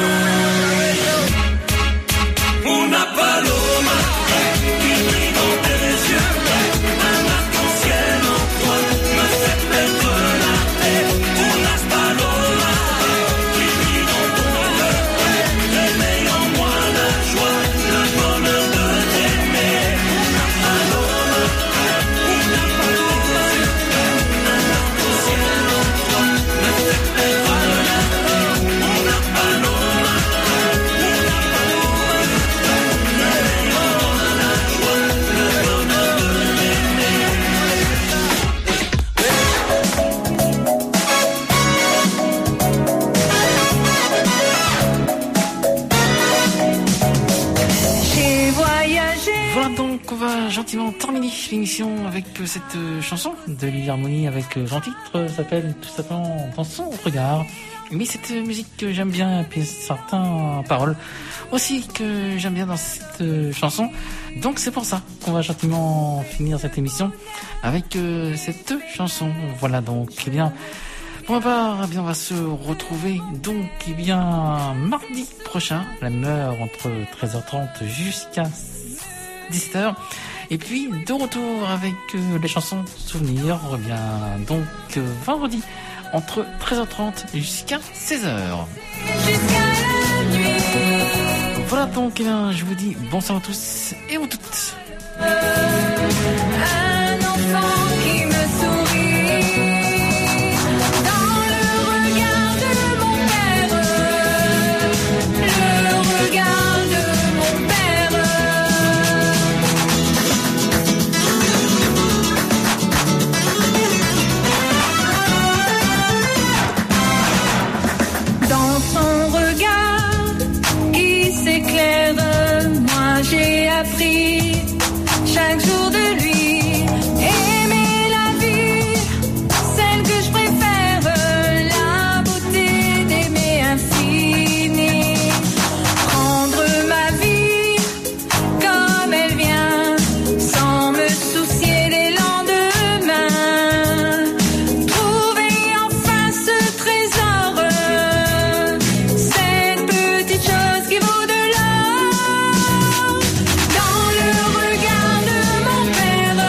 Una paloma qui brille des yeux, un arc-en-ciel en toi me fait perdre la tête. Unas palomas qui brillent dans ton cœur, réveillent en moi la joie, le bonheur de t'aimer. Una paloma, una paloma, un arc-en-ciel en toi me fait perdre la tête. Una paloma, una paloma, réveillent en moi la joie, le bonheur de t'aimer. J'ai voyagé. Voilà donc, on va gentiment terminer l'émission avec euh, cette euh, chanson de Lily Harmony avec euh, son titre euh, s'appelle tout simplement Dans son regard. Mais cette euh, musique que j'aime bien, et puis certaines paroles aussi que j'aime bien dans cette euh, chanson. Donc c'est pour ça qu'on va gentiment finir cette émission avec euh, cette chanson. Voilà donc, eh bien, pour ma part, eh bien, on va se retrouver donc eh bien, mardi prochain, la même heure, entre treize heures trente jusqu'à dix-sept heures. Et puis de retour avec euh, les chansons souvenirs, eh bien, donc euh, vendredi, entre treize heures trente jusqu'à seize heures. Voilà donc, eh bien, je vous dis bonsoir à tous et à toutes. Un enfant qui me sourit dans le regard de mon père, le regard de mon père. Dans son regard qui s'éclaire, moi j'ai appris chaque jour de lui, aimer la vie, celle que je préfère, la beauté d'aimer infini, prendre ma vie comme elle vient, sans me soucier des lendemains, trouver enfin ce trésor, cette petite chose qui vaut de l'or, dans le regard de mon père,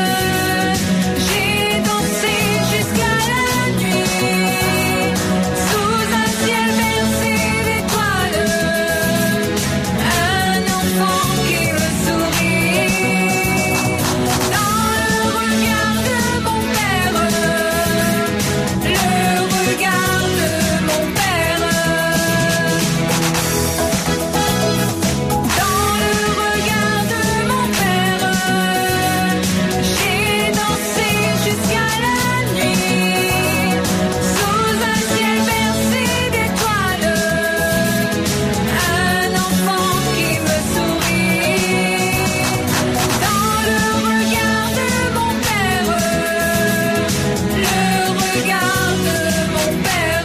j'ai dansé jusqu'à la nuit, sous un ciel bercé d'étoiles, un enfant qui me sourit, dans le regard de mon père, le regard de mon père, dans le regard de mon père, j'ai dansé jusqu'à la nuit, sous un ciel bercé d'étoiles, un enfant qui me sourit, dans le regard de mon père, le regard de mon père.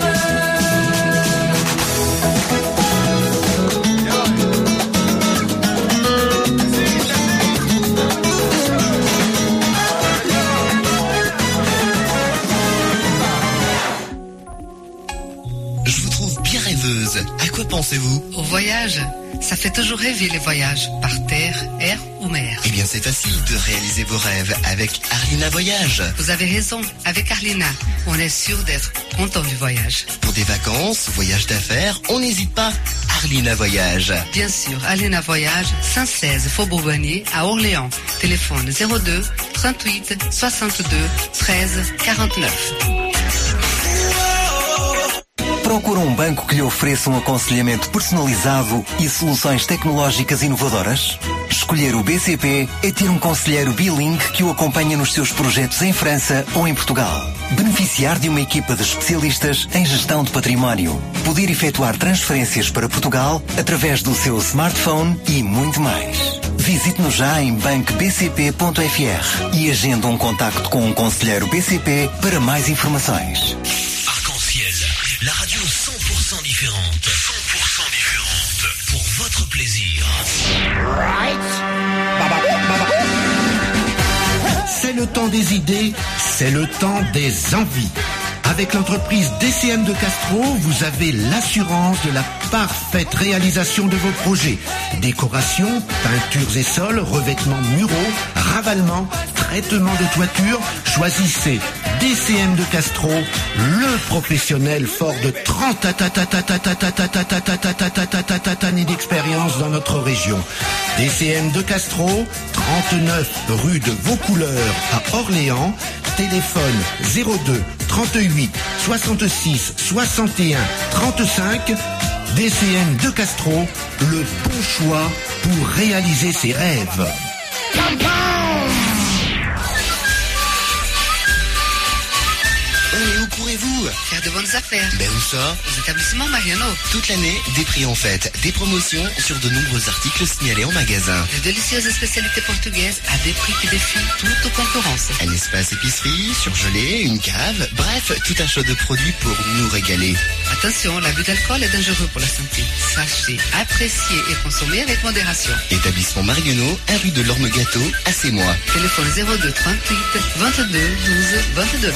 Je vous trouve bien rêveuse. À quoi pensez-vous? Au voyage. Ça fait toujours rêver les voyages, par terre, air ou mer. Eh bien, c'est facile de réaliser vos rêves avec Arlina Voyage. Vous avez raison, avec Arlina, on est sûr d'être content du voyage. Pour des vacances, voyages d'affaires, on n'hésite pas. Arlina Voyage. Bien sûr, Arlina Voyage, cent seize Faubourg Bonnier à Orléans. Téléphone zéro deux, trente-huit, soixante-deux, treize, quarante-neuf. Procura um banco que lhe ofereça um aconselhamento personalizado e soluções tecnológicas inovadoras? Escolher o B C P é ter um conselheiro bilingue que o acompanha nos seus projetos em França ou em Portugal. Beneficiar de uma equipa de especialistas em gestão de património. Poder efetuar transferências para Portugal através do seu smartphone e muito mais. Visite-nos já em banco b c p ponto f r e agenda um contacto com um conselheiro B C P para mais informações. La radio cent pour cent différente. cent pour cent différente. Pour votre plaisir. C'est le temps des idées, c'est le temps des envies. Avec l'entreprise D C M de Castro, vous avez l'assurance de la parfaite réalisation de vos projets. Décoration, peintures et sols, revêtements muraux, ravalement, traitement de toiture. Choisissez D C M de Castro, le professionnel fort de trente années d'expérience dans notre région. D C M de Castro, trente-neuf rue de Vaucouleurs à Orléans. Téléphone zéro deux trente-huit soixante-six soixante et un trente-cinq. D C M de Castro, le bon choix pour réaliser ses rêves. Et où courez-vous? Faire de bonnes affaires. Ben où ça? Aux établissements Mariano. Toute l'année, des prix en fête, des promotions sur de nombreux articles signalés en magasin. De délicieuses spécialités portugaises à des prix qui défient toute concurrence. Un espace épicerie, surgelé, une cave, bref, tout un choix de produits pour nous régaler. Attention, l'abus d'alcool est dangereux pour la santé. Sachez, apprécier et consommer avec modération. Établissement Marionneau, un rue de l'Orme Gâteau, à Sémois. Téléphone zéro deux trente-huit vingt-deux douze vingt-deux.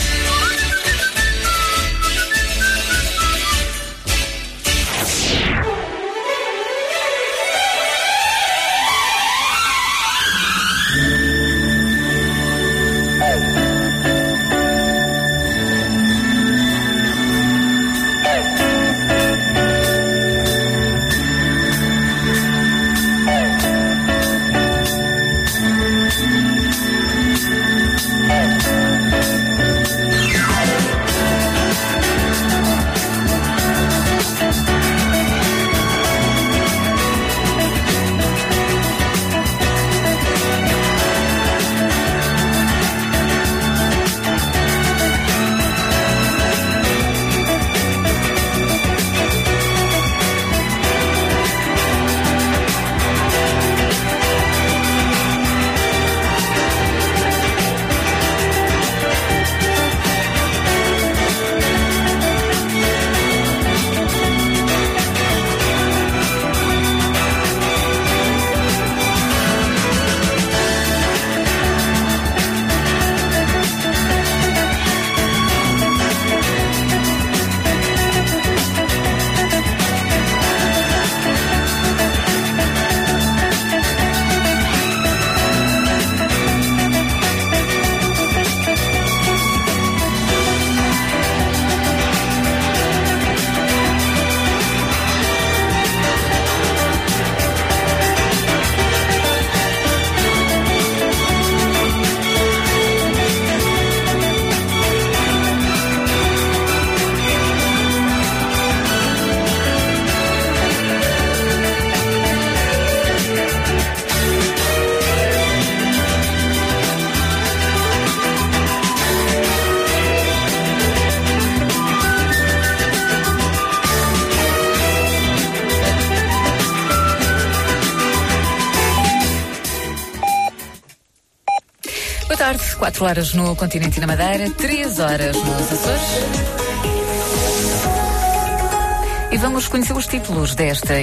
quatro horas no continente e na Madeira, três horas nos Açores. E vamos conhecer os títulos desta